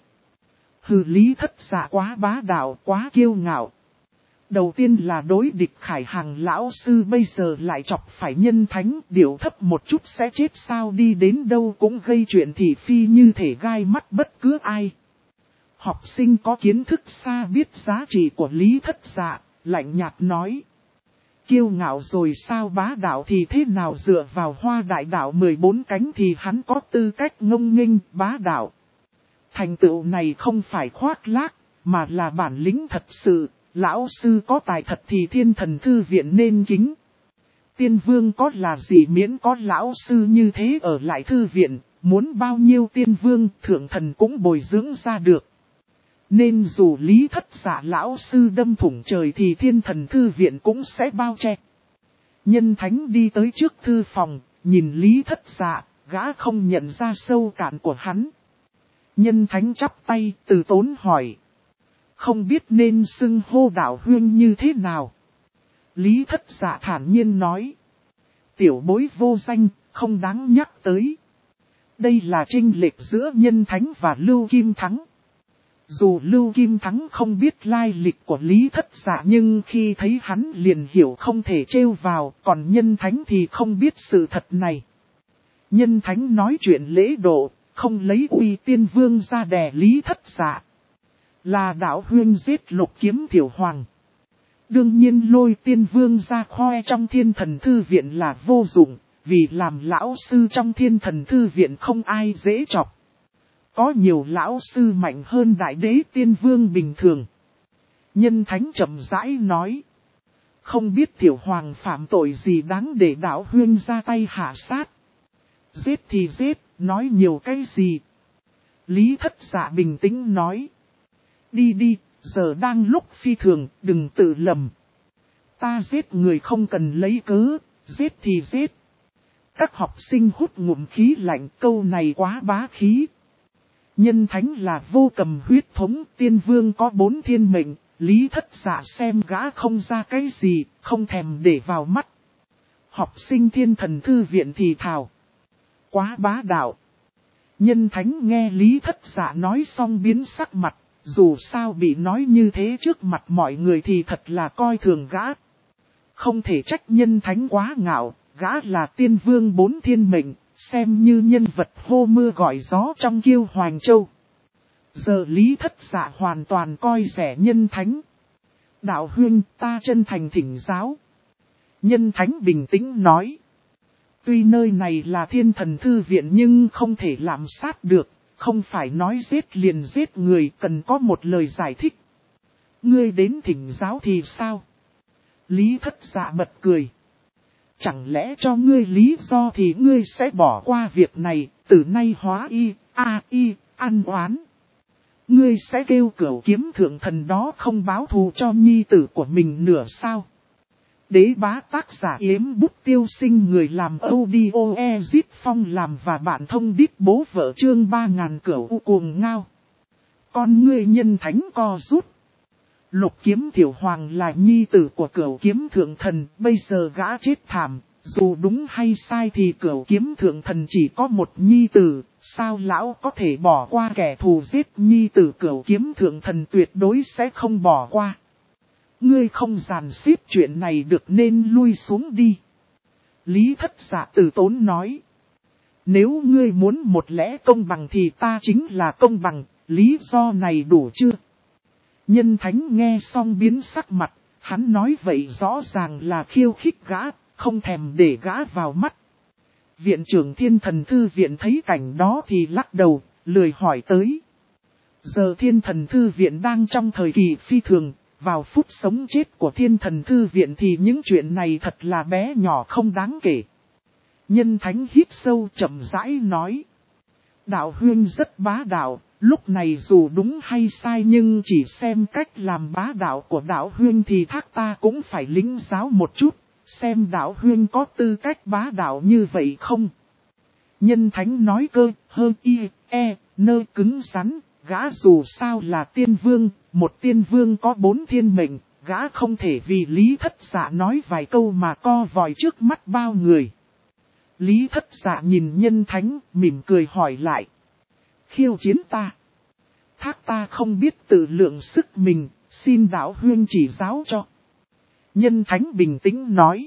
Hừ Lý Thất Dạ quá bá đạo, quá kiêu ngạo. Đầu tiên là đối địch Khải Hàng lão sư, bây giờ lại chọc phải Nhân Thánh, điệu thấp một chút sẽ chết sao, đi đến đâu cũng gây chuyện thị phi như thể gai mắt bất cứ ai. Học sinh có kiến thức xa biết giá trị của Lý Thất Dạ, lạnh nhạt nói. Kiêu ngạo rồi sao, bá đạo thì thế nào, dựa vào Hoa Đại Đạo 14 cánh thì hắn có tư cách ngông nghênh bá đạo. Thành tựu này không phải khoác lác, mà là bản lĩnh thật sự. Lão sư có tài thật thì Thiên Thần Thư Viện nên kính. Tiên vương có là gì miễn có lão sư như thế ở lại thư viện, muốn bao nhiêu tiên vương thượng thần cũng bồi dưỡng ra được. Nên dù Lý Thất Dạ lão sư đâm thủng trời thì Thiên Thần Thư Viện cũng sẽ bao che. Nhân Thánh đi tới trước thư phòng, nhìn Lý Thất Dạ, gã không nhận ra sâu cạn của hắn. Nhân Thánh chắp tay từ tốn hỏi. Không biết nên xưng hô đạo huynh như thế nào. Lý Thất Dạ thản nhiên nói. Tiểu bối vô danh, không đáng nhắc tới. Đây là chênh lệch giữa Nhân Thánh và Lưu Kim Thắng. Dù Lưu Kim Thắng không biết lai lịch của Lý Thất Dạ nhưng khi thấy hắn liền hiểu không thể trêu vào, còn Nhân Thánh thì không biết sự thật này. Nhân Thánh nói chuyện lễ độ, không lấy uy tiên vương ra đè Lý Thất Dạ. Là đạo huynh giết Lục Kiếm Tiểu Hoàng. Đương nhiên lôi tiên vương ra khoe trong Thiên Thần Thư Viện là vô dụng, vì làm lão sư trong Thiên Thần Thư Viện không ai dễ chọc. Có nhiều lão sư mạnh hơn đại đế tiên vương bình thường. Nhân Thánh chậm rãi nói. Không biết Tiểu Hoàng phạm tội gì đáng để đạo huynh ra tay hạ sát. Giết thì giết, nói nhiều cái gì. Lý Thất Dạ bình tĩnh nói. Đi đi, giờ đang lúc phi thường, đừng tự lầm. Ta giết người không cần lấy cớ, giết thì giết. Các học sinh hút ngụm khí lạnh, câu này quá bá khí. Nhân Thánh là vô cầm huyết thống, tiên vương có 4 thiên mệnh, Lý Thất Dạ xem gã không ra cái gì, không thèm để vào mắt. Học sinh Thiên Thần Thư Viện thì thào. Quá bá đạo. Nhân Thánh nghe Lý Thất Dạ nói xong biến sắc mặt, dù sao bị nói như thế trước mặt mọi người thì thật là coi thường gã. Không thể trách Nhân Thánh quá ngạo, gã là tiên vương 4 thiên mệnh, xem như nhân vật hô mưa gọi gió trong Kiêu Hoành Châu. Giờ Lý Thất Dạ hoàn toàn coi rẻ Nhân Thánh. Đạo huynh, ta chân thành thỉnh giáo. Nhân thánh bình tĩnh nói. Tuy nơi này là Thiên Thần Thư Viện nhưng không thể làm sát được, không phải nói giết liền giết người, cần có một lời giải thích. Ngươi đến thỉnh giáo thì sao? Lý Thất Dạ bật cười. Chẳng lẽ cho ngươi lý do thì ngươi sẽ bỏ qua việc này, từ nay hóa ăn oán. Ngươi sẽ kêu Cửu Kiếm Thượng Thần đó không báo thù cho nhi tử của mình nửa sao? Đế bá tác giả Yếm Bút Tiêu Sinh, người làm audio Ezit Phong làm và bạn thông đít bố vợ chương 3000 Cửu Cuồng Ngao. Con ngươi nhân thánh co rút. Lục Kiếm Thiểu Hoàng là nhi tử của Cửu Kiếm Thượng Thần, bây giờ gã chết thảm, dù đúng hay sai thì Cửu Kiếm Thượng Thần chỉ có một nhi tử, sao lão có thể bỏ qua kẻ thù giết nhi tử? Cửu Kiếm Thượng Thần tuyệt đối sẽ không bỏ qua. Ngươi không dàn xếp chuyện này được nên lui xuống đi. Lý Thất Dạ từ tốn nói. Nếu ngươi muốn một lẽ công bằng thì ta chính là công bằng, lý do này đủ chưa? Nhân thánh nghe xong biến sắc mặt, hắn nói vậy rõ ràng là khiêu khích gã, không thèm để gã vào mắt. Viện trưởng Thiên Thần Thư Viện thấy cảnh đó thì lắc đầu, lười hỏi tới. Giờ Thiên Thần Thư Viện đang trong thời kỳ phi thường, vào phút sống chết của Thiên Thần Thư Viện thì những chuyện này thật là bé nhỏ không đáng kể. Nhân thánh hít sâu chậm rãi nói. Đạo huynh rất bá đạo, lúc này dù đúng hay sai nhưng chỉ xem cách làm bá đạo của đạo huynh thì thác ta cũng phải lĩnh giáo một chút, xem đạo huynh có tư cách bá đạo như vậy không. Nhân thánh nói cơ, nơ cứng rắn, gã dù sao là tiên vương, một tiên vương có 4 thiên mệnh, gã không thể vì Lý Thất Dạ nói vài câu mà co vòi trước mắt bao người. Lý Thất Dạ nhìn nhân thánh, mỉm cười hỏi lại. Khiêu chiến ta. Thác ta không biết tự lượng sức mình, xin đạo huynh chỉ giáo cho. Nhân thánh bình tĩnh nói.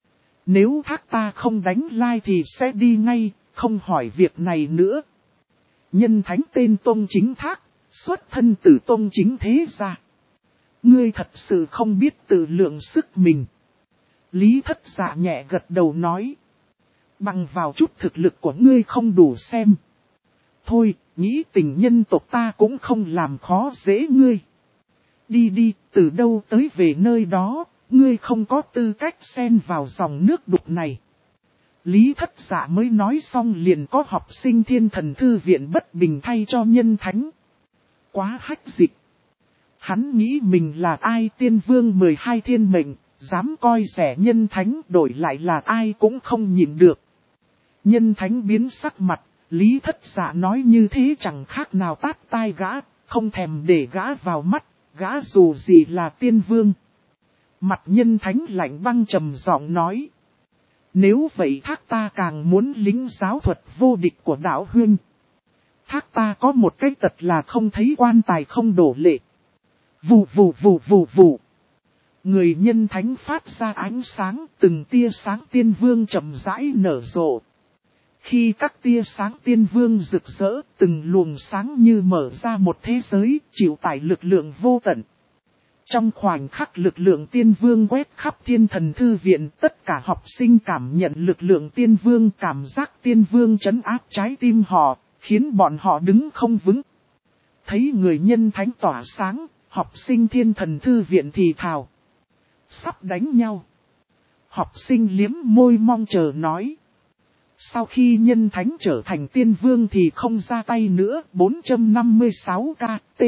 Nếu thác ta không đánh lai thì sẽ đi ngay, không hỏi việc này nữa. Nhân thánh tên Tôn Chính Thác, xuất thân từ Tôn Chính Thế gia. Ngươi thật sự không biết tự lượng sức mình. Lý Thất Dạ nhẹ gật đầu nói. Bằng vào chút thực lực của ngươi không đủ xem. Thôi, nghĩ tình nhân tộc ta cũng không làm khó dễ ngươi. Đi đi, từ đâu tới về nơi đó, ngươi không có tư cách xen vào dòng nước đục này. Lý Thất Dạ mới nói xong liền có học sinh Thiên Thần Thư Viện bất bình thay cho nhân thánh. Quá hách dịch. Hắn nghĩ mình là ai, tiên vương 12 thiên mệnh, dám coi rẻ nhân thánh, đổi lại là ai cũng không nhịn được. Nhân thánh biến sắc mặt, Lý Thất Dạ nói như thế chẳng khác nào tát tai gã, không thèm để gã vào mắt, gã dù gì là tiên vương. Mặt nhân thánh lạnh băng trầm giọng nói. Nếu vậy thác ta càng muốn lĩnh giáo thuật vô địch của đạo huynh. Thác ta có một cái tật là không thấy quan tài không đổ lệ. Vù vù vù vù vù. Người nhân thánh phát ra ánh sáng, từng tia sáng tiên vương chậm rãi nở rộ. Khi các tia sáng tiên vương rực rỡ, từng luồng sáng như mở ra một thế giới, chịu tải lực lượng vô tận. Trong khoảnh khắc lực lượng tiên vương quét khắp Thiên Thần Thư Viện, tất cả học sinh cảm nhận lực lượng tiên vương, cảm giác tiên vương trấn áp trái tim họ, khiến bọn họ đứng không vững. Thấy người nhân thánh tỏa sáng, học sinh Thiên Thần Thư Viện thì thào. Sắp đánh nhau. Học sinh liếm môi mong chờ nói. Sau khi nhân thánh trở thành tiên vương thì không ra tay nữa. 456 KT,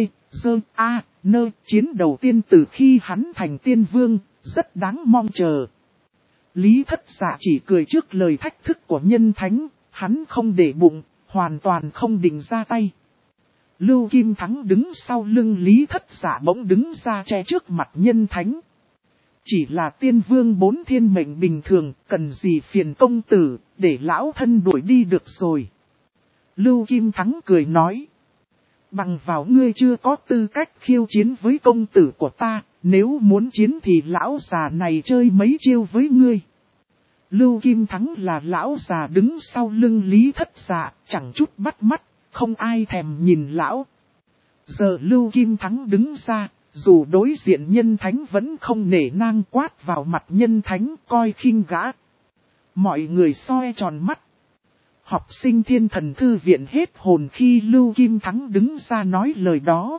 chiến đầu tiên từ khi hắn thành tiên vương, rất đáng mong chờ. Lý Thất Dạ chỉ cười trước lời thách thức của nhân thánh, hắn không để bụng, hoàn toàn không định ra tay. Lưu Kim Thắng đứng sau lưng Lý Thất Dạ bỗng đứng ra che trước mặt nhân thánh. Chỉ là tiên vương 4 thiên mệnh bình thường, cần gì phiền công tử, để lão thân đuổi đi được rồi. Lưu Kim Thắng cười nói. Bằng vào ngươi chưa có tư cách khiêu chiến với công tử của ta, nếu muốn chiến thì lão già này chơi mấy chiêu với ngươi. Lưu Kim Thắng là lão già đứng sau lưng Lý Thất Dạ, chẳng chút bắt mắt, không ai thèm nhìn lão. Giờ Lưu Kim Thắng đứng ra, Dù đối diện Nhân Thánh vẫn không nể nang quát vào mặt Nhân Thánh coi khinh gã. Mọi người soi tròn mắt. Học sinh Thiên Thần Thư Viện hết hồn khi Lưu Kim Thắng đứng ra nói lời đó.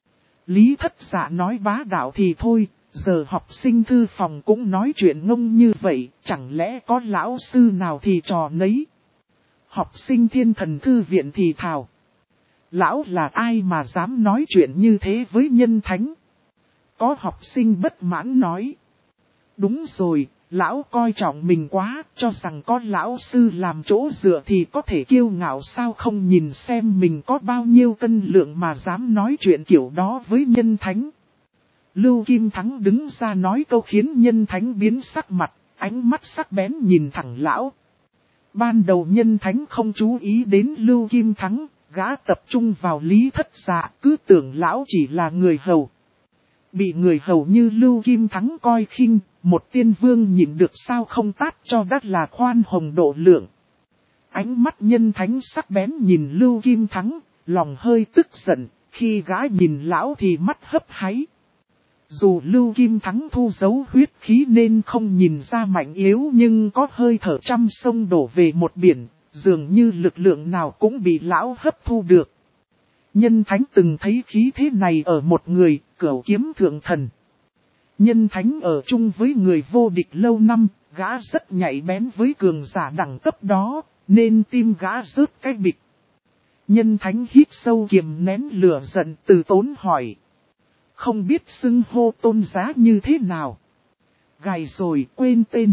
Lý Thất Dạ nói bá đạo thì thôi, giờ học sinh thư phòng cũng nói chuyện ngông như vậy, chẳng lẽ có lão sư nào thì trò nấy. Học sinh Thiên Thần Thư Viện thì thào. Lão là ai mà dám nói chuyện như thế với Nhân Thánh? Có học sinh bất mãn nói. Đúng rồi, lão coi trọng mình quá, cho rằng có lão sư làm chỗ dựa thì có thể kiêu ngạo sao không nhìn xem mình có bao nhiêu cân lượng mà dám nói chuyện kiểu đó với Nhân Thánh. Lưu Kim Thắng đứng ra nói câu khiến Nhân Thánh biến sắc mặt, ánh mắt sắc bén nhìn thẳng lão. Ban đầu Nhân Thánh không chú ý đến Lưu Kim Thắng, gã tập trung vào Lý Thất Dạ, cứ tưởng lão chỉ là người hầu. Bị người hầu như Lưu Kim Thắng coi khinh, một tiên vương nhịn được sao không tát cho đắt là khoan hồng độ lượng. Ánh mắt Nhân Thánh sắc bén nhìn Lưu Kim Thắng, lòng hơi tức giận, khi gã nhìn lão thì mắt hấp háy. Dù Lưu Kim Thắng thu giấu huyết khí nên không nhìn ra mạnh yếu nhưng có hơi thở trăm sông đổ về một biển, dường như lực lượng nào cũng bị lão hấp thu được. Nhân Thánh từng thấy khí thế này ở một người, Cửu Kiếm Thượng Thần. Nhân Thánh ở chung với người vô địch lâu năm, gã rất nhạy bén với cường giả đẳng cấp đó, nên tim gã rớt cái bịch. Nhân Thánh hít sâu kiềm nén lửa giận từ tốn hỏi. Không biết xưng hô tôn giá như thế nào? Gài rồi quên tên.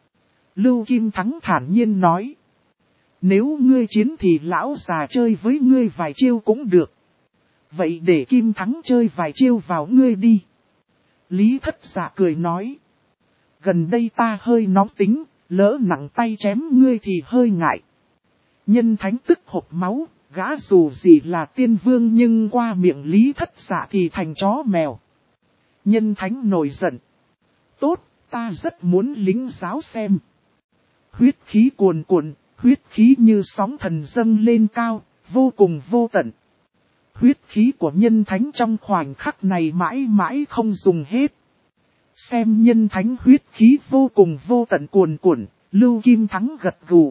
Lưu Kim Thắng thản nhiên nói. Nếu ngươi chiến thì lão già chơi với ngươi vài chiêu cũng được. Vậy để Kim Thắng chơi vài chiêu vào ngươi đi. Lý Thất Dạ cười nói. Gần đây ta hơi nóng tính, lỡ nặng tay chém ngươi thì hơi ngại. Nhân Thánh tức hộc máu, gã dù gì là tiên vương nhưng qua miệng Lý Thất Dạ thì thành chó mèo. Nhân Thánh nổi giận. Tốt, ta rất muốn lính giáo xem. Huyết khí cuồn cuộn, huyết khí như sóng thần dâng lên cao, vô cùng vô tận. Huyết khí của Nhân Thánh trong khoảnh khắc này mãi mãi không dùng hết. Xem Nhân Thánh huyết khí vô cùng vô tận cuồn cuộn, Lưu Kim Thắng gật gù.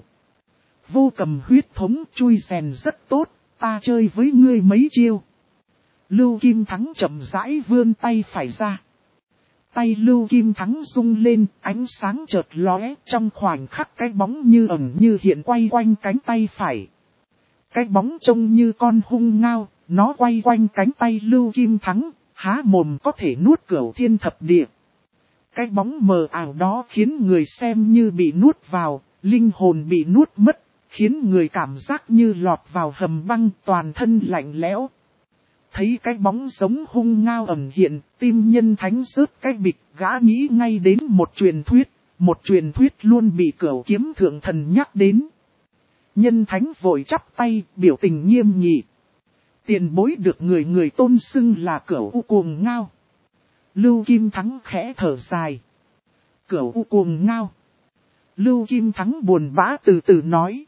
Vô Cầm huyết thống chui rèn rất tốt, ta chơi với ngươi mấy chiêu. Lưu Kim Thắng chậm rãi vươn tay phải ra. Tay Lưu Kim Thắng rung lên, ánh sáng chợt lóe, trong khoảnh khắc cái bóng như ẩn như hiện quay quanh cánh tay phải. Cái bóng trông như con hung ngao, nó quay quanh cánh tay Lưu Kim Thắng, há mồm có thể nuốt Cửu Thiên Thập Địa. Cái bóng mờ ảo đó khiến người xem như bị nuốt vào, linh hồn bị nuốt mất, khiến người cảm giác như lọt vào hầm băng, toàn thân lạnh lẽo. Thấy cái bóng giống hung ngao ẩn hiện, tim Nhân Thánh rớt cái bịch, gã nghĩ ngay đến một truyền thuyết luôn bị Cửu Kiếm Thượng Thần nhắc đến. Nhân Thánh vội chắp tay, biểu tình nghiêm nghị. Tiền bối được người tôn xưng là Cửu U Cuồng Ngao. Lưu Kim Thắng khẽ thở dài. Cửu U Cuồng Ngao. Lưu Kim Thắng buồn bã từ từ nói.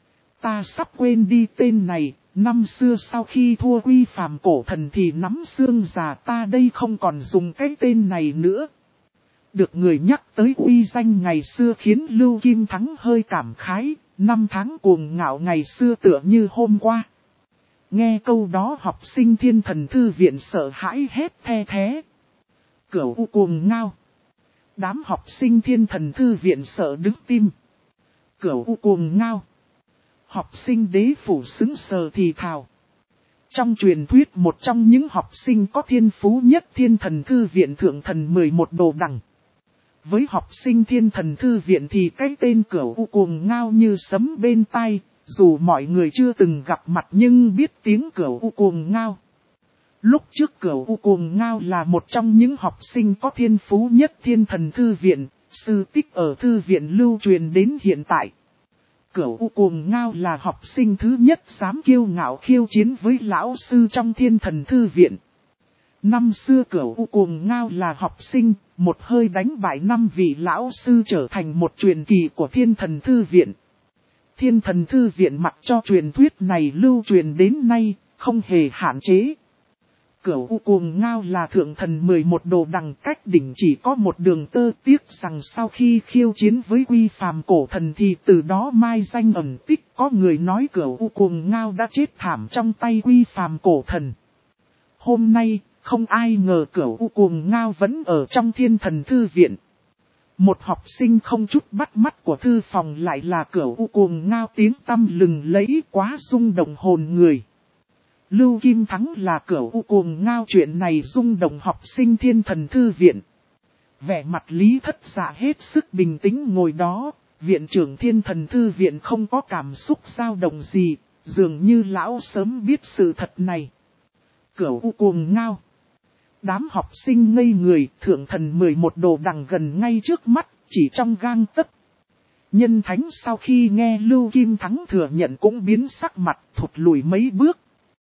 Ta sắp quên đi tên này, năm xưa sau khi thua Quy Phàm Cổ Thần thì nắm xương già ta đây không còn dùng cái tên này nữa. Được người nhắc tới uy danh ngày xưa khiến Lưu Kim Thắng hơi cảm khái, năm tháng cuồng ngạo ngày xưa tựa như hôm qua. Nghe câu đó học sinh Thiên Thần Thư Viện sợ hãi hét the thé. Cửu U Cuồng Ngao. Đám học sinh Thiên Thần Thư Viện sợ đứng tim. Cửu U Cuồng Ngao. Học sinh Đế Phủ xứng sờ thì thào. Trong truyền thuyết một trong những học sinh có thiên phú nhất Thiên Thần Thư Viện Thượng Thần 11 Đồ Đằng. Với học sinh Thiên Thần Thư Viện thì cái tên Cửu U Cuồng Ngao như sấm bên tai, dù mọi người chưa từng gặp mặt nhưng biết tiếng Cửu U Cuồng Ngao. Lúc trước Cửu U Cuồng Ngao là một trong những học sinh có thiên phú nhất Thiên Thần Thư Viện, sư tích ở Thư Viện lưu truyền đến hiện tại. Cửu U Cuồng Ngao là học sinh thứ nhất dám kiêu ngạo khiêu chiến với lão sư trong Thiên Thần Thư Viện. Năm xưa Cửu U Cuồng Ngao là học sinh, một hơi đánh bại 5 vị lão sư trở thành một truyền kỳ của Thiên Thần Thư Viện. Thiên Thần Thư Viện mặc cho truyền thuyết này lưu truyền đến nay, không hề hạn chế. Cửu U Cuồng Ngao là thượng thần 11 đồ đằng, cách đỉnh chỉ có một đường tơ, tiếc rằng sau khi khiêu chiến với Quy Phàm cổ thần thì từ đó mai danh ẩn tích. Có người nói Cửu U Cuồng Ngao đã chết thảm trong tay Quy Phàm cổ thần. Hôm nay, không ai ngờ Cửu U Cuồng Ngao vẫn ở trong Thiên Thần Thư Viện. Một học sinh không chút bắt mắt của thư phòng lại là Cửu U Cuồng Ngao, tiếng tăm lừng lẫy quá rung động hồn người. Lưu Kim Thắng là Cửu U Cuồng Ngao, chuyện này rung động học sinh Thiên Thần Thư Viện. Vẻ mặt Lý Thất Dạ hết sức bình tĩnh ngồi đó, viện trưởng Thiên Thần Thư Viện không có cảm xúc dao động gì, dường như lão sớm biết sự thật này. Cửu U Cuồng Ngao. Đám học sinh ngây người, thượng thần 11 đồ đằng gần ngay trước mắt, chỉ trong gang tấc. Nhân Thánh sau khi nghe Lưu Kim Thắng thừa nhận cũng biến sắc mặt, thụt lùi mấy bước.